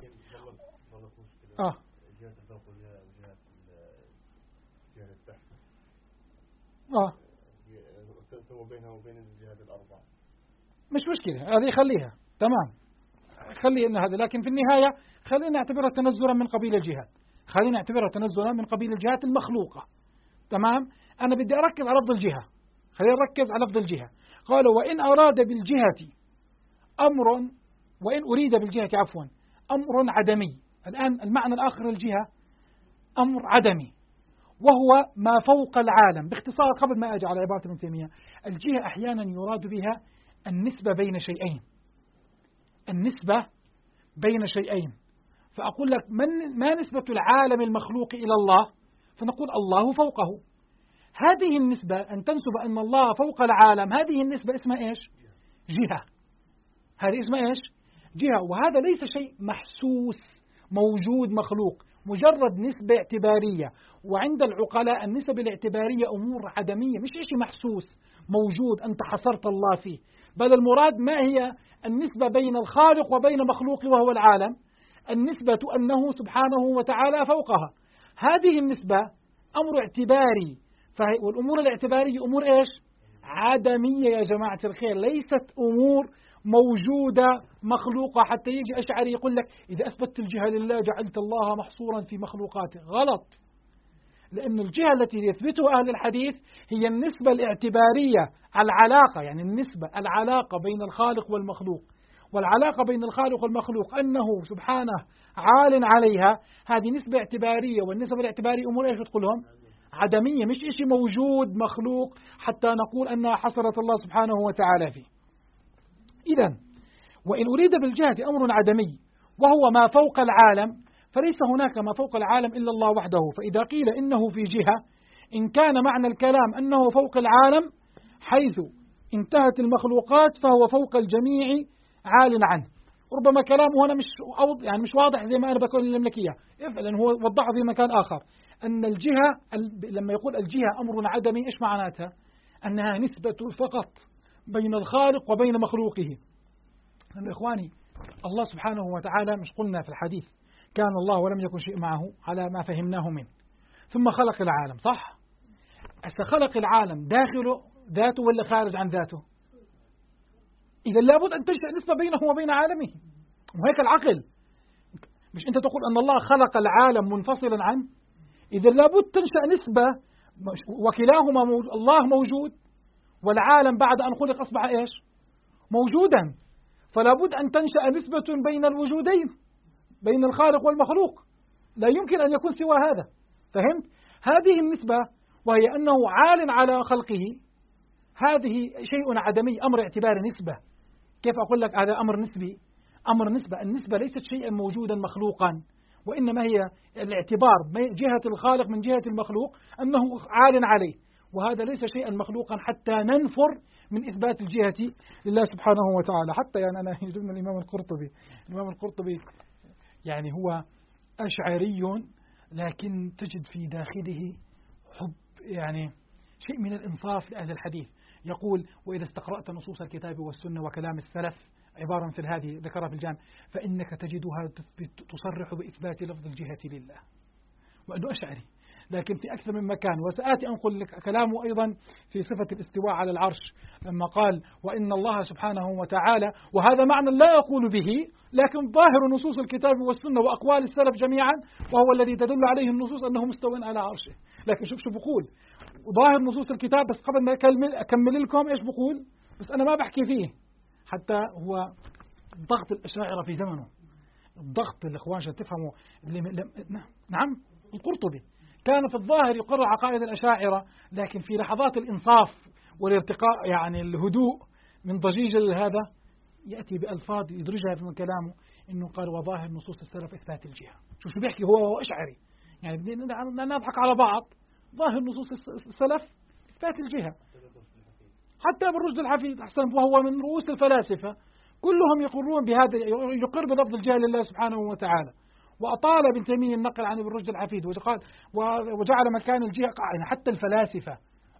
بينها وبين الجهات الأربعة مش مشكلة، هذه خليها تمام، خلي إن هذا، لكن في النهاية خلينا نعتبرها تنزلا من قبيل الجهات، خلينا نعتبرها تنزلا من قبيل الجهات المخلوقة. تمام. أنا بدي أركز على لفظ الجهة، خلينا نركز على لفظ الجهة. قالوا وإن أراد بالجهة أمر، وإن أريد بالجهة عفوا أمر عدمي. الآن المعنى الآخر للجهة أمر عدمي، وهو ما فوق العالم. باختصار قبل ما أجي على عبارة ابن تيمية، الجهة أحيانا يراد بها النسبة بين شيئين، النسبة بين شيئين. فأقول لك ما نسبة العالم المخلوق إلى الله؟ فنقول الله فوقه. هذه النسبة أن تنسب أن الله فوق العالم، هذه النسبة اسمها إيش؟ جهة. هذه اسمها إيش؟ جهة. وهذا ليس شيء محسوس موجود مخلوق، مجرد نسبة اعتبارية. وعند العقلاء النسب الاعتبارية أمور عدمية، مش شيء محسوس موجود أنت حصرت الله فيه، بل المراد ما هي النسبة بين الخالق وبين مخلوق وهو العالم. النسبة أنه سبحانه وتعالى فوقها. هذه النسبة أمر اعتباري، والأمور الاعتبارية أمور إيش؟ عدمية يا جماعة الخير، ليست أمور موجودة مخلوقة. حتى يجي أشعري يقول لك إذا أثبت الجهة لله جعلت الله محصورا في مخلوقاته. غلط، لأن الجهة التي يثبتها أهل الحديث هي النسبة الاعتبارية، العلاقة، يعني العلاقة بين الخالق والمخلوق، والعلاقة بين الخالق والمخلوق أنه سبحانه عال عليها، هذه نسبة اعتبارية، والنسبة الاعتبارية أمور إيش تقولهم؟ عدمية، مش إشي موجود مخلوق حتى نقول أنها حصرت الله سبحانه وتعالى فيه. إذن وإن أريد بالجهة أمر عدمي وهو ما فوق العالم، فليس هناك ما فوق العالم إلا الله وحده. فإذا قيل إنه في جهة، إن كان معنى الكلام أنه فوق العالم حيث انتهت المخلوقات فهو فوق الجميع عال عنه. ربما كلامه هنا مش واضح زي ما أنا بقول لك إياه، لأن هو وضحه في مكان آخر أن الجهة لما يقول الجهة أمر عدمي إيش معناتها؟ أنها نسبة فقط بين الخالق وبين مخلوقه. إخواني الله سبحانه وتعالى مش قلنا في الحديث كان الله ولم يكن شيء معه على ما فهمناه منه، ثم خلق العالم، صح؟ خلق العالم داخله ذاته ولا خارج عن ذاته؟ إذا لابد أن تنشأ نسبة بينه وبين عالمه، وهيك العقل. مش أنت تقول أن الله خلق العالم منفصلا عنه؟ إذا لابد تنشأ نسبة، وكلاهما الله موجود والعالم بعد أن خلق أصبح إيش؟ موجودا، فلا بد أن تنشأ نسبة بين الوجودين، بين الخالق والمخلوق، لا يمكن أن يكون سوى هذا. فهمت؟ هذه النسبة وهي أنه عال على خلقه، هذه شيء عدمي، أمر اعتبار نسبة. كيف أقول لك هذا أمر نسبي؟ أمر نسبة، النسبة ليست شيئا موجودا مخلوقا، وإنما هي الاعتبار جهة الخالق من جهة المخلوق أنه عال عليه، وهذا ليس شيئا مخلوقا حتى ننفر من إثبات الجهة لله سبحانه وتعالى. حتى يعني أنا يجبني الإمام القرطبي يعني هو أشعري، لكن تجد في داخله حب، يعني شيء من الإنصاف لأهل الحديث. يقول وإذا استقرأت نصوص الكتاب والسنة وكلام السلف، عبارة مثل هذه ذكرها في الجامع، فإنك تجدها تصرح بإثبات لفظ الجهة لله، وأنه أشعري لكن في أكثر من مكان. وسآتي أنقل لك كلامه أيضا في صفة الاستواء على العرش، لما قال وإن الله سبحانه وتعالى، وهذا معنى لا أقول به، لكن ظاهر نصوص الكتاب والسنة وأقوال السلف جميعا، وهو الذي تدل عليه النصوص أنه مستوى على عرشه. لكن شوف بقول ظاهر نصوص الكتاب، بس قبل ما أكمل لكم إيش بقول، بس أنا ما بحكي فيه، حتى هو ضغط الأشاعرة في زمنه، الضغط الإخوان عشان تفهموا نعم القرطبي كان في الظاهر يقرر عقائد الأشاعرة، لكن في لحظات الإنصاف والارتقاء يعني الهدوء من ضجيج هذا يأتي بألفاظ يدرجها في كلامه، إنه قال وظاهر نصوص السلف إثبات الجهة. شو بيحكي هو أشعري، يعني نضحك على بعض. ظاهر نصوص السلف إثبات الجهة، حتى ابن رشد الحفيد أحسن وهو من رؤوس الفلاسفة كلهم يقرون بهذا، يقر بلفظ الجهة لله سبحانه وتعالى. وأطال ابن تيمية النقل عن ابن رشد الحفيد وجعل مكان الجهة حتى الفلاسفة،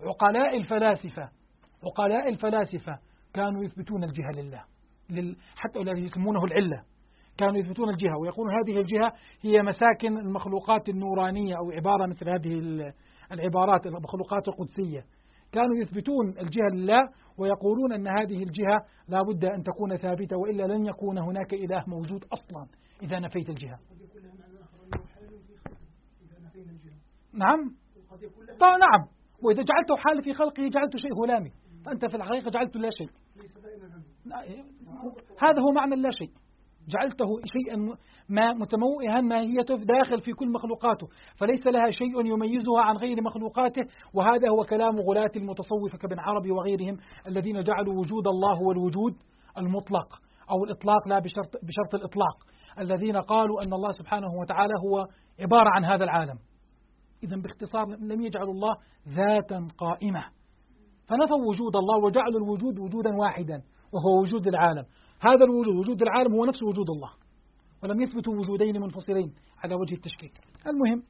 عقلاء الفلاسفة كانوا يثبتون الجهة لله، حتى الذي يسمونه العلة كانوا يثبتون الجهة، ويقولون هذه الجهة هي مساكن المخلوقات النورانية، أو عبارة مثل هذه العبارات المخلوقات القدسية. كانوا يثبتون الجهة لله ويقولون أن هذه الجهة لا بد أن تكون ثابتة، وإلا لن يكون هناك إله موجود أصلا إذا نفيت الجهة. نعم نعم، وإذا جعلته حال في خلقه جعلته شيء هلامي، فأنت في الحقيقة جعلته لا شيء. هذا هو معنى لا شيء، جعلته شيئا ما متموئها ماهيته داخل في كل مخلوقاته، فليس لها شيء يميزها عن غير مخلوقاته. وهذا هو كلام غلاة المتصوفة كابن عربي وغيرهم، الذين جعلوا وجود الله هو الوجود المطلق أو الإطلاق لا بشرط الإطلاق، الذين قالوا أن الله سبحانه وتعالى هو عبارة عن هذا العالم. إذا باختصار لم يجعلوا الله ذاتا قائمة، فنفوا وجود الله وجعلوا الوجود وجودا واحدا وهو وجود العالم. هذا الوجود وجود العالم هو نفس وجود الله، ولم يثبتوا وجودين منفصلين على وجه التشكيك. المهم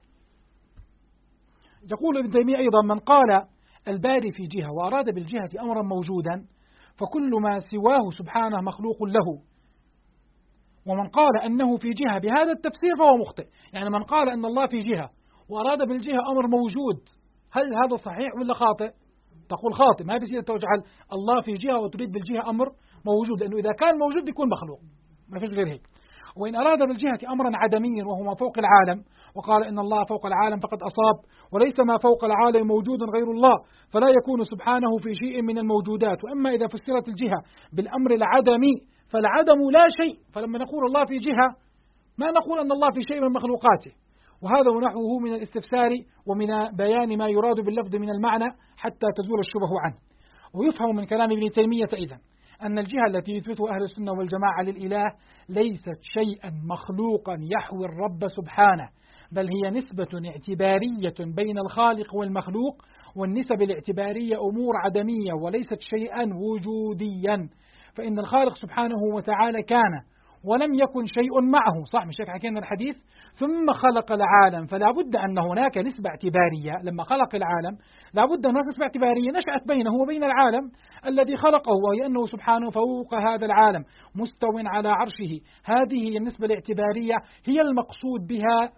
يقول ابن تيمية أيضا من قال الباري في جهة وأراد بالجهة أمرا موجودا فكل ما سواه سبحانه مخلوق له، ومن قال أنه في جهة بهذا التفسير فهو مخطئ. يعني من قال أن الله في جهة وأراد بالجهة أمر موجود، هل هذا صحيح ولا خاطئ؟ تقول خاطئ. ما بيصير تجعل الله في جهة وتريد بالجهة أمر موجود، لأنه إذا كان موجود بيكون مخلوق، ما فيش غير هيك. وإن أراد بالجهة أمرا عدميا وهو ما فوق العالم، وقال إن الله فوق العالم فقد أصاب، وليس ما فوق العالم موجود غير الله، فلا يكون سبحانه في شيء من الموجودات. وأما إذا فسرت الجهة بالأمر العدمي فالعدم لا شيء، فلما نقول الله في جهة ما نقول أن الله في شيء من مخلوقاته. وهذا ونحوه من الاستفسار ومن بيان ما يراد باللفظ من المعنى حتى تزول الشبه عنه. ويفهم من كلام ابن تيمية أيضا أن الجهة التي يثبتها أهل السنة والجماعة للإله ليست شيئا مخلوقا يحوي الرب سبحانه، بل هي نسبة اعتبارية بين الخالق والمخلوق، والنسب الاعتبارية أمور عدمية وليست شيئا وجوديا. فإن الخالق سبحانه وتعالى كان ولم يكن شيء معه، صح مش هيك حكينا الحديث؟ ثم خلق العالم، فلا بد أن هناك نسبة اعتبارية. لما خلق العالم لا بد أن هناك نسبة اعتبارية نشأت بينه وبين العالم الذي خلقه، وهي أنه سبحانه فوق هذا العالم مستو على عرشه. هذه هي النسبة الاعتبارية، هي المقصود بها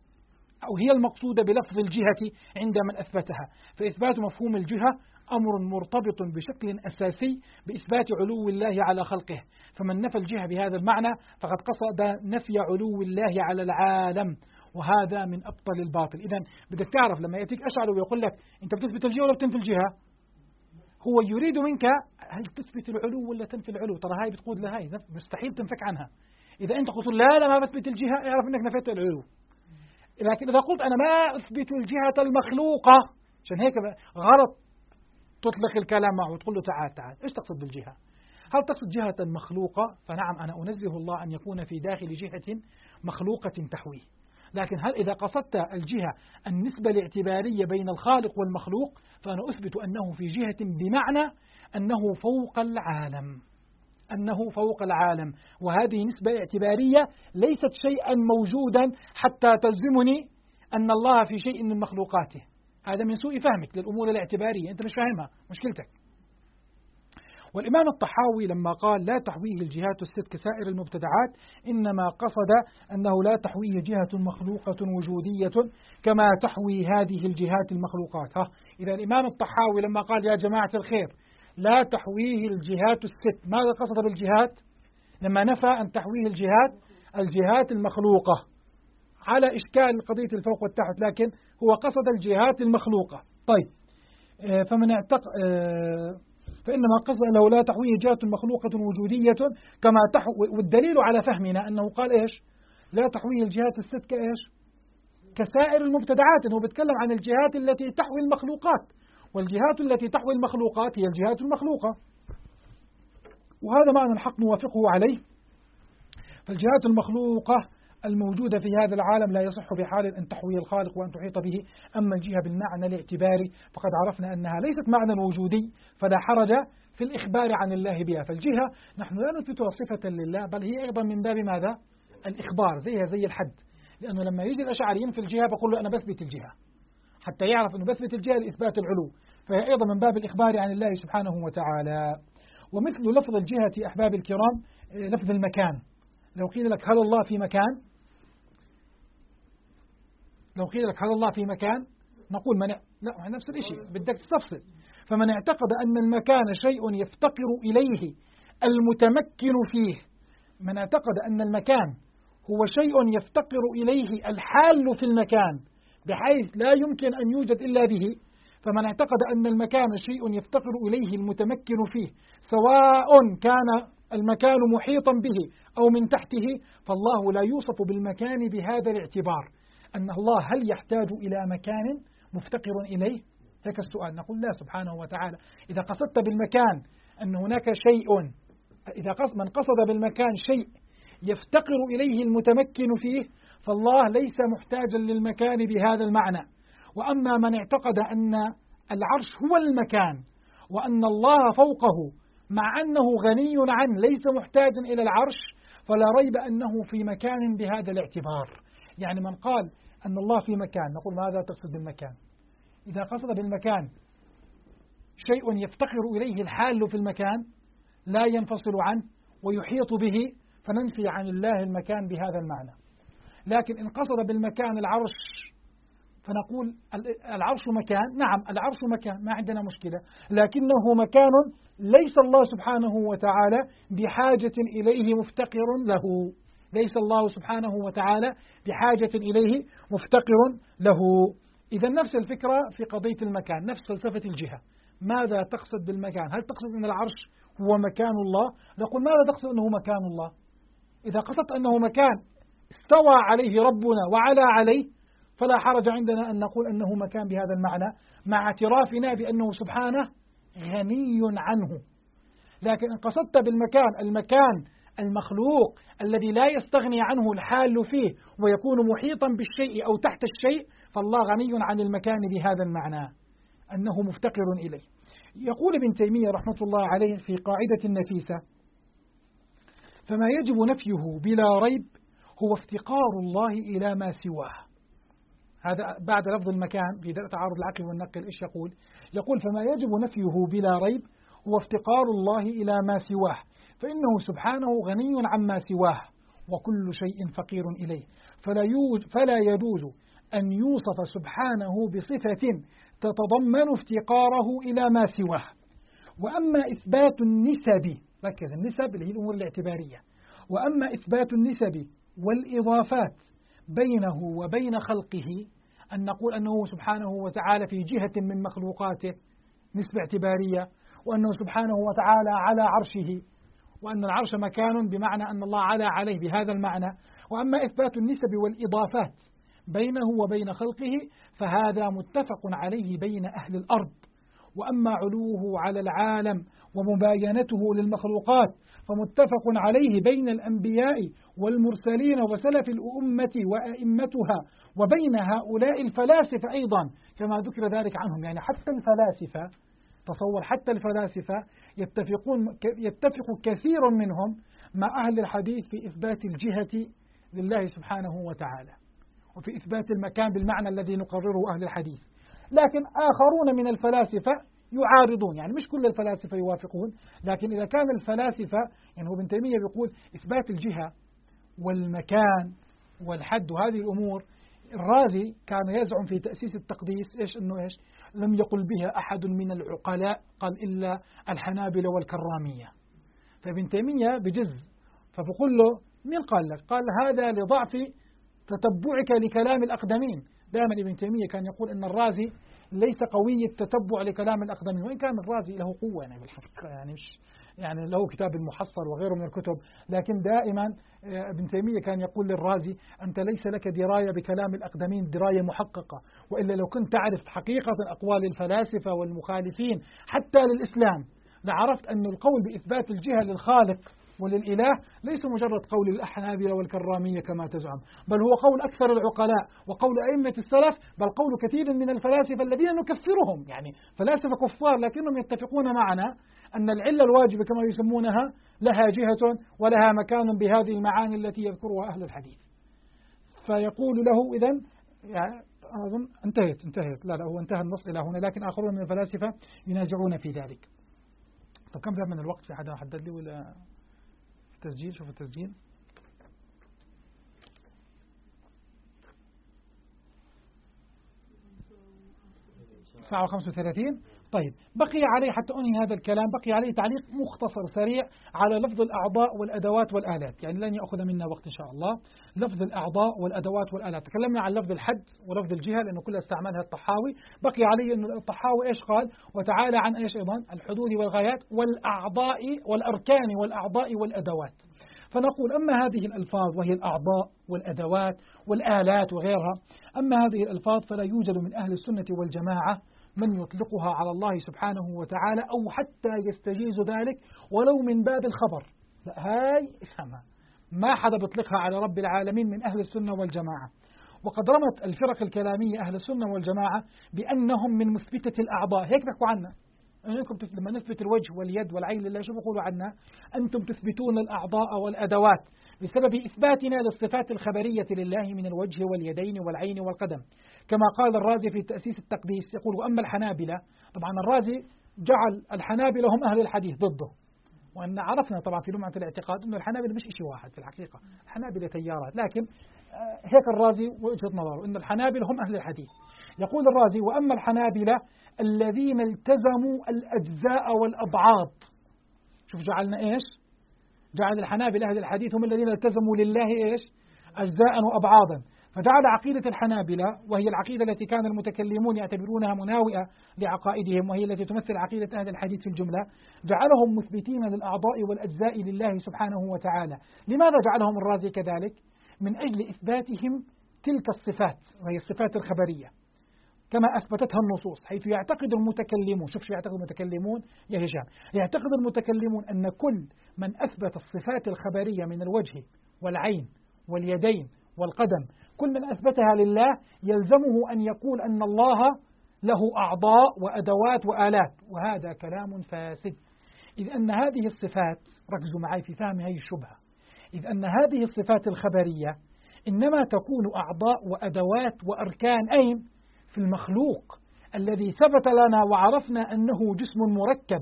أو هي المقصودة بلفظ الجهة عند من أثبتها. فإثبات مفهوم الجهة أمر مرتبط بشكل أساسي بإثبات علو الله على خلقه، فمن نفى الجهة بهذا المعنى فقد قصد نفي علو الله على العالم، وهذا من أبطل الباطل. إذن بدك تعرف لما يأتيك أشعر ويقول لك أنت بتثبت الجهة ولا بتنفي الجهة، هو يريد منك هل تثبت العلو ولا تنفي العلو. ترى هاي بتقود لهاي مستحيل تنفك عنها. إذا أنت قلت لا ما بثبت الجهة اعرف أنك نفيت العلو. لكن إذا قلت أنا ما أثبت الجهة المخلوقة، عشان هيك غلط تطلق الكلام معه وتقول له تعال إيش تقصد بالجهة؟ هل تقصد جهة مخلوقة؟ فنعم أنا أنزه الله أن يكون في داخل جهة مخلوقة تحويه. لكن هل إذا قصدت الجهة النسبة الاعتبارية بين الخالق والمخلوق فأنا أثبت أنه في جهة بمعنى أنه فوق العالم، أنه فوق العالم، وهذه نسبة اعتبارية ليست شيئا موجودا حتى تلزمني أن الله في شيء من مخلوقاته. هذا من سوء فهمك للأمور الاعتبارية، أنت مش فاهمها، مشكلتك. والإمام الطحاوي لما قال لا تحويه الجهات الست كسائر المبتدعات إنما قصد أنه لا تحويه جهة مخلوقة وجودية كما تحوي هذه الجهات المخلوقات. إذا الإمام الطحاوي لما قال يا جماعة الخير لا تحويه الجهات الست، ماذا قصد بالجهات؟ لما نفى أن تحويه الجهات المخلوقة، على إشكال قضية الفوق والتحت، لكن هو قصد الجهات المخلوقة. طيب فمن اعتقد فإنما قصد أنه لا تحويه جهة مخلوقة وجودية كما تحوي، والدليل على فهمنا أنه قال إيش؟ لا تحويه الجهات الست كإيش؟ كسائر المبتدعات، أنه بيتكلم عن الجهات التي تحوي المخلوقات، والجهات التي تحوي المخلوقات هي الجهات المخلوقة، وهذا معنى الحق نوافقه عليه. فالجهات المخلوقة الموجودة في هذا العالم لا يصح بحال أن تحوي الخالق وأن تحيط به. أما الجهة بالمعنى الاعتباري فقد عرفنا أنها ليست معنى وجودي، فلا حرج في الإخبار عن الله بها. فالجهة نحن لا نثبتها صفة لله، بل هي أيضا من باب ماذا؟ الإخبار، زي الحد. لأنه لما يجي الأشعريين في الجهة بقول له أنا بثبت الجهة، حتى يعرف أنه بثبت الجهة لإثبات العلو، فهي أيضا من باب الإخبار عن الله سبحانه وتعالى. ومثل لفظ الجهة أحباب الكرام لفظ المكان. لو قيل لك هل الله في مكان؟ لو قيل لك هل الله في مكان نقول لا نفس الشيء، بدك تستفصل. فمن اعتقد أن المكان شيء يفتقر إليه المتمكن فيه، من اعتقد أن المكان هو شيء يفتقر إليه الحال في المكان بحيث لا يمكن أن يوجد إلا به، فمن اعتقد أن المكان شيء يفتقر إليه المتمكن فيه سواء كان المكان محيطا به أو من تحته، فالله لا يوصف بالمكان بهذا الاعتبار. أن الله هل يحتاج إلى مكان مفتقر إليه؟ هيك السؤال. نقول لا سبحانه وتعالى. إذا قصدت بالمكان أن هناك شيء، إذا من قصد بالمكان شيء يفتقر إليه المتمكن فيه، فالله ليس محتاجا للمكان بهذا المعنى. وأما من اعتقد أن العرش هو المكان وأن الله فوقه مع أنه غني عنه ليس محتاجا إلى العرش، فلا ريب أنه في مكان بهذا الاعتبار. يعني من قال أن الله في مكان نقول ماذا تقصد بالمكان؟ إذا قصد بالمكان شيء يفتقر إليه الحال في المكان لا ينفصل عنه ويحيط به، فننفي عن الله المكان بهذا المعنى. لكن إن قصد بالمكان العرش فنقول العرش مكان، نعم العرش مكان ما عندنا مشكلة، لكنه مكان ليس الله سبحانه وتعالى بحاجة إليه مفتقر له، ليس الله سبحانه وتعالى بحاجة إليه مفتقر له. إذا نفس الفكرة في قضية المكان، نفس فلسفة الجهة. ماذا تقصد بالمكان؟ هل تقصد أن العرش هو مكان الله؟ نقول ماذا تقصد أنه مكان الله؟ إذا قصدت أنه مكان استوى عليه ربنا وعلى عليه فلا حرج عندنا أن نقول أنه مكان بهذا المعنى، مع اعترافنا بأنه سبحانه غني عنه. لكن إن قصدت بالمكان المكان المخلوق الذي لا يستغني عنه الحال فيه ويكون محيطا بالشيء أو تحت الشيء، فالله غني عن المكان بهذا المعنى أنه مفتقر إليه. يقول ابن تيمية رحمة الله عليه في قاعدة النفيسة: فما يجب نفيه بلا ريب هو افتقار الله إلى ما سواه. هذا بعد لفظ المكان في تعارض العقل والنقل. إيش يقول؟ يقول فما يجب نفيه بلا ريب هو افتقار الله إلى ما سواه، فإنه سبحانه غني عما سواه وكل شيء فقير إليه، فلا يجوز أن يوصف سبحانه بصفة تتضمن افتقاره إلى ما سواه. وأما إثبات النسب، ركز، النسب اللي هي الأمور الاعتبارية، وأما إثبات النسب والإضافات بينه وبين خلقه، أن نقول أنه سبحانه وتعالى في جهة من مخلوقاته نسبة اعتبارية، وأنه سبحانه وتعالى على عرشه، وأن العرش مكان بمعنى أن الله على عليه بهذا المعنى. وأما إثبات النسب والإضافات بينه وبين خلقه فهذا متفق عليه بين أهل الأرض. وأما علوه على العالم ومباينته للمخلوقات فمتفق عليه بين الأنبياء والمرسلين وسلف الأمة وأئمتها، وبين هؤلاء الفلاسفة أيضا كما ذكر ذلك عنهم. يعني حتى الفلاسفة، تصور، حتى الفلاسفة يتفق كثير منهم مع أهل الحديث في إثبات الجهة لله سبحانه وتعالى، وفي إثبات المكان بالمعنى الذي نقرره أهل الحديث. لكن آخرون من الفلاسفة يعارضون، يعني مش كل الفلاسفة يوافقون، لكن إذا كان الفلاسفة، يعني هو ابن تيمية بيقول إثبات الجهة والمكان والحد وهذه الأمور، الرازي كان يزعم في تأسيس التقديس إيش؟ إنه إيش؟ لم يقل بها أحد من العقلاء، قال إلا الحنابلة والكرامية. فابن تيمية بجز، فبقول له مين قال لك؟ قال هذا لضعف تتبعك لكلام الأقدمين. دائما ابن تيمية كان يقول إن الرازي ليس قوي التتبع لكلام الأقدمين، وإن كان الرازي له قوة يعني بالحقيقة، يعني مش يعني له كتاب المحصل وغيره من الكتب، لكن دائما ابن تيمية كان يقول للرازي أنت ليس لك دراية بكلام الأقدمين دراية محققة، وإلا لو كنت تعرف حقيقة أقوال الفلاسفة والمخالفين حتى للإسلام لعرفت أن القول بإثبات الجهة للخالق وللإله ليس مجرد قول الأحنابلة والكرامية كما تزعم، بل هو قول أكثر العقلاء وقول أئمة السلف، بل قول كثير من الفلاسفة الذين نكفرهم، يعني فلاسفة كفار لكنهم يتفقون معنا أن العلة الواجبة كما يسمونها لها جهة ولها مكان بهذه المعاني التي يذكرها أهل الحديث. فيقول له إذن يعني أظن انتهت لا هو انتهى النص إلى هنا، لكن آخرون من الفلاسفة ينازعون في ذلك. طب كم ذهب من الوقت؟ في حدا حدد لي ولا تسجيل؟ شوف التسجيل. ساعة 35. طيب بقي عليه حتى أنهي هذا الكلام بقي عليه تعليق مختصر سريع على لفظ الأعضاء والأدوات والآلات، يعني لن يأخذ منا وقت إن شاء الله. لفظ الأعضاء والأدوات والآلات تكلمنا عن لفظ الحد ولفظ الجهة لأنه كلها استعملها الطحاوي. بقي عليه أن الطحاوي إيش قال؟ وتعالى عن إيش أيضا؟ الحدود والغايات والأعضاء والأركان والأعضاء والأدوات. فنقول أما هذه الألفاظ وهي الأعضاء والأدوات والآلات وغيرها، أما هذه الألفاظ فلا يوجد من أهل السنة والجماعة من يطلقها على الله سبحانه وتعالى أو حتى يستجيز ذلك ولو من باب الخبر. لا، هاي افهمها، ما حدا بيطلقها على رب العالمين من أهل السنة والجماعة. وقد رمت الفرق الكلامية أهل السنة والجماعة بأنهم من مثبتة الأعضاء. هيك بحكوا عنا أنكم لما نثبت الوجه واليد والعين لله، شو بيقولوا عنا؟ أنتم تثبتون الأعضاء والأدوات بسبب إثباتنا للصفات الخبرية لله من الوجه واليدين والعين والقدم، كما قال الرازي في تأسيس التقديس يقول أما الحنابلة. طبعا الرازي جعل الحنابلة هم أهل الحديث ضده، وأن عرفنا طبعا في لمعة الاعتقاد أن الحنابلة مش شيء واحد في الحقيقة، الحنابلة تيارات، لكن هيك الرازي وجهة نظره أن الحنابلة هم أهل الحديث. يقول الرازي: وأما الحنابلة الذين التزموا الأجزاء والأبعاض. شوف جعلنا إيش؟ جعل الحنابلة أهل الحديث هم الذين التزموا لله إيش؟ أجزاء وأبعاضا. فجعل عقيدة الحنابلة، وهي العقيدة التي كان المتكلمون يعتبرونها مناوئة لعقائدهم، وهي التي تمثل عقيدة أهل الحديث في الجملة، جعلهم مثبتين للأعضاء والأجزاء لله سبحانه وتعالى. لماذا جعلهم الرازي كذلك؟ من أجل إثباتهم تلك الصفات، وهي الصفات الخبرية كما أثبتتها النصوص، حيث يعتقد المتكلمون، شوف شو يعتقد المتكلمون يا هشام، يعتقد المتكلمون أن كل من أثبت الصفات الخبرية من الوجه والعين واليدين والقدم، كل من أثبتها لله يلزمه أن يقول أن الله له أعضاء وأدوات وآلات، وهذا كلام فاسد. إذ أن هذه الصفات، ركزوا معي في فهم هذه الشبهة، إذ أن هذه الصفات الخبرية إنما تكون أعضاء وأدوات وأركان أين؟ في المخلوق الذي ثبت لنا وعرفنا أنه جسم مركب،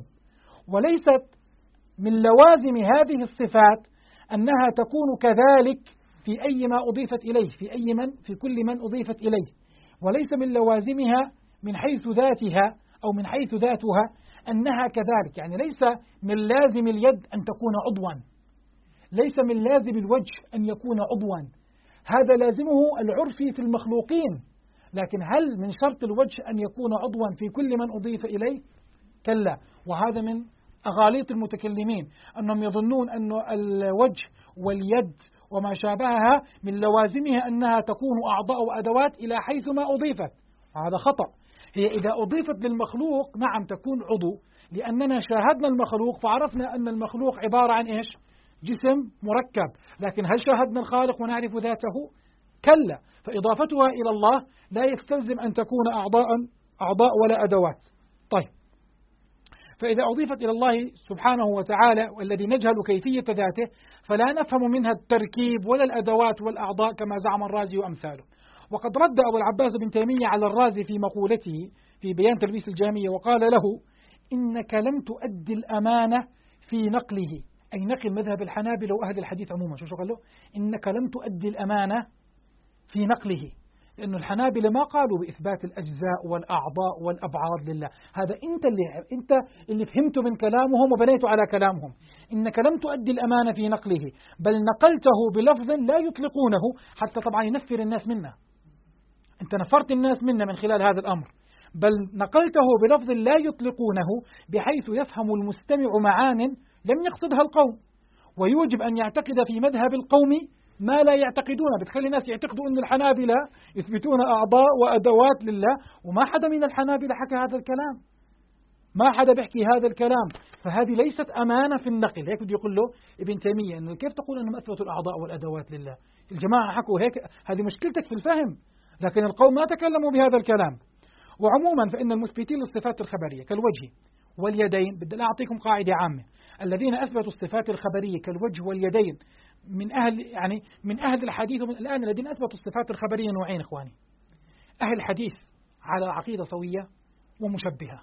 وليست من لوازم هذه الصفات أنها تكون كذلك في أي ما أضيفت إليه، في كل من أضيفت إليه، وليس من لوازمها من حيث ذاتها أو من حيث ذاتها أنها كذلك. يعني ليس من لازم اليد أن تكون عضوا، ليس من لازم الوجه أن يكون عضوا، هذا لازمه العرفي في المخلوقين، لكن هل من شرط الوجه أن يكون عضوا في كل من أضيف إليه؟ كلا. وهذا من أغاليط المتكلمين أنهم يظنون أن الوجه واليد وما شابهها من لوازمها أنها تكون أعضاء وأدوات إلى حيث ما أضيفت، هذا خطأ. هي إذا أضيفت للمخلوق نعم تكون عضو، لأننا شاهدنا المخلوق فعرفنا أن المخلوق عبارة عن إيش؟ جسم مركب، لكن هل شاهدنا الخالق ونعرف ذاته؟ كلا. فإضافتها إلى الله لا يستلزم أن تكون أعضاء ولا أدوات. طيب، فإذا أضيفت إلى الله سبحانه وتعالى والذي نجهل كيفية ذاته فلا نفهم منها التركيب ولا الأدوات والأعضاء كما زعم الرازي وأمثاله. وقد رد أبو العباس بن تيمية على الرازي في مقولته في بيان تلبيس الجهمية وقال له: إنك لم تؤدي الأمانة في نقله، أي نقل مذهب الحنابلة وأهل الحديث عموما. شو قال له؟ إنك لم تؤدي الأمانة في نقله، لأن الحنابلة ما قالوا بإثبات الأجزاء والأعضاء والأبعاد لله، هذا أنت اللي فهمته من كلامهم وبنيته على كلامهم. إنك لم تؤدي الأمانة في نقله، بل نقلته بلفظ لا يطلقونه، حتى طبعا ينفر الناس منا، أنت نفرت الناس منا من خلال هذا الأمر، بل نقلته بلفظ لا يطلقونه بحيث يفهم المستمع معان لم يقصدها القوم، ويوجب أن يعتقد في مذهب القوم ما لا يعتقدونه. بتخلي الناس يعتقدوا أن الحنابلة يثبتون أعضاء وأدوات لله، وما حدا من الحنابلة حكى هذا الكلام، ما حدا بيحكي هذا الكلام، فهذه ليست أمانة في النقل. هيك بده يقول له ابن تيمية إنه كيف تقول أنهم أثبتوا الأعضاء والأدوات لله؟ الجماعة حكوا هيك، هذه مشكلتك في الفهم، لكن القوم ما تكلموا بهذا الكلام. وعموما فإن المثبتين للصفات الخبرية كالوجه واليدين، بدي أعطيكم قاعدة عامة، الذين أثبتوا الصفات الخبرية كالوجه واليدين من أهل الحديث الآن الذين أثبتوا الصفات الخبرية نوعين إخواني: أهل الحديث على عقيدة سوية ومشبهة.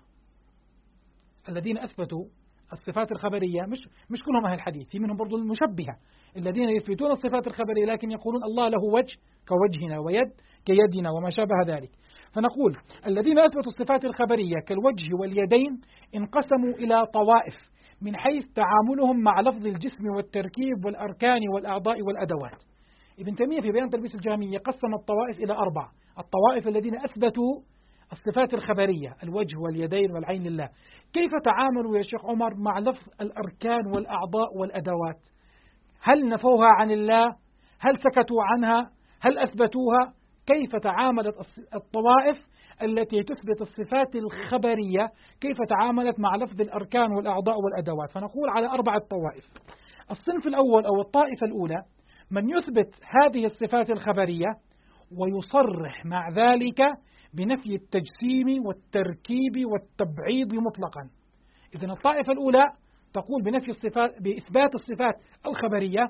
الذين أثبتوا الصفات الخبرية مش كلهم أهل الحديث، في منهم برضو المشبهة الذين يثبتون الصفات الخبرية لكن يقولون الله له وجه كوجهنا ويد كيدنا وما شابه ذلك. فنقول الذين أثبتوا الصفات الخبرية كالوجه واليدين انقسموا إلى طوائف من حيث تعاملهم مع لفظ الجسم والتركيب والأركان والأعضاء والأدوات. ابن تيمية في بيان تلبيس الجهمية قسم الطوائف إلى 4: الطوائف الذين أثبتوا الصفات الخبرية الوجه واليدين والعين لله، كيف تعاملوا يا شيخ عمر مع لفظ الأركان والأعضاء والأدوات؟ هل نفوها عن الله؟ هل سكتوا عنها؟ هل أثبتوها؟ كيف تعاملت الطوائف التي تثبت الصفات الخبرية، كيف تعاملت مع لفظ الأركان والأعضاء والأدوات؟ فنقول على 4 طوائف. الصنف الأول أو الطائفة الأولى من يثبت هذه الصفات الخبرية ويصرح مع ذلك بنفي التجسيم والتركيب والتبعيض مطلقا. إذن الطائفة الأولى تقول بنفي الصفات، بإثبات الصفات الخبرية،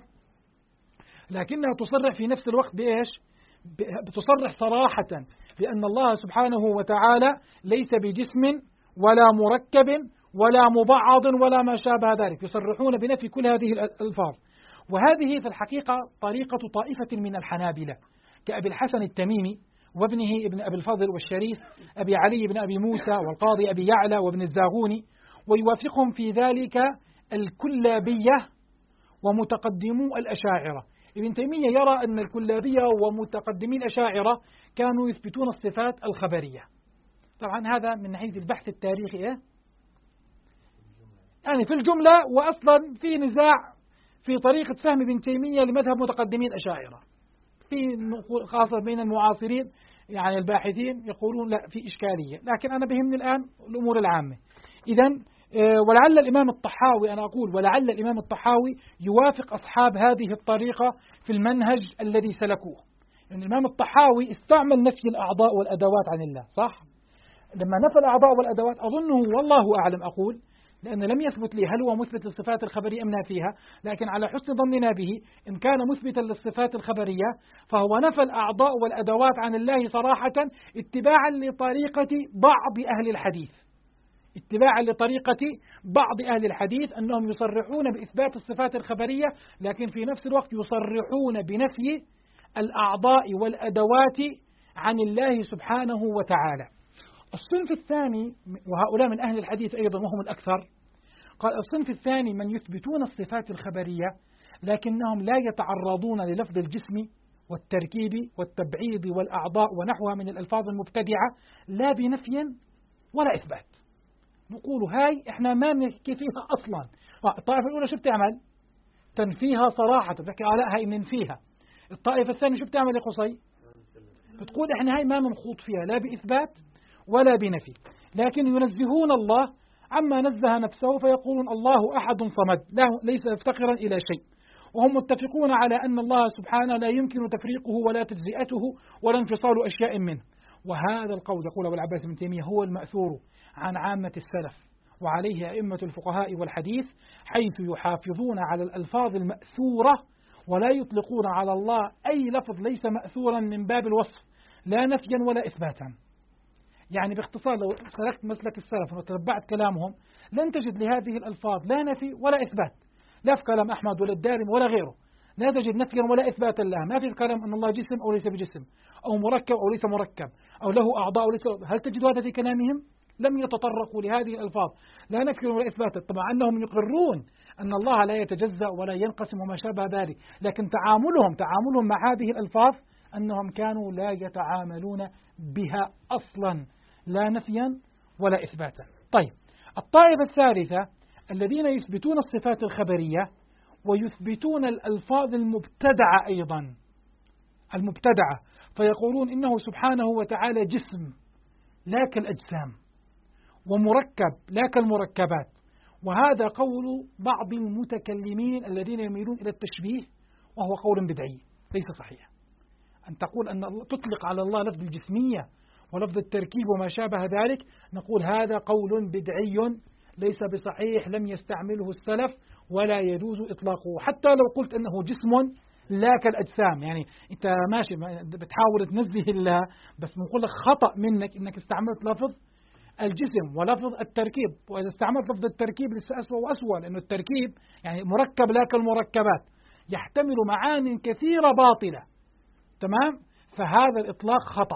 لكنها تصرح في نفس الوقت بإيش؟ بتصرح صراحة بأن الله سبحانه وتعالى ليس بجسم ولا مركب ولا مبعض ولا ما شابه ذلك، يصرحون بنفي كل هذه الألفاظ. وهذه في الحقيقة طريقة طائفة من الحنابلة كأبي الحسن التميمي وابنه ابن أبي الفضل والشريف أبي علي بن أبي موسى والقاضي أبي يعلى وابن الزاغوني، ويوافقهم في ذلك الكلابية ومتقدمو الأشاعرة. ابن تيمية يرى أن الكلابية ومتقدمي الأشاعرة كانوا يثبتون الصفات الخبرية. طبعا هذا من حيث البحث التاريخي يعني في الجملة، وأصلا في نزاع في طريقة فهم ابن تيمية لمذهب متقدمي الأشاعرة، في خاصة بين المعاصرين يعني الباحثين يقولون لا في إشكالية، لكن أنا بهمني الآن الأمور العامة. إذن ولعل الإمام الطحاوي، أنا أقول ولعل الإمام الطحاوي يوافق أصحاب هذه الطريقة في المنهج الذي سلكوه، لأن الإمام الطحاوي استعمل نفي الأعضاء والأدوات عن الله، صح؟ لما نفى الأعضاء والأدوات أظنه والله أعلم أقول، لأن لم يثبت لي هل هو مثبت للصفات الخبرية أم نافيها، لكن على حسن ظننا به إن كان مثبتا للصفات الخبرية فهو نفى الأعضاء والأدوات عن الله صراحة اتباعا لطريقة بعض أهل الحديث، اتباعا لطريقة بعض أهل الحديث أنهم يصرحون بإثبات الصفات الخبرية، لكن في نفس الوقت يصرحون بنفي الأعضاء والأدوات عن الله سبحانه وتعالى. الصنف الثاني، وهؤلاء من أهل الحديث أيضا وهم الأكثر، قال الصنف الثاني من يثبتون الصفات الخبرية لكنهم لا يتعرضون للفظ الجسم والتركيب والتبعيض والأعضاء ونحوها من الألفاظ المبتدعة لا بنفي ولا إثبات. نقول هاي إحنا ما نحكي فيها أصلا. الطائفة الأولى شو بتعمل؟ تنفيها صراحة، بتحكي لا هاي ننفيها. الطائفة الثانية شو بتعمل يا قصي؟ بتقول إحنا هاي ما منخوض فيها لا بإثبات ولا بنفي، لكن ينزهون الله عما نزه نفسه فيقولون الله أحد صمد ليس يفتقرا إلى شيء، وهم متفقون على أن الله سبحانه لا يمكن تفريقه ولا تجزئته ولا انفصال أشياء منه. وهذا القول يقول أبو العباس بن تيمية هو المأثور عن عامة السلف وعليه أئمة الفقهاء والحديث، حيث يحافظون على الألفاظ المأثورة ولا يطلقون على الله أي لفظ ليس مأثورا من باب الوصف لا نفيا ولا إثباتا. يعني باختصار لو سلكت مسلك السلف وتتبعت كلامهم لن تجد لهذه الألفاظ لا نفي ولا إثبات، لا في كلام أحمد ولا الدارمي ولا غيره، لا تجد نفيا ولا إثباتا لها. ما في كلام أن الله جسم أو ليس بجسم أو مركب أو ليس مركب أو له أعضاء أو ليس. هل تجد هذا في كلامهم؟ لم يتطرقوا لهذه الألفاظ لا نفيا ولا إثباتا. طبعا أنهم يقرون أن الله لا يتجزأ ولا ينقسم وما شابه ذلك، لكن تعاملهم مع هذه الألفاظ أنهم كانوا لا يتعاملون بها أصلا لا نفيا ولا إثباتا. طيب الطائفة الثالثة الذين يثبتون الصفات الخبرية ويثبتون الألفاظ المبتدعة أيضا المبتدعة، فيقولون إنه سبحانه وتعالى جسم لا كالأجسام ومركب لا كالمركبات. وهذا قول بعض المتكلمين الذين يميلون إلى التشبيه، وهو قول بدعي ليس صحيح. أن تقول أن تطلق على الله لفظ الجسمية ولفظ التركيب وما شابه ذلك، نقول هذا قول بدعي ليس بصحيح، لم يستعمله السلف ولا يجوز إطلاقه. حتى لو قلت أنه جسم لا كالأجسام، يعني أنت ماشي بتحاول تنزه الله، بس بنقول لك خطأ منك أنك استعملت لفظ الجسم ولفظ التركيب، وإذا استعملت لفظ التركيب لسه أسوأ وأسوأ، لأنه التركيب يعني مركب لا كالمركبات يحتمل معاني كثيرة باطلة، تمام؟ فهذا الإطلاق خطأ.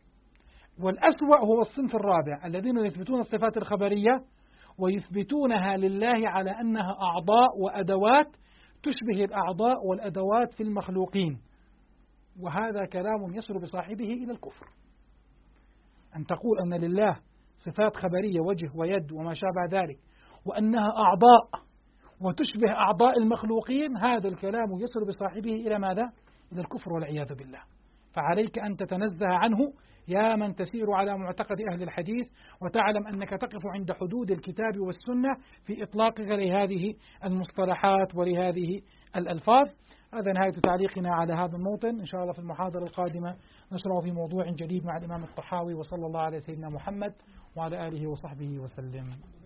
والأسوأ هو الصنف الرابع الذين يثبتون الصفات الخبرية ويثبتونها لله على أنها أعضاء وأدوات تشبه الأعضاء والأدوات في المخلوقين، وهذا كلام يصل بصاحبه إلى الكفر. أن تقول أن لله صفات خبرية وجه ويد وما شابه ذلك وأنها أعضاء وتشبه أعضاء المخلوقين، هذا الكلام يصل بصاحبه إلى ماذا؟ إلى الكفر والعياذ بالله. فعليك أن تتنزه عنه يا من تسير على معتقد أهل الحديث وتعلم أنك تقف عند حدود الكتاب والسنة في إطلاقك لهذه المصطلحات ولهذه الألفاظ. هذا نهاية تعليقنا على هذا الموطن. إن شاء الله في المحاضرة القادمة نشرع في موضوع جديد مع الإمام الطحاوي، وصلى الله على سيدنا محمد وعلى آله وصحبه وسلم.